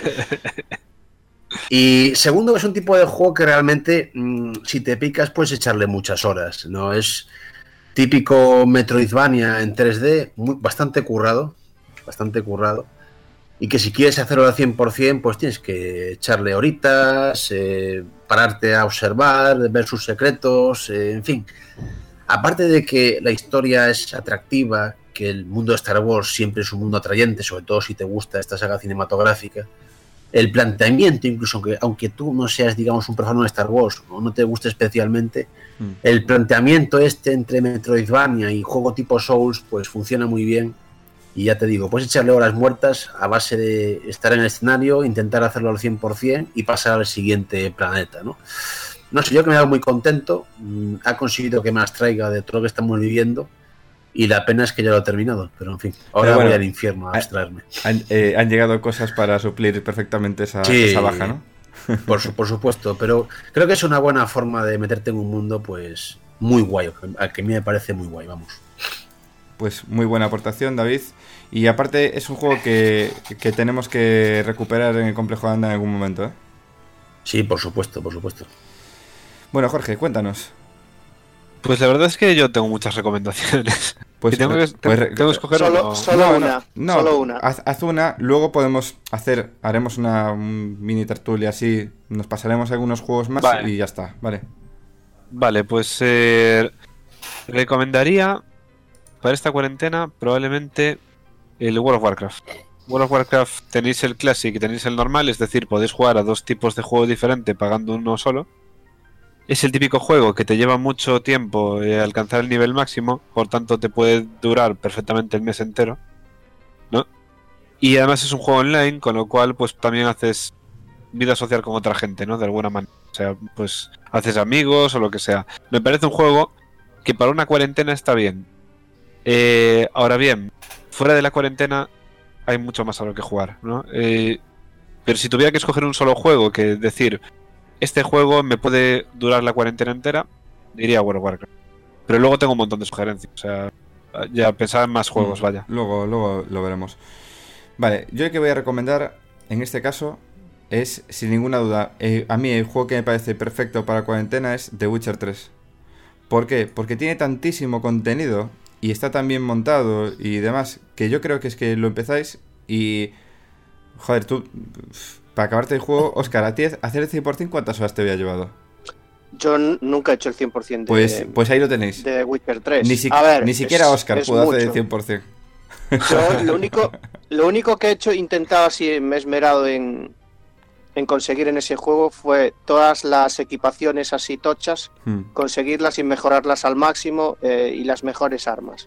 Y segundo, es un tipo de juego que realmente, mmm, si te picas, puedes echarle muchas horas. No es típico Metroidvania en tres D, muy, bastante currado, bastante currado. Y que si quieres hacerlo al cien por ciento, pues tienes que echarle horitas, eh, pararte a observar, ver sus secretos, eh, en fin. Aparte de que la historia es atractiva, que el mundo de Star Wars siempre es un mundo atrayente, sobre todo si te gusta esta saga cinematográfica, el planteamiento, incluso aunque, aunque tú no seas, digamos, un profano de Star Wars o no te guste especialmente, mm. el planteamiento este entre Metroidvania y juego tipo Souls, pues funciona muy bien. Y ya te digo, puedes echarle horas muertas a base de estar en el escenario, intentar hacerlo al cien por ciento y pasar al siguiente planeta, ¿no? No sé, yo que me he dado muy contento, mmm, ha conseguido que me abstraiga de todo lo que estamos viviendo y la pena es que ya lo he terminado, pero en fin, ahora bueno, voy al infierno a abstraerme. Han, eh, han llegado cosas para suplir perfectamente esa, sí, esa baja, ¿no? Por, su, por supuesto, pero creo que es una buena forma de meterte en un mundo pues muy guay, al que a mí me parece muy guay, vamos. Pues muy buena aportación, David. Y aparte es un juego que, que tenemos que recuperar en el complejo de Anda en algún momento, ¿eh? Sí, por supuesto, por supuesto. Bueno, Jorge, cuéntanos. Pues la verdad es que yo tengo muchas recomendaciones. Pues tengo que, pues, tengo, tengo que escoger solo, uno. solo no, una. No, solo una. Haz, haz una, luego podemos hacer, haremos una un mini tertulia así, nos pasaremos algunos juegos más vale. Y ya está, vale. Vale, pues eh, recomendaría para esta cuarentena probablemente el World of Warcraft. World of Warcraft tenéis el Classic y tenéis el normal, es decir, podéis jugar a dos tipos de juego diferente pagando uno solo. Es el típico juego que te lleva mucho tiempo eh, alcanzar el nivel máximo, por tanto te puede durar perfectamente el mes entero, ¿no? Y además es un juego online, con lo cual pues también haces vida social con otra gente, ¿no? De alguna manera. O sea, pues haces amigos o lo que sea. Me parece un juego que para una cuarentena está bien. Eh, ahora bien, fuera de la cuarentena hay mucho más a lo que jugar, ¿no? Eh, pero si tuviera que escoger un solo juego, que decir, este juego me puede durar la cuarentena entera, diría World of Warcraft. Pero luego tengo un montón de sugerencias, o sea, ya pensaba en más juegos, mm, vaya. Luego, luego lo veremos. Vale, yo el que voy a recomendar en este caso es, sin ninguna duda, eh, a mí el juego que me parece perfecto para cuarentena es The Witcher tres. ¿Por qué? Porque tiene tantísimo contenido y está tan bien montado y demás, que yo creo que es que lo empezáis y... Joder, tú... Para acabarte el juego, Óscar, a ti hacer el cien por ciento, ¿cuántas horas te había llevado? Yo n- nunca he hecho el cien por ciento de, pues, pues ahí lo tenéis. de Witcher tres. Ni, si- a ver, ni siquiera es, Óscar es pudo mucho. hacer el cien por ciento. Yo lo único, lo único que he hecho, intentado así, me he esmerado en, en conseguir en ese juego fue todas las equipaciones así tochas, hmm. conseguirlas y mejorarlas al máximo eh, y las mejores armas.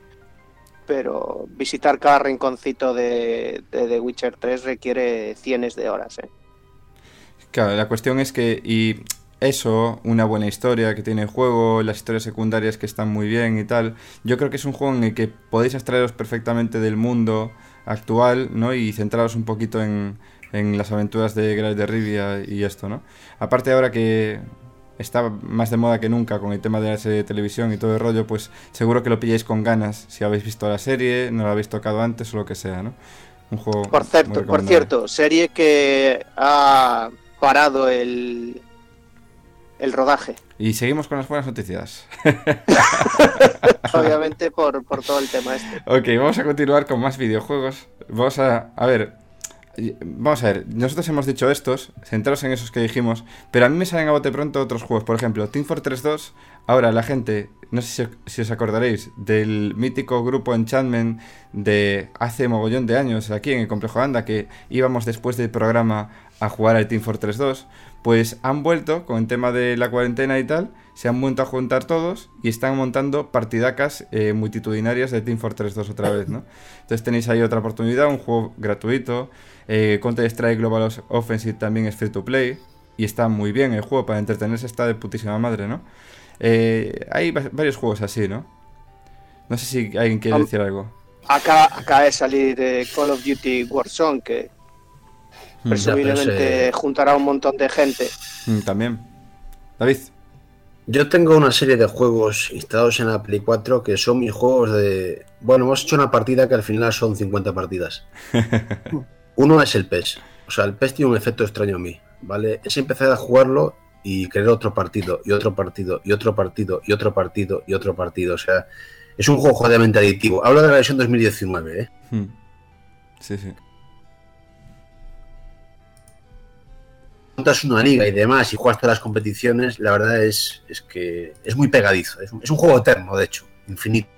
Pero visitar cada rinconcito de, de, de Witcher tres requiere cientos de horas, ¿eh? Claro, la cuestión es que y eso, una buena historia que tiene el juego, las historias secundarias que están muy bien y tal, yo creo que es un juego en el que podéis extraeros perfectamente del mundo actual, ¿no? Y centraros un poquito en, en las aventuras de Geralt de Rivia y esto, ¿no? Aparte ahora que está más de moda que nunca con el tema de la serie de televisión y todo el rollo, pues seguro que lo pilláis con ganas si habéis visto la serie, no la habéis tocado antes o lo que sea, ¿no? Un juego por cierto, por cierto, serie que ha parado el el rodaje. Y seguimos con las buenas noticias. Obviamente por, por todo el tema este. Ok, vamos a continuar con más videojuegos. Vamos a... A ver... Vamos a ver, nosotros hemos dicho estos, centraros en esos que dijimos, pero a mí me salen a bote pronto otros juegos. Por ejemplo, Team Fortress dos. Ahora la gente, no sé si, si os acordaréis del mítico grupo Enchantment de hace mogollón de años aquí en el complejo Anda, que íbamos después del programa a jugar al Team Fortress dos. Pues han vuelto con el tema de la cuarentena y tal, se han vuelto a juntar todos y están montando partidacas eh, multitudinarias de Team Fortress dos otra vez, ¿no? Entonces tenéis ahí otra oportunidad, un juego gratuito. eh, Counter-Strike Global Offensive también es free to play y está muy bien el juego, para entretenerse está de putísima madre, ¿no? Eh, hay va- varios juegos así, ¿no? No sé si alguien quiere decir algo. Acá acaba de salir eh, Call of Duty Warzone, que Mm. presumiblemente Ya, pues, eh... juntará un montón de gente. Mm, también. David. Yo tengo una serie de juegos instalados en la Play cuatro que son mis juegos de... Bueno, hemos hecho una partida que al final son cincuenta partidas. Uno es el P E S. O sea, el P E S tiene un efecto extraño a mí, ¿vale? Es empezar a jugarlo y querer otro partido, y otro partido, y otro partido, y otro partido, y otro partido. O sea, es un juego jodidamente adictivo. Hablo de la versión dos mil diecinueve, ¿eh? Hmm. Sí, sí. Montas una liga y demás y juegas todas las competiciones, la verdad es, es que es muy pegadizo. Es un, es un juego eterno, de hecho, infinito.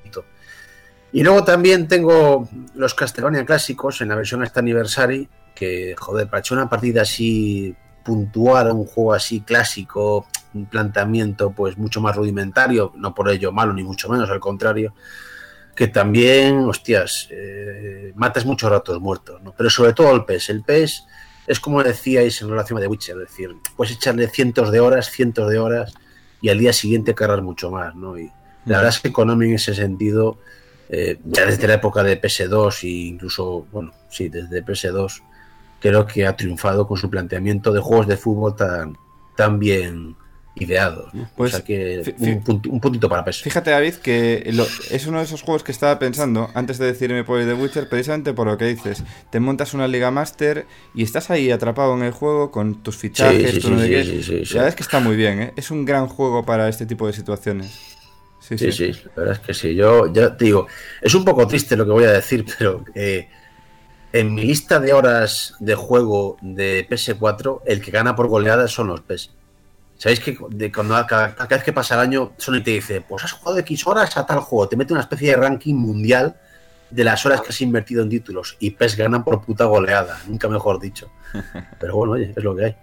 Y luego también tengo los Castlevania clásicos en la versión esta Anniversary, que, joder, para echar una partida así puntual, un juego así clásico, un planteamiento pues mucho más rudimentario, no por ello malo ni mucho menos, al contrario, que también, hostias, eh, matas muchos ratos muertos, ¿no? Pero sobre todo el P E S. El P E S es como decíais en relación a The Witcher, es decir, puedes echarle cientos de horas, cientos de horas y al día siguiente cargas mucho más, ¿no? Y la verdad es que Konami en ese sentido, eh, ya desde la época de P S dos e incluso, bueno, sí, desde P S dos, creo que ha triunfado con su planteamiento de juegos de fútbol tan, tan bien ideados, ¿no? Pues, o sea que fi- un, punt- un puntito para P E S. Fíjate, David, que lo- es uno de esos juegos que estaba pensando antes de decirme por el The Witcher, precisamente por lo que dices. Te montas una Liga Master y estás ahí atrapado en el juego con tus fichajes, Sí, sí, tu sí, no sé sí, qué. sí, sí, sí. La verdad es que está muy bien, ¿eh? Es un gran juego para este tipo de situaciones. Sí, sí. Sí, sí, la verdad es que sí. Yo ya te digo, es un poco triste lo que voy a decir, pero eh, en mi lista de horas de juego de P S cuatro, el que gana por goleadas son los P E S. ¿Sabéis que de cuando cada, cada vez que pasa el año, Sony te dice, pues has jugado X horas a tal juego, te mete una especie de ranking mundial de las horas que has invertido en títulos y P E S ganan por puta goleada, nunca mejor dicho. Pero bueno, oye, es lo que hay.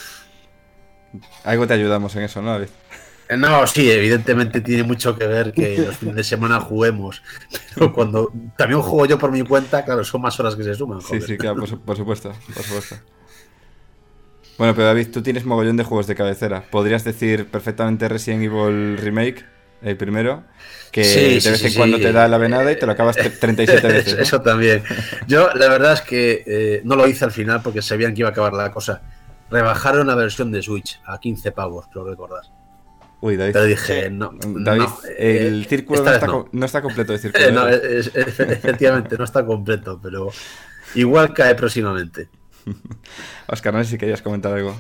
Algo te ayudamos en eso, ¿no, David? Eh, No, sí, evidentemente tiene mucho que ver que los fines de semana juguemos, pero cuando también juego yo por mi cuenta, claro, son más horas que se suman. Sí, Joder. sí, claro, por, su- por supuesto, por supuesto. Bueno, pero David, tú tienes mogollón de juegos de cabecera. Podrías decir perfectamente Resident Evil Remake, el primero, que Sí, de sí, vez sí, en cuando sí. te da la venada y te lo acabas te- treinta y siete veces, ¿no? Eso también. Yo, la verdad es que eh, no lo hice al final porque sabían que iba a acabar la cosa. Rebajaron la versión de Switch a quince pavos, creo recordar. Uy, David. Pero dije, Sí. no. David, no, eh, el círculo esta no vez está, no. co- no está completo de círculo. Eh, no, ¿eh? es- es- efectivamente, no está completo, pero igual cae próximamente. Oscar, no sé si querías comentar algo.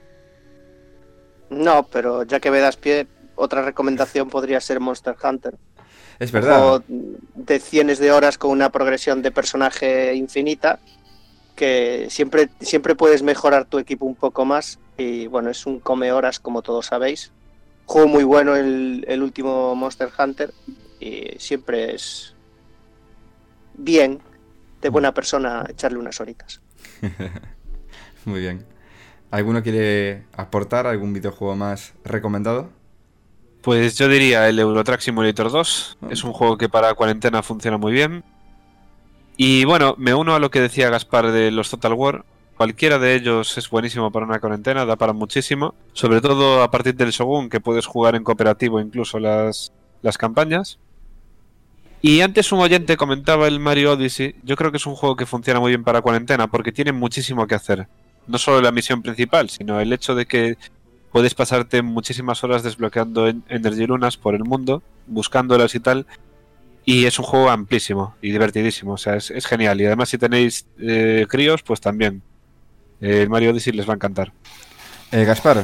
No, pero ya que me das pie, otra recomendación podría ser Monster Hunter. Es Un verdad. juego de cientos de horas con una progresión de personaje infinita, que siempre, siempre puedes mejorar tu equipo un poco más. Y bueno, es un come horas, como todos sabéis. Juego muy bueno el, el último Monster Hunter. Y siempre es bien, de buena persona, echarle unas horitas. Muy bien. ¿Alguno quiere aportar algún videojuego más recomendado? Pues yo diría el Euro Truck Simulator dos. Es un juego que para cuarentena funciona muy bien. Y bueno, me uno a lo que decía Gaspar de los Total War. Cualquiera de ellos es buenísimo para una cuarentena, da para muchísimo. Sobre todo a partir del Shogun, que puedes jugar en cooperativo incluso las, las campañas. Y antes un oyente comentaba el Mario Odyssey. Yo creo que es un juego que funciona muy bien para cuarentena porque tiene muchísimo que hacer. No solo la misión principal, sino el hecho de que puedes pasarte muchísimas horas desbloqueando en- Energy Lunas por el mundo, buscándolas y tal. Y es un juego amplísimo y divertidísimo, o sea, es, es genial. Y además si tenéis eh, críos, pues también. Eh, el Mario Odyssey les va a encantar. Eh, Gaspar,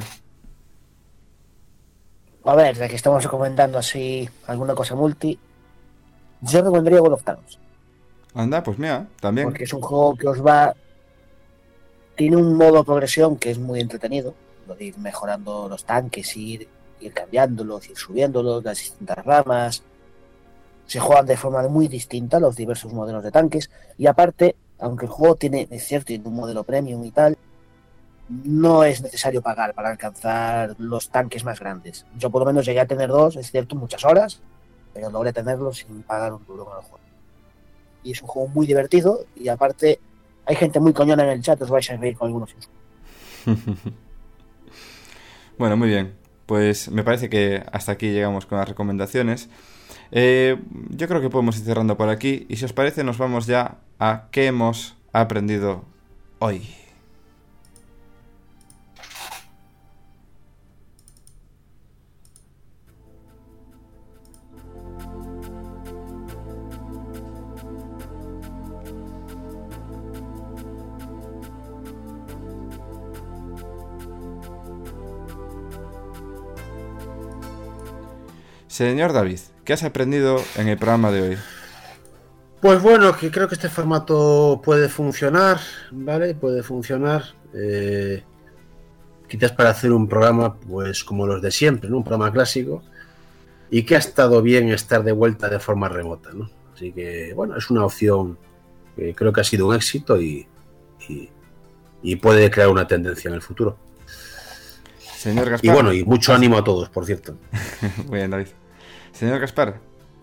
A ver, ya que estamos recomendando así alguna cosa multi, yo recomendaría World of Tanks, anda, pues mira, también. porque es un juego que os va... Tiene un modo progresión que es muy entretenido, lo de ir mejorando los tanques, ir, ir cambiándolos, ir subiéndolos, las distintas ramas. Se juegan de forma muy distinta los diversos modelos de tanques, y aparte, aunque el juego tiene, es cierto, tiene un modelo premium y tal, no es necesario pagar para alcanzar los tanques más grandes. Yo por lo menos llegué a tener dos, es cierto, muchas horas, pero logré tenerlos sin pagar un duro con el juego. Y es un juego muy divertido, y aparte hay gente muy coñona en el chat, os vais a reír con algunos insultos. Bueno, muy bien. Pues me parece que hasta aquí llegamos con las recomendaciones. Eh, yo creo que podemos ir cerrando por aquí. Y si os parece, nos vamos ya a qué hemos aprendido hoy. Señor David, ¿qué has aprendido en el programa de hoy? Pues bueno, que creo que este formato puede funcionar, ¿vale? Puede funcionar. Eh, quizás para hacer un programa, pues como los de siempre, ¿no? Un programa clásico. Y que ha estado bien estar de vuelta de forma remota, ¿no? Así que, bueno, es una opción que creo que ha sido un éxito y, y, y puede crear una tendencia en el futuro. Señor Gaspar. Y bueno, y mucho ánimo a todos, por cierto. Muy bien, David. Señor Gaspar.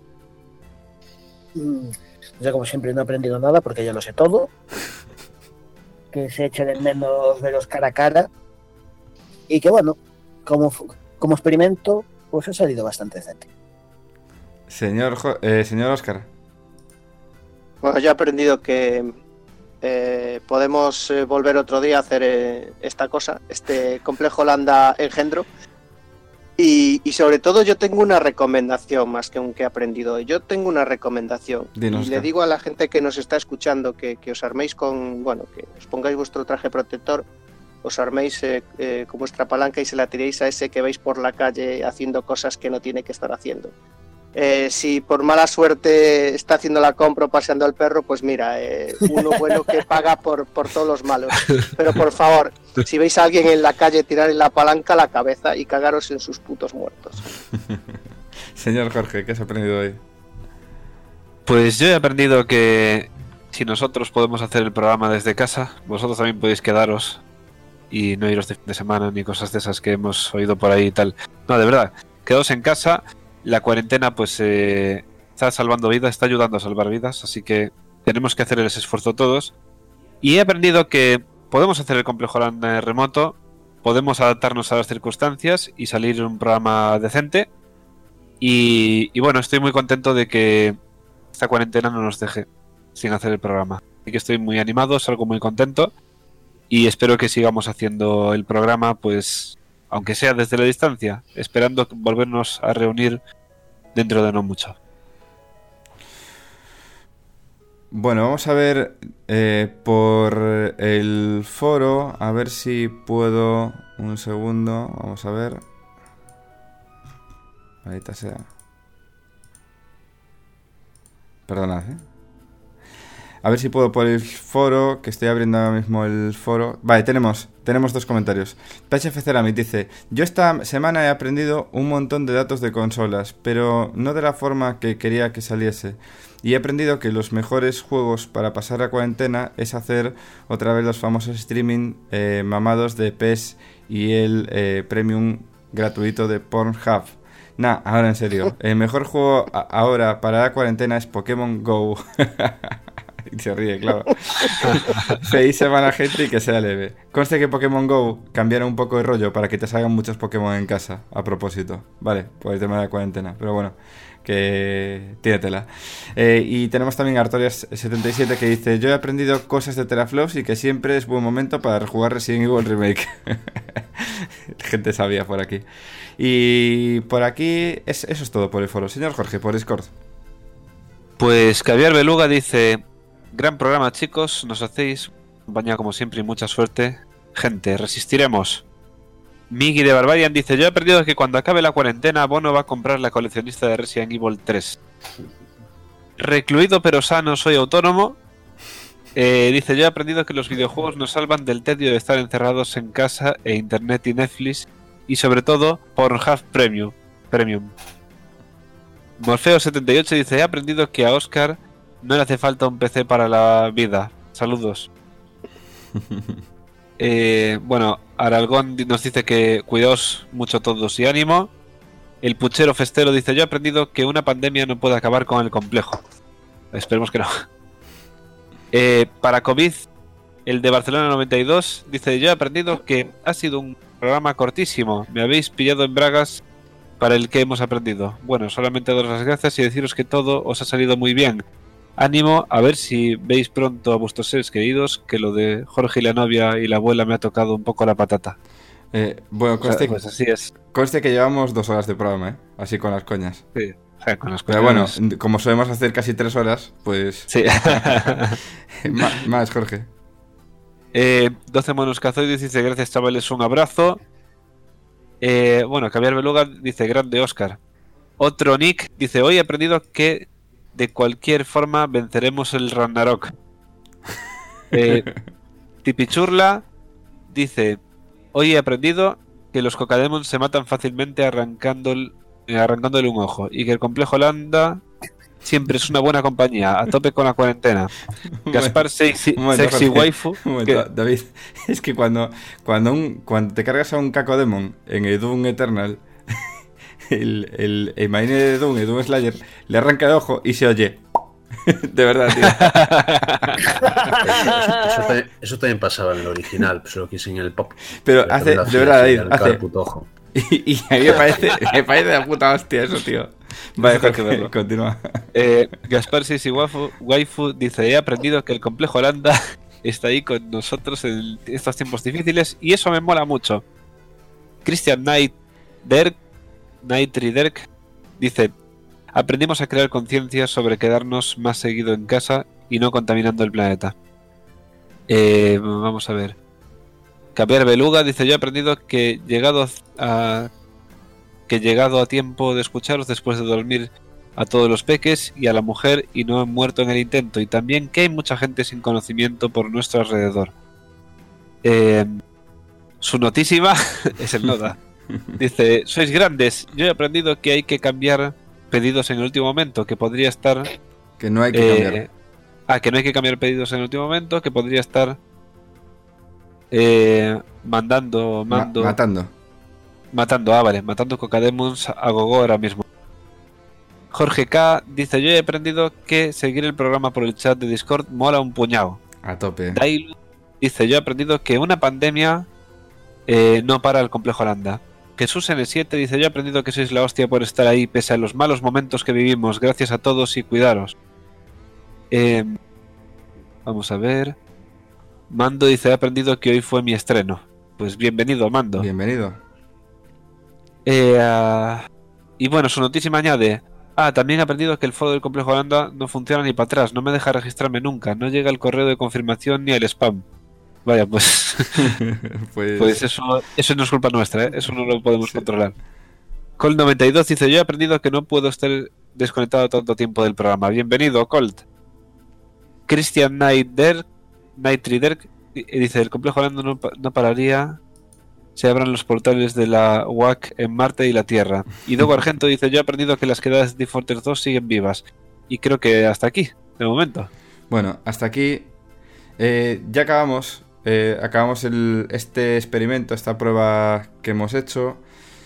Mm, Yo como siempre no he aprendido nada porque ya lo sé todo. Que se eche de menos veros cara a cara. Y que bueno, como, como experimento, pues ha salido bastante decente. Señor, jo- eh, señor Óscar. Bueno, yo he aprendido que eh, podemos eh, volver otro día a hacer eh, esta cosa, este complejo Landa engendro. Y, y sobre todo yo tengo una recomendación más que un que he aprendido. Yo tengo una recomendación. Dinos, y le Oscar. digo a la gente que nos está escuchando que, que os arméis con, bueno, que os pongáis vuestro traje protector, os arméis eh, eh, con vuestra palanca y se la tiréis a ese que veis por la calle haciendo cosas que no tiene que estar haciendo. Eh, si por mala suerte está haciendo la compra o paseando al perro, pues mira, eh, uno bueno que paga por, por todos los malos. Pero por favor, si veis a alguien en la calle, tirarle la palanca a la cabeza y cagaros en sus putos muertos. Señor Jorge, ¿qué has aprendido hoy? Pues yo he aprendido que si nosotros podemos hacer el programa desde casa, vosotros también podéis quedaros y no iros de fin de semana ni cosas de esas que hemos oído por ahí y tal. No, de verdad, quedaos en casa. La cuarentena pues eh, está salvando vidas, está ayudando a salvar vidas, así que tenemos que hacer ese esfuerzo todos. Y he aprendido que podemos hacer el complejo LAN remoto, podemos adaptarnos a las circunstancias y salir un programa decente. Y, y bueno, estoy muy contento de que esta cuarentena no nos deje sin hacer el programa. Así que estoy muy animado, salgo muy contento y espero que sigamos haciendo el programa, pues aunque sea desde la distancia, esperando volvernos a reunir dentro de no mucho. Bueno, vamos a ver eh, por el foro, a ver si puedo... Un segundo, vamos a ver. Ahorita sea. Perdonad, ¿eh? A ver si puedo por el foro, que estoy abriendo ahora mismo el foro. Vale, tenemos, tenemos dos comentarios. P H F Ceramit dice: yo esta semana he aprendido un montón de datos de consolas, pero no de la forma que quería que saliese. Y he aprendido que los mejores juegos para pasar la cuarentena es hacer otra vez los famosos streaming eh, mamados de P E S y el eh, premium gratuito de Pornhub. Nah, ahora en serio, el mejor juego a- ahora para la cuarentena es Pokémon Go. Y se ríe, claro. Feliz semana, gente, y que sea leve. Conste que Pokémon Go cambiará un poco de rollo para que te salgan muchos Pokémon en casa, a propósito. Vale, por el tema de la cuarentena, pero bueno, que tiene tela. Eh, y tenemos también a Artorias setenta y siete que dice: yo he aprendido cosas de teraflops y que siempre es buen momento para rejugar Resident Evil Remake. Gente sabia por aquí. Y por aquí, es, eso es todo por el foro. Señor Jorge, por Discord. Pues Caviar Beluga dice: gran programa, chicos, nos hacéis compañía como siempre y mucha suerte. Gente, resistiremos. Miggy de Barbarian dice: yo he aprendido que cuando acabe la cuarentena Bono va a comprar la coleccionista de Resident Evil tres. Recluido pero sano, soy autónomo. Eh, dice: yo he aprendido que los videojuegos nos salvan del tedio de estar encerrados en casa e internet y Netflix, y sobre todo Pornhub Premium. Premium. Morfeo setenta y ocho dice: he aprendido que a Oscar no le hace falta un P C para la vida. Saludos. eh, bueno, Aralgón nos dice que cuidaos mucho todos y ánimo. El Puchero Festero dice: yo he aprendido que una pandemia no puede acabar con el complejo. Esperemos que no. Eh, para COVID, el de Barcelona noventa y dos dice: yo he aprendido que ha sido un programa cortísimo. Me habéis pillado en bragas para el que hemos aprendido. Bueno, solamente daros las gracias y deciros que todo os ha salido muy bien. Ánimo, a ver si veis pronto a vuestros seres queridos, que lo de Jorge y la novia y la abuela me ha tocado un poco la patata. Eh, bueno, conste, Pues así es. conste que llevamos dos horas de programa, ¿eh? Así con las coñas. Sí, o sea, con las Pero bueno, cuestiones- como solemos hacer casi tres horas, pues... Sí. Ma- más, Jorge. eh, doce monos cazoides dice: gracias, chavales, un abrazo. Eh, bueno, Caviar Beluga dice: grande Oscar. Otro Nick dice, hoy he aprendido que de cualquier forma venceremos el Ragnarok. eh, Tipichurla dice, hoy he aprendido que los cocademons se matan fácilmente arrancando el, eh, arrancándole un ojo y que el complejo Lambda siempre es una buena compañía, a tope con la cuarentena. Gaspar Sexy, momento, sexy Jorge, Waifu. Un momento, que- David, es que cuando, cuando, un, cuando te cargas a un Cacodemon en el Doom Eternal, el, el, el marine de Doom, el Doom Slayer, le arranca el ojo y se oye. De verdad, tío. Eso, eso también, eso también pasaba en el original, solo que sin el pop. Pero Le hace, también lo de hacía verdad, así, David, arrancaba hace. el puto ojo. Y, y a mí me parece, me parece de puta hostia eso, tío. Vale, Eso hay que Jorge, verlo. continúa. Eh, Gaspar Sisi Waifu, Waifu dice, he aprendido que el complejo Lambda está ahí con nosotros en estos tiempos difíciles y eso me mola mucho. Christian Knight Dirk, Knightry Dirk dice, aprendimos a crear conciencia sobre quedarnos más seguido en casa y no contaminando el planeta. Eh, vamos a ver. Caviar Beluga dice, yo he aprendido que llegado a que llegado a tiempo de escucharos después de dormir a todos los peques y a la mujer y no he muerto en el intento, y también que hay mucha gente sin conocimiento por nuestro alrededor. Eh, su notísima es el Noda. Dice, sois grandes, yo he aprendido que hay que cambiar pedidos en el último momento, que podría estar... Que no hay que eh, cambiar. Ah, que no hay que cambiar pedidos en el último momento, que podría estar eh, mandando, Ma- mando, matando. matando, ah, vale, matando cocademons a gogo ahora mismo. Jorge K dice, yo he aprendido que seguir el programa por el chat de Discord mola un puñado. A tope. Dailu dice, yo he aprendido que una pandemia eh, no para el complejo Lambda. Jesús N siete dice, yo he aprendido que sois la hostia por estar ahí pese a los malos momentos que vivimos. Gracias a todos y cuidaros. Eh, vamos a ver. Mando dice, he aprendido que hoy fue mi estreno. Pues bienvenido, Mando. Bienvenido. Eh, ah, y bueno, su noticia me añade, ah, también he aprendido que el foro del complejo Lambda no funciona ni para atrás, no me deja registrarme nunca, no llega el correo de confirmación ni el spam. Vaya, pues, pues, pues eso, eso no es culpa nuestra, ¿eh? Eso no lo podemos controlar. Colt noventa y dos dice, yo he aprendido que no puedo estar desconectado tanto tiempo del programa. Bienvenido, Colt. Christian Knight Dirk dice, el complejo Lambda no, pa- no pararía... Se abran los portales de la U A C en Marte y la Tierra. Y Dogo Argento dice, yo he aprendido que las quedadas de Team Fortress dos siguen vivas. Y creo que hasta aquí, de momento. Bueno, hasta aquí. Eh, ya acabamos. Eh, acabamos el, este experimento, esta prueba que hemos hecho.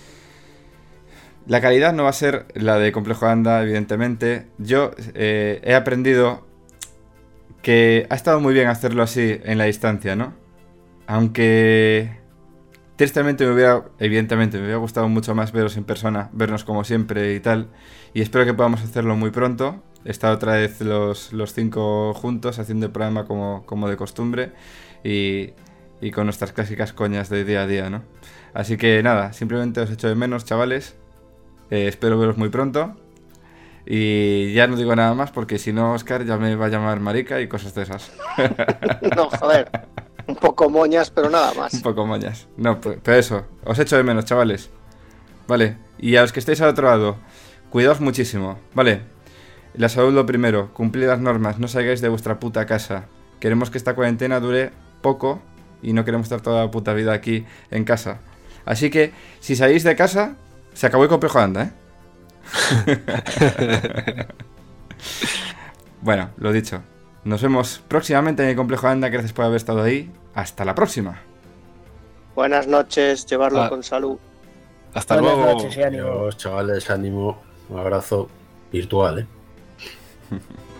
La calidad no va a ser la de Complejo Lambda, evidentemente. Yo eh, he aprendido que ha estado muy bien hacerlo así en la distancia, ¿no? Aunque... Tristemente me hubiera, evidentemente, me hubiera gustado mucho más veros en persona, vernos como siempre y tal. Y espero que podamos hacerlo muy pronto. Estar otra vez los, los cinco juntos haciendo el programa como, como de costumbre. Y, y con nuestras clásicas coñas de día a día, ¿no? Así que nada, simplemente os echo de menos, chavales. Eh, espero veros muy pronto. Y ya no digo nada más porque si no, Oscar ya me va a llamar marica y cosas de esas. No, joder. Un poco moñas, pero nada más. Un poco moñas. No, pero, pero eso, os echo de menos, chavales. Vale, y a los que estéis al otro lado, cuidaos muchísimo, ¿vale? La salud lo primero, cumplid las normas, no salgáis de vuestra puta casa. Queremos que esta cuarentena dure poco y no queremos estar toda la puta vida aquí en casa. Así que, si salís de casa, se acabó el complejo Lambda, ¿eh? Bueno, lo dicho. Nos vemos próximamente en el complejo Lambda. Gracias por haber estado ahí. Hasta la próxima. Buenas noches, llevarlo Ah. con salud. Hasta Buenas luego. noches y ánimo. Adiós, chavales, ánimo. Un abrazo virtual, ¿eh?